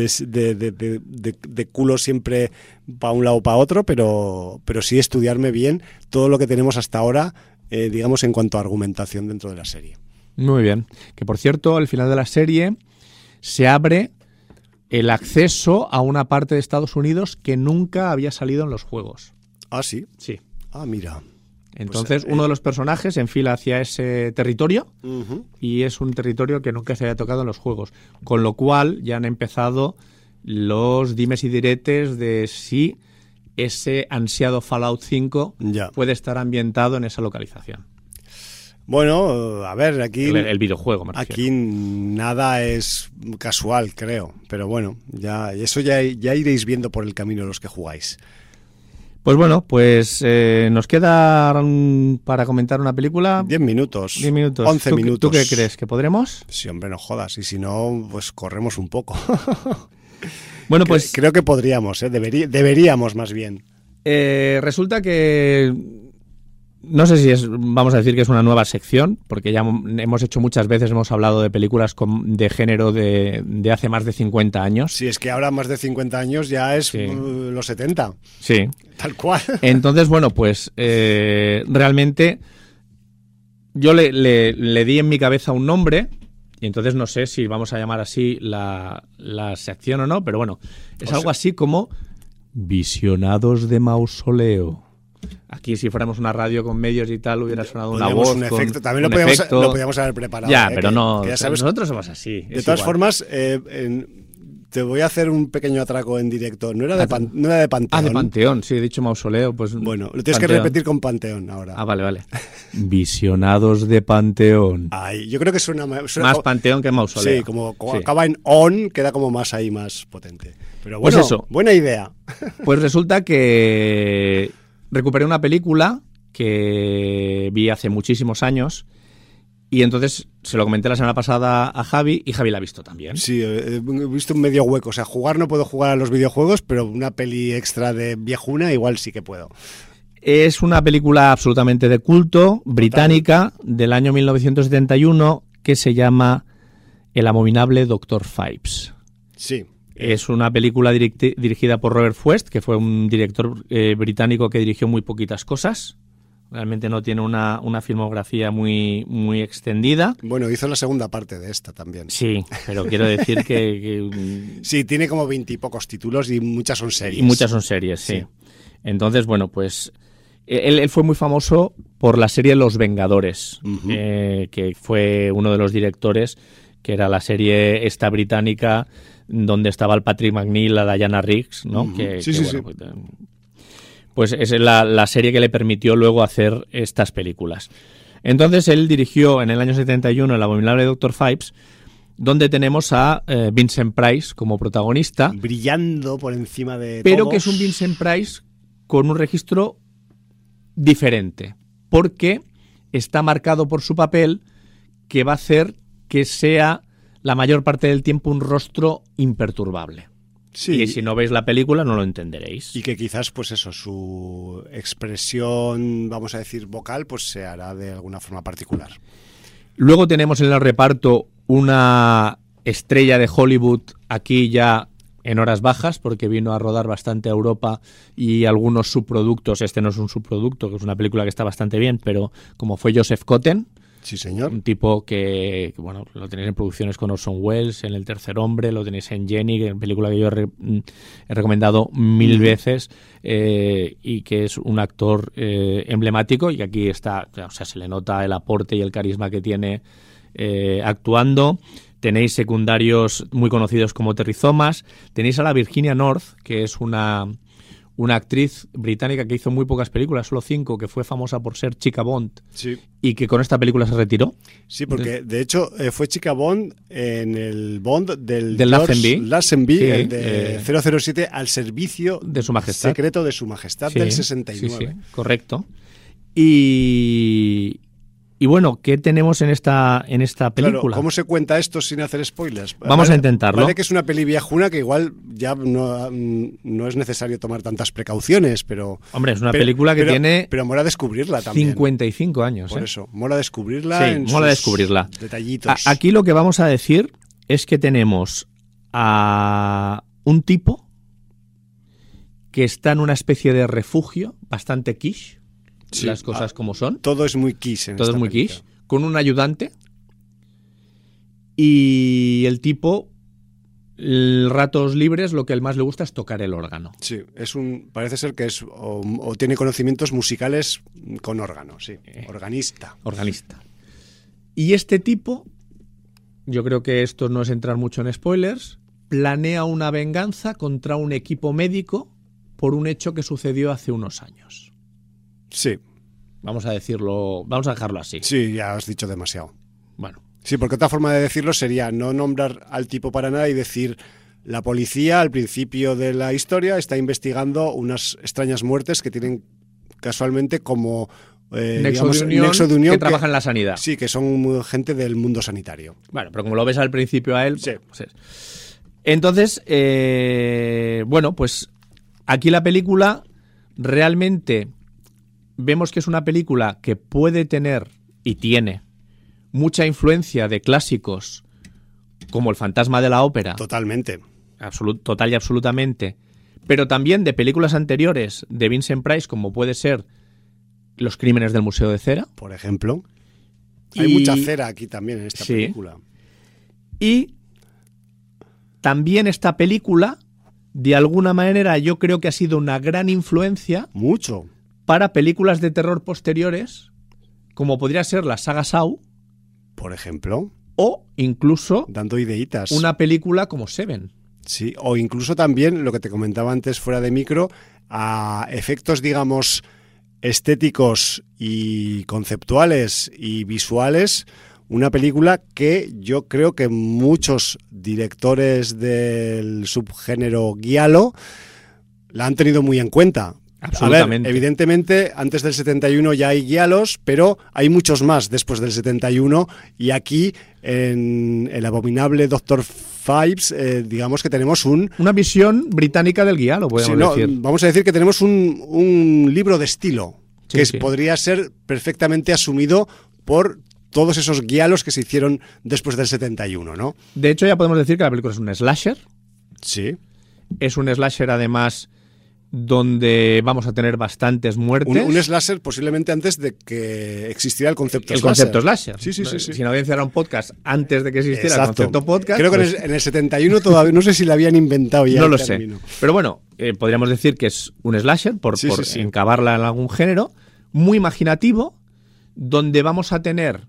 culo siempre para un lado o para otro, pero sí estudiarme bien todo lo que tenemos hasta ahora, digamos, en cuanto a argumentación dentro de la serie. Muy bien. Que por cierto, al final de la serie se abre el acceso a una parte de Estados Unidos que nunca había salido en los juegos. ¿Ah, sí? Sí. Ah, mira. Entonces, uno de los personajes enfila hacia ese territorio y es un territorio que nunca se había tocado en los juegos. Con lo cual ya han empezado los dimes y diretes de si ese ansiado Fallout 5 puede estar ambientado en esa localización. Bueno, a ver, aquí... El videojuego, me refiero. Aquí nada es casual, creo. Pero bueno, ya iréis viendo por el camino los que jugáis. Pues bueno, nos queda para comentar una película... 10 minutos. 10 minutos. 11 minutos. ¿Tú qué crees? ¿Que podremos? Sí, hombre, no jodas. Y si no, pues corremos un poco. Bueno, pues... Creo que podríamos, deberíamos más bien. Resulta que... No sé si vamos a decir que es una nueva sección, porque ya hemos hecho muchas veces, hemos hablado de películas de género de hace más de 50 años. Sí, es que ahora más de 50 años ya es los 70. Sí. Tal cual. Entonces, bueno, pues realmente yo le di en mi cabeza un nombre, y entonces no sé si vamos a llamar así la sección o no, pero bueno, es algo así como Visionados de Mausoleo. Aquí, si fuéramos una radio con medios y tal, hubiera sonado una voz. Un efecto. También lo podíamos haber preparado. Ya, pero no. Que ya sabes, nosotros somos así. De todas formas, te voy a hacer un pequeño atraco en directo. No era de Panteón. Ah, de Panteón, sí, he dicho Mausoleo. Pues bueno, lo tienes que repetir con Panteón ahora. Ah, vale. Visionados de Panteón. Ay, yo creo que suena más Panteón que Mausoleo. Sí, como acaba en on, queda como más ahí, más potente. Pero bueno, pues eso. Buena idea. Pues resulta que recuperé una película que vi hace muchísimos años y entonces se lo comenté la semana pasada a Javi y Javi la ha visto también. Sí, he visto un medio hueco. O sea, jugar no puedo jugar a los videojuegos, pero una peli extra de viejuna igual sí que puedo. Es una película absolutamente de culto, británica, del año 1971, que se llama El abominable Dr. Phibes. Sí. Es una película dirigida por Robert West, que fue un director británico que dirigió muy poquitas cosas. Realmente no tiene una filmografía muy, muy extendida. Bueno, hizo la segunda parte de esta también. Sí, pero quiero decir que sí, tiene como 20 y pocos títulos y muchas son series. Y muchas son series, sí. Entonces, bueno, pues él fue muy famoso por la serie Los Vengadores, que fue uno de los directores, que era la serie esta británica donde estaba el Patrick McNeil, la Diana Riggs, ¿no? Sí. Pues es la serie que le permitió luego hacer estas películas. Entonces él dirigió en el año 71 El abominable Dr. Phibes, donde tenemos a Vincent Price como protagonista. Brillando por encima de pero todos. Que es un Vincent Price con un registro diferente, porque está marcado por su papel que va a hacer que sea la mayor parte del tiempo un rostro imperturbable. Sí. Y si no veis la película no lo entenderéis. Y que quizás, pues eso, su expresión, vamos a decir, vocal, pues se hará de alguna forma particular. Luego tenemos en el reparto una estrella de Hollywood, aquí ya en horas bajas, porque vino a rodar bastante a Europa y algunos subproductos. Este no es un subproducto, que es una película que está bastante bien, pero como fue Joseph Cotten, Sí, señor. Un tipo que bueno, lo tenéis en producciones con Orson Welles, en El tercer hombre, lo tenéis en Jenny, que es una película que yo he recomendado 1000 veces, y que es un actor emblemático, y aquí está, o sea, se le nota el aporte y el carisma que tiene actuando. Tenéis secundarios muy conocidos como Terry Thomas. Tenéis a la Virginia North, que es una actriz británica que hizo muy pocas películas, solo 5, que fue famosa por ser chica Bond, sí, y que con esta película se retiró. Sí, porque de hecho fue chica Bond en el Bond del Lazenby, sí, el de 007 al servicio de Su Majestad. Secreto de Su Majestad, sí, del 69. Sí, correcto. Y bueno, ¿qué tenemos en esta película? Claro, ¿cómo se cuenta esto sin hacer spoilers? Vamos a intentarlo. Vale que es una peli viejuna que igual ya no es necesario tomar tantas precauciones, pero... Hombre, es una película que tiene... Pero mola descubrirla también. 55 años. Por eso, mola descubrirla en mola descubrirla. Detallitos. Aquí lo que vamos a decir es que tenemos a un tipo que está en una especie de refugio bastante quiche. Sí, las cosas como son. Todo es muy quiche. Todo es muy quiche. Con un ayudante. Y el tipo, ratos libres, lo que a él más le gusta es tocar el órgano. Sí, parece ser que es o tiene conocimientos musicales con órgano, sí. Organista. Y este tipo, yo creo que esto no es entrar mucho en spoilers, planea una venganza contra un equipo médico por un hecho que sucedió hace unos años. Sí. Vamos a dejarlo así. Sí, ya has dicho demasiado. Bueno. Sí, porque otra forma de decirlo sería no nombrar al tipo para nada y decir: la policía al principio de la historia está investigando unas extrañas muertes que tienen casualmente como nexo de unión que trabaja en la sanidad. Sí, que son gente del mundo sanitario. Bueno, pero como lo ves al principio a él... Sí. Pues entonces, bueno, pues aquí la película realmente... Vemos que es una película que puede tener y tiene mucha influencia de clásicos como El fantasma de la ópera. Totalmente. Total y absolutamente. Pero también de películas anteriores de Vincent Price, como puede ser Los crímenes del Museo de Cera. Por ejemplo. Hay mucha cera aquí también en esta película. Y también esta película, de alguna manera, yo creo que ha sido una gran influencia. Mucho. Para películas de terror posteriores, como podría ser la saga Saw, por ejemplo, o incluso dando ideitas. Una película como Seven. Sí, o incluso también, lo que te comentaba antes fuera de micro, a efectos, digamos, estéticos y conceptuales y visuales, una película que yo creo que muchos directores del subgénero giallo la han tenido muy en cuenta. Absolutamente. A ver, evidentemente, antes del 71 ya hay giallos, pero hay muchos más después del 71, y aquí, en el abominable Dr. Phibes, digamos que tenemos una visión británica del giallo, podemos decir. Vamos a decir que tenemos un libro de estilo, que podría ser perfectamente asumido por todos esos giallos que se hicieron después del 71, ¿no? De hecho, ya podemos decir que la película es un slasher. Sí. Es un slasher, además, donde vamos a tener bastantes muertes. Un slasher posiblemente antes de que existiera el concepto slasher. El concepto slasher. Sí. Si la audiencia era un podcast antes de que existiera el concepto podcast... Creo que pues, en el 71 todavía, no sé si lo habían inventado ya. No lo sé. Pero bueno, podríamos decir que es un slasher, por encabarla en algún género, muy imaginativo, donde vamos a tener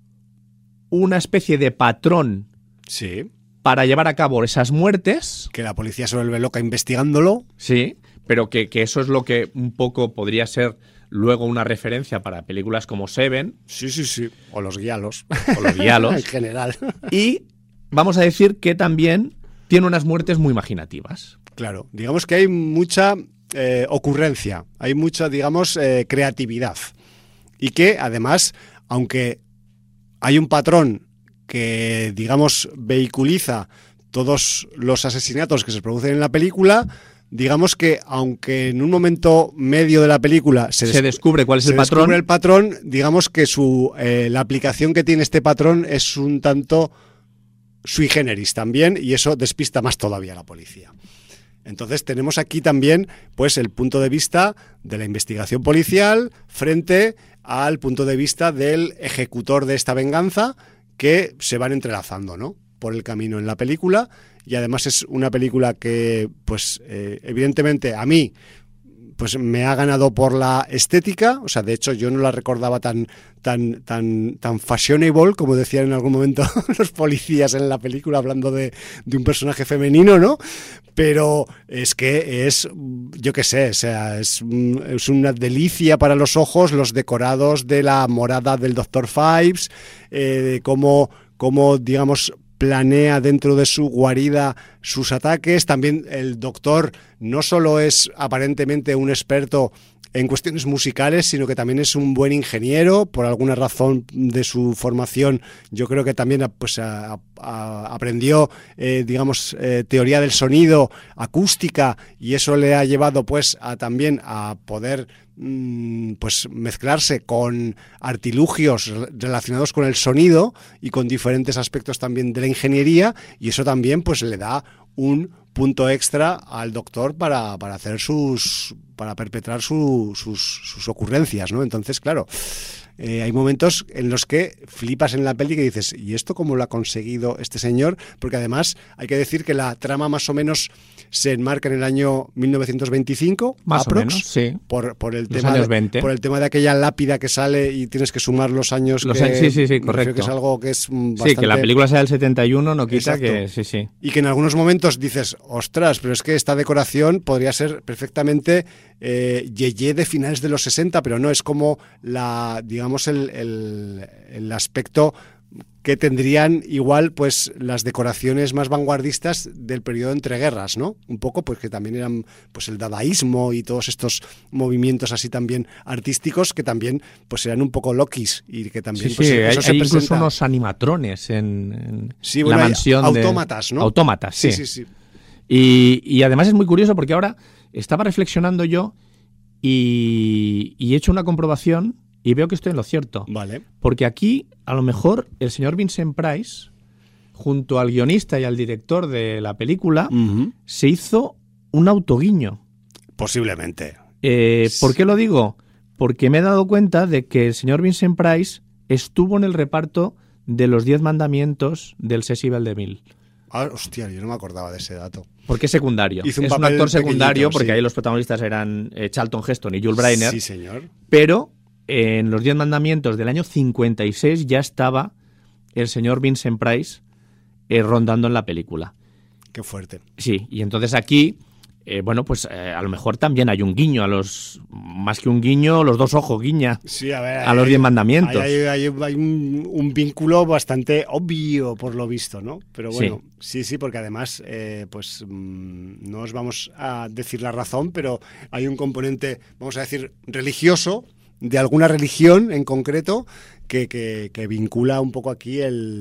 una especie de patrón para llevar a cabo esas muertes. Que la policía se vuelve loca investigándolo. Sí, pero que eso es lo que un poco podría ser luego una referencia para películas como Seven. Sí. O los giallos. En general. Y vamos a decir que también tiene unas muertes muy imaginativas. Claro, digamos que hay mucha ocurrencia, hay mucha, digamos, creatividad. Y que, además, aunque hay un patrón que, digamos, vehiculiza todos los asesinatos que se producen en la película, digamos que, aunque en un momento medio de la película se descubre cuál es el patrón. Descubre el patrón, digamos que la aplicación que tiene este patrón es un tanto sui generis también, y eso despista más todavía a la policía. Entonces tenemos aquí también pues el punto de vista de la investigación policial frente al punto de vista del ejecutor de esta venganza, que se van entrelazando, ¿no?, por el camino en la película. Y además es una película que pues evidentemente a mí pues me ha ganado por la estética. O sea, de hecho yo no la recordaba tan fashionable, como decían en algún momento los policías en la película, hablando de un personaje femenino, ¿no? Pero es que es, yo qué sé, o sea, es una delicia para los ojos, los decorados de la morada del Dr. Phibes, de cómo, digamos, planea dentro de su guarida sus ataques. También el doctor no solo es aparentemente un experto en cuestiones musicales, sino que también es un buen ingeniero. Por alguna razón de su formación, yo creo que también pues, aprendió, digamos, teoría del sonido, acústica, y eso le ha llevado pues también a poder pues mezclarse con artilugios relacionados con el sonido y con diferentes aspectos también de la ingeniería, y eso también pues le da un punto extra al doctor para hacer para perpetrar sus ocurrencias, ¿no? Entonces, claro, hay momentos en los que flipas en la peli, que dices, ¿y esto cómo lo ha conseguido este señor? Porque además hay que decir que la trama más o menos se enmarca en el año 1925, más o menos, sí. Por el los tema años 20. Por el tema de aquella lápida que sale y tienes que sumar los años. Sí, correcto. Que es algo que es bastante... Sí, que la película sea del 71 no quita. Exacto. Que sí. Y que en algunos momentos dices, ostras, pero es que esta decoración podría ser perfectamente Yeye de finales de los 60, pero no, es como digamos el aspecto que tendrían igual pues las decoraciones más vanguardistas del periodo entre guerras, ¿no? Un poco, pues que también eran pues el dadaísmo y todos estos movimientos así también artísticos, que también pues eran un poco loquis, y que también sí, pues, sí, eso hay incluso unos animatrones en sí, la mansión autómatas, ¿no? Autómatas, sí. Sí. Y además es muy curioso porque ahora estaba reflexionando yo y he hecho una comprobación y veo que estoy en lo cierto. Vale. Porque aquí, a lo mejor, el señor Vincent Price, junto al guionista y al director de la película, se hizo un autoguiño. Posiblemente. ¿Por qué lo digo? Porque me he dado cuenta de que el señor Vincent Price estuvo en el reparto de los 10 mandamientos del Cecil de Mille. Ah, hostia, yo no me acordaba de ese dato. Porque es secundario. Es un actor secundario, porque ahí los protagonistas eran Charlton Heston y Jules Briner. Sí, señor. Pero en los 10 mandamientos del año 56 ya estaba el señor Vincent Price rondando en la película. Qué fuerte. Sí, y entonces aquí, a lo mejor también hay un guiño más que un guiño, los dos ojos guiña sí, a los 10 mandamientos. Hay un vínculo bastante obvio, por lo visto, ¿no? Pero bueno, sí, porque además, no os vamos a decir la razón, pero hay un componente, vamos a decir, religioso, de alguna religión en concreto, que vincula un poco aquí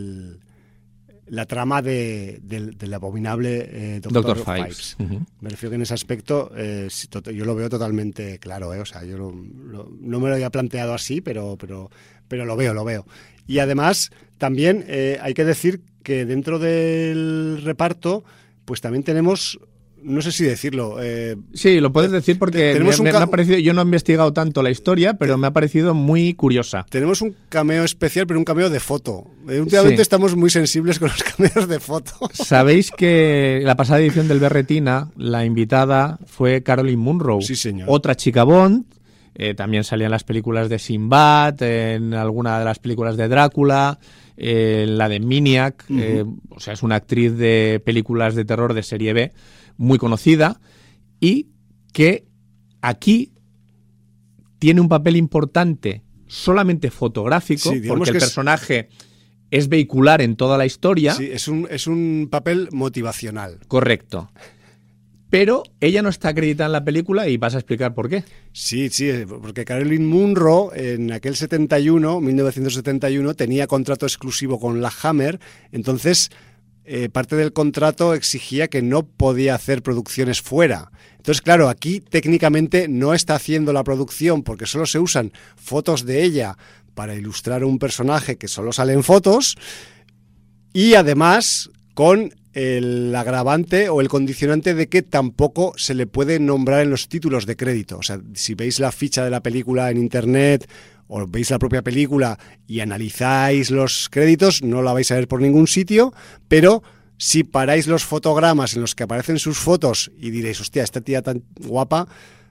la trama del abominable Dr. Phibes. Uh-huh. Me refiero que en ese aspecto yo lo veo totalmente claro, o sea, yo no me lo había planteado así, pero lo veo. Y además también hay que decir que dentro del reparto pues también tenemos, no sé si decirlo. Sí, lo puedes decir porque me ha parecido, yo no he investigado tanto la historia, pero me ha parecido muy curiosa. Tenemos un cameo especial, pero un cameo de foto. Últimamente estamos muy sensibles con los cameos de foto. ¿Sabéis que la pasada edición del Berretina, la invitada fue Caroline Munro? Sí, señor. Otra chica Bond. También salía en las películas de Sinbad, en alguna de las películas de Drácula, la de Maniac. O sea, es una actriz de películas de terror de serie B muy conocida, y que aquí tiene un papel importante solamente fotográfico, porque el personaje es vehicular en toda la historia. Sí, es un papel motivacional. Correcto. Pero ella no está acreditada en la película y vas a explicar por qué. Sí, porque Caroline Munro en aquel 1971, tenía contrato exclusivo con la Hammer, entonces parte del contrato exigía que no podía hacer producciones fuera. Entonces, claro, aquí técnicamente no está haciendo la producción porque solo se usan fotos de ella para ilustrar un personaje que solo sale en fotos, y además con el agravante o el condicionante de que tampoco se le puede nombrar en los títulos de crédito. O sea, si veis la ficha de la película en internet o veis la propia película y analizáis los créditos, no la vais a ver por ningún sitio, pero si paráis los fotogramas en los que aparecen sus fotos y diréis, hostia, esta tía tan guapa,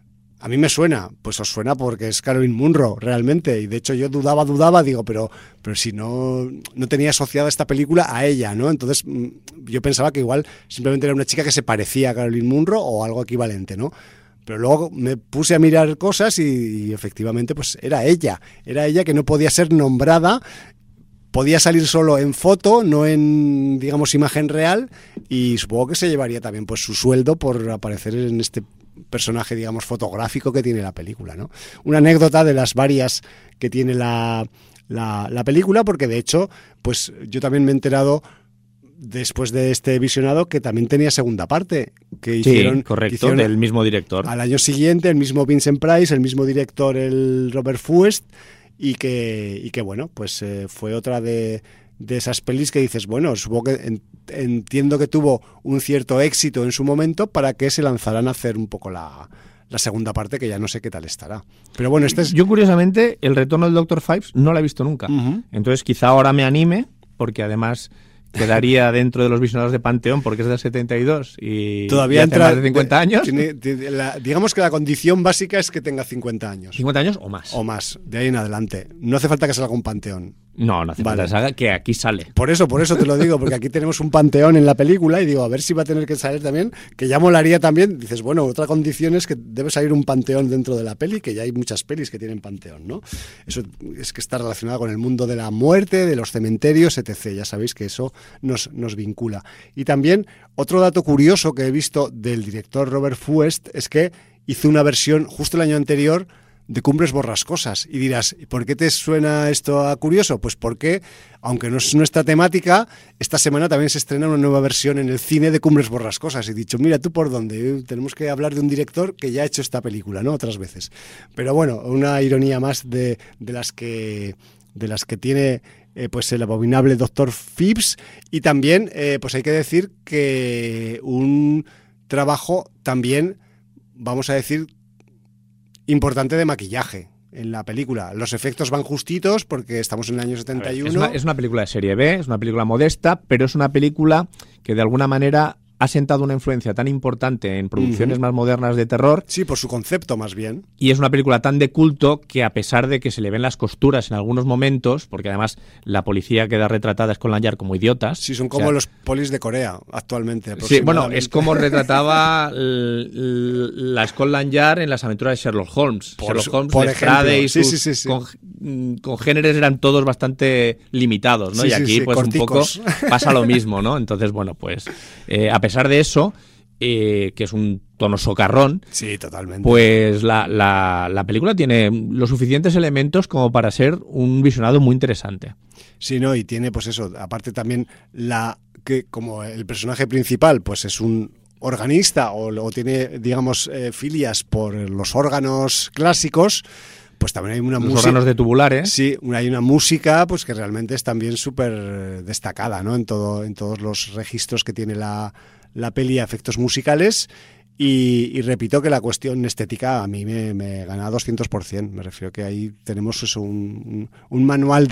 a mí me suena, pues os suena porque es Caroline Munro, realmente. Y de hecho yo dudaba, digo, pero si no tenía asociada esta película a ella, ¿no? Entonces yo pensaba que igual simplemente era una chica que se parecía a Caroline Munro o algo equivalente, ¿no? Pero luego me puse a mirar cosas y efectivamente pues era ella que no podía ser nombrada, podía salir solo en foto, no en, digamos, imagen real, y supongo que se llevaría también pues su sueldo por aparecer en este personaje, digamos, fotográfico que tiene la película, ¿no? Una anécdota de las varias que tiene la película, porque de hecho pues yo también me he enterado después de este visionado que también tenía segunda parte que hicieron, sí, correcto, del mismo director. Al año siguiente, el mismo Vincent Price, el mismo director, el Robert Fuest, y que bueno, pues fue otra de esas pelis que dices, bueno, supongo que entiendo que tuvo un cierto éxito en su momento para que se lanzaran a hacer un poco la segunda parte, que ya no sé qué tal estará. Pero bueno, Yo, curiosamente, el retorno del Dr. Phibes no la he visto nunca. Uh-huh. Entonces, quizá ahora me anime, porque además quedaría dentro de los visionados de Panteón, porque es del 72 y todavía entra más de 50 años. Digamos que la condición básica es que tenga 50 años. 50 años o más. O más, de ahí en adelante. No hace falta que salga un Panteón. No hace falta que salga, que aquí sale. Por eso te lo digo, porque aquí tenemos un Panteón en la película y digo, a ver si va a tener que salir también, que ya molaría también. Dices, bueno, otra condición es que debe salir un Panteón dentro de la peli, que ya hay muchas pelis que tienen Panteón, ¿no? Eso es que está relacionado con el mundo de la muerte, de los cementerios, etc. Ya sabéis que eso nos vincula. Y también, otro dato curioso que he visto del director Robert Fuest es que hizo una versión justo el año anterior de Cumbres Borrascosas. Y dirás, ¿por qué te suena esto a curioso? Pues porque, aunque no es nuestra temática, esta semana también se estrena una nueva versión en el cine de Cumbres Borrascosas. Y he dicho, mira, ¿tú por dónde? Tenemos que hablar de un director que ya ha hecho esta película, ¿no? Otras veces. Pero bueno, una ironía más de las que tiene pues el abominable Dr. Phibes. Y también, pues hay que decir que un trabajo también, vamos a decir, importante de maquillaje en la película. Los efectos van justitos porque estamos en el año 71. Es una película de serie B, es una película modesta, pero es una película que de alguna manera ha sentado una influencia tan importante en producciones más modernas de terror. Sí, por su concepto más bien. Y es una película tan de culto que, a pesar de que se le ven las costuras en algunos momentos, porque además la policía queda retratada a Scotland Yard como idiotas. Sí, son como los polis de Corea actualmente. Sí, bueno, es como retrataba la Scotland Yard en las aventuras de Sherlock Holmes. Sherlock Holmes, por Lestrade y sus sí. congéneres eran todos bastante limitados, ¿no? Sí, y aquí pues corticos. Un poco pasa lo mismo, ¿no? Entonces, bueno, pues a pesar de eso, que es un tono socarrón, sí, totalmente, pues la película tiene los suficientes elementos como para ser un visionado muy interesante. Sí, no, y tiene pues eso, aparte también que como el personaje principal pues es un organista o tiene, digamos, filias por los órganos clásicos, pues también hay una música. Los órganos de tubulares. Sí, hay una música pues que realmente es también súper destacada, ¿no? En todos los registros que tiene la peli a efectos musicales. Y repito que la cuestión estética a mí me gana 200%. Me refiero que ahí tenemos eso, un manual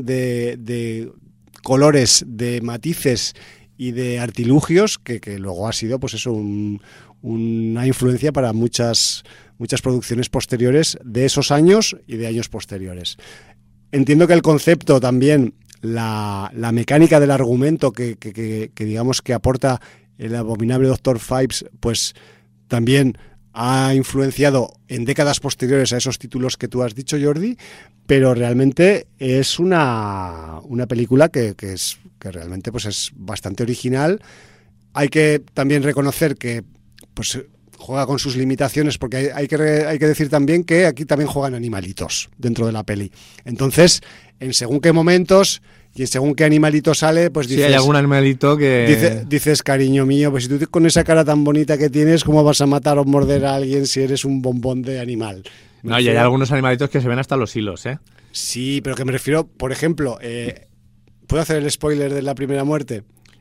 de colores, de matices y de artilugios que luego ha sido pues eso, una influencia para muchas producciones posteriores de esos años y de años posteriores. Entiendo que el concepto también, la mecánica del argumento que digamos que aporta el abominable Dr. Phibes, pues también ha influenciado en décadas posteriores a esos títulos que tú has dicho, Jordi, pero realmente es una película que realmente pues es bastante original. Hay que también reconocer que pues juega con sus limitaciones, porque hay que decir también que aquí también juegan animalitos dentro de la peli. Entonces, en según qué momentos y en según qué animalito sale, pues dices... Sí, hay algún animalito que... Dices, cariño mío, pues si tú con esa cara tan bonita que tienes, ¿cómo vas a matar o morder a alguien si eres un bombón de animal? No, y hay algunos animalitos que se ven hasta los hilos, ¿eh? Sí, pero que me refiero, por ejemplo, ¿puedo hacer el spoiler de la primera muerte?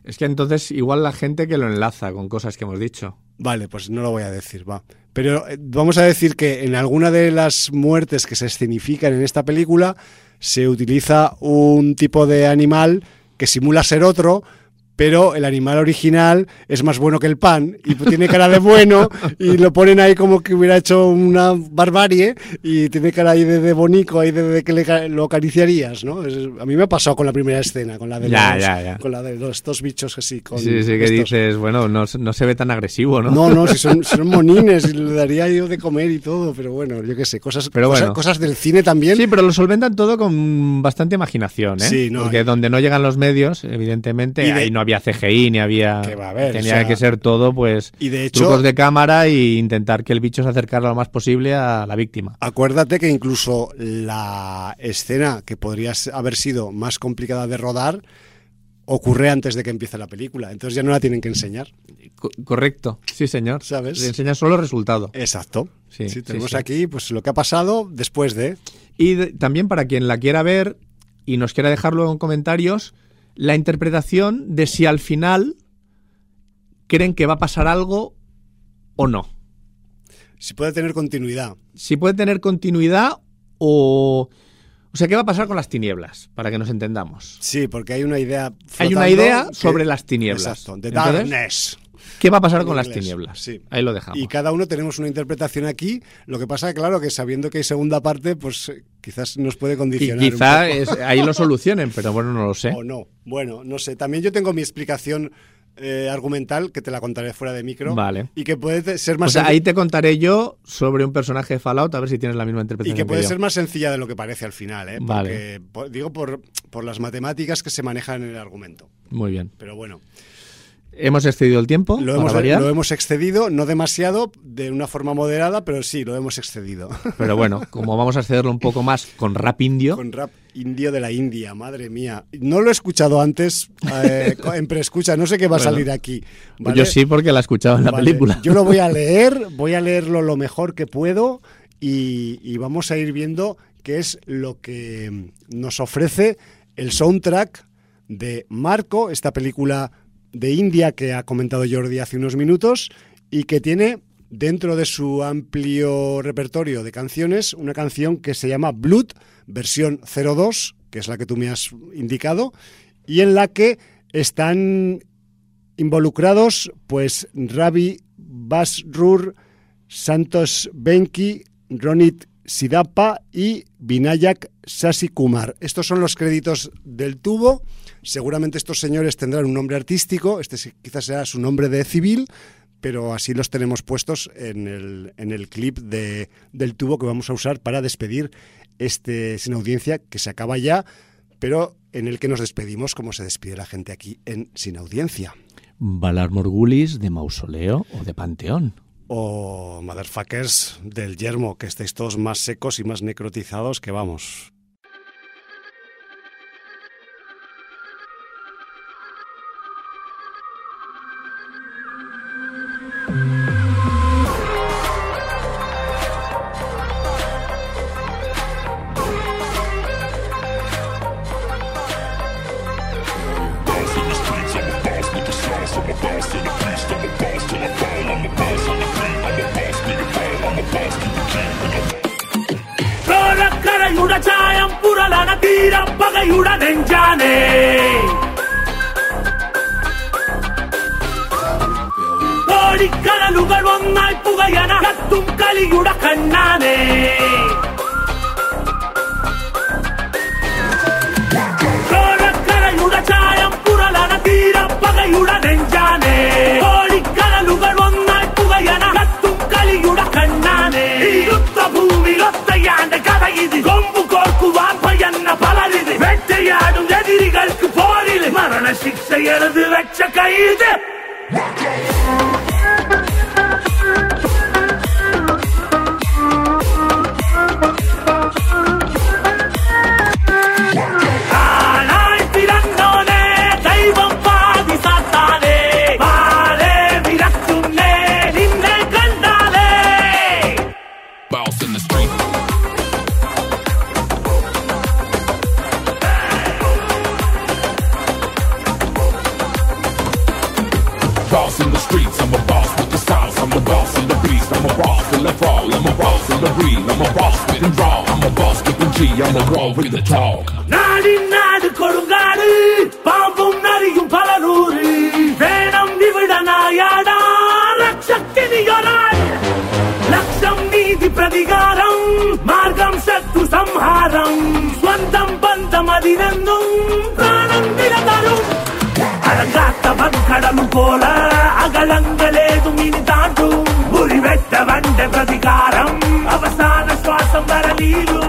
Es que entonces igual la gente que lo enlaza con cosas que hemos dicho. Vale, pues no lo voy a decir, va. Pero vamos a decir que en alguna de las muertes que se escenifican en esta película se utiliza un tipo de animal que simula ser otro, pero el animal original es más bueno que el pan y tiene cara de bueno y lo ponen ahí como que hubiera hecho una barbarie y tiene cara ahí de bonico, ahí de que lo acariciarías, ¿no? A mí me ha pasado con la primera escena, con la de con la de estos bichos así. Sí, que dices, bueno, no se ve tan agresivo, ¿no? No, si son monines y le daría yo de comer y todo, pero bueno, yo qué sé, cosas del cine también. Sí, pero lo solventan todo con bastante imaginación, ¿eh? Sí, porque donde no llegan los medios, evidentemente, ahí no había CGI ni había... tenía que ser todo, pues, y de hecho, trucos de cámara e intentar que el bicho se acercara lo más posible a la víctima. Acuérdate que incluso la escena que podría haber sido más complicada de rodar ocurre antes de que empiece la película, entonces ya no la tienen que enseñar. Correcto, sí señor. ¿Sabes? Le enseñan solo el resultado. Exacto. Sí, tenemos aquí pues lo que ha pasado después de... Y también para quien la quiera ver y nos quiera dejar luego en comentarios la interpretación de si al final creen que va a pasar algo o no. Si puede tener continuidad. Si puede tener continuidad o sea, ¿qué va a pasar con las tinieblas? Para que nos entendamos. Sí, porque hay una idea flotando. Hay una idea sobre las tinieblas. Exacto, the darkness. ¿Qué va a pasar con las tinieblas? Sí. Ahí lo dejamos. Y cada uno tenemos una interpretación aquí. Lo que pasa, claro, que sabiendo que hay segunda parte, pues quizás nos puede condicionar. Y quizá ahí lo solucionen, pero bueno, no lo sé. O no. Bueno, no sé. También yo tengo mi explicación argumental, que te la contaré fuera de micro. Vale. Y que puede ser más... O sea, ahí te contaré yo sobre un personaje de Fallout, a ver si tienes la misma interpretación. Y que puede ser más sencilla de lo que parece al final, ¿eh? Vale. Porque, digo, por las matemáticas que se manejan en el argumento. Muy bien. Pero bueno. ¿Hemos excedido el tiempo? Lo hemos excedido, no demasiado, de una forma moderada, pero sí, lo hemos excedido. Pero bueno, como vamos a excederlo un poco más con rap indio. Con rap indio de la India, madre mía. No lo he escuchado antes en preescucha, no sé qué va a salir aquí. ¿Vale? Yo sí, porque la he escuchado en la película. Yo lo voy a leerlo lo mejor que puedo y vamos a ir viendo qué es lo que nos ofrece el soundtrack de Marco, esta película de India que ha comentado Jordi hace unos minutos y que tiene dentro de su amplio repertorio de canciones una canción que se llama Blood, versión 02, que es la que tú me has indicado, y en la que están involucrados pues Ravi Basrur, Santosh Benki, Ronit Sidappa y Vinayak Sasikumar. Estos son los créditos del tubo. Seguramente estos señores tendrán un nombre artístico, este quizás sea su nombre de civil, pero así los tenemos puestos en el clip del tubo que vamos a usar para despedir este Sin Audiencia, que se acaba ya, pero en el que nos despedimos como se despide la gente aquí en Sin Audiencia. Valar Morgulis de Mausoleo o de Panteón. O motherfuckers del yermo, que estáis todos más secos y más necrotizados que vamos. കടലുകൾ ഒന്നായി പുകയന കത്തും കലിയുടെ കണ്ണാനേ ചോരക്കരയുടെ ചായം പുരളന തീരപ്പകയുടെ നെഞ്ചാനേ കോടിക്കടലുകൾ ഒന്നായി പുകയന കത്തും കലിയുടെ കണ്ണാനേ യുദ്ധഭൂമിയിലൊത്തയാണ്ട് കഥയിത് കൊമ്പു കോർക്കുവാൻ ഭയന്ന പലരിത് വേട്ടയാടും എതിരികൾക്ക് പോരിൽ മരണശിക്ഷ എഴുതി വെച്ച Kait boss in the streets, I'm a boss with the sauce, I'm a boss in the beast, I'm a boss in the fall, I'm a boss in the breed, I'm a boss with and draw, I'm a boss keeping G, I'm a raw with the talk. Nadi nadu kodungadu, pampum nariyum palanooru, venam dividana yada, rakshakini yorai, laksham needi pradigaram, margam sattu samharam, swantam bandam adinannum, pranam niladarum. Arangata vankadalu pola, agalangaledu minitandu, uri vetta vande pradikaram, avasana swasam varalilu.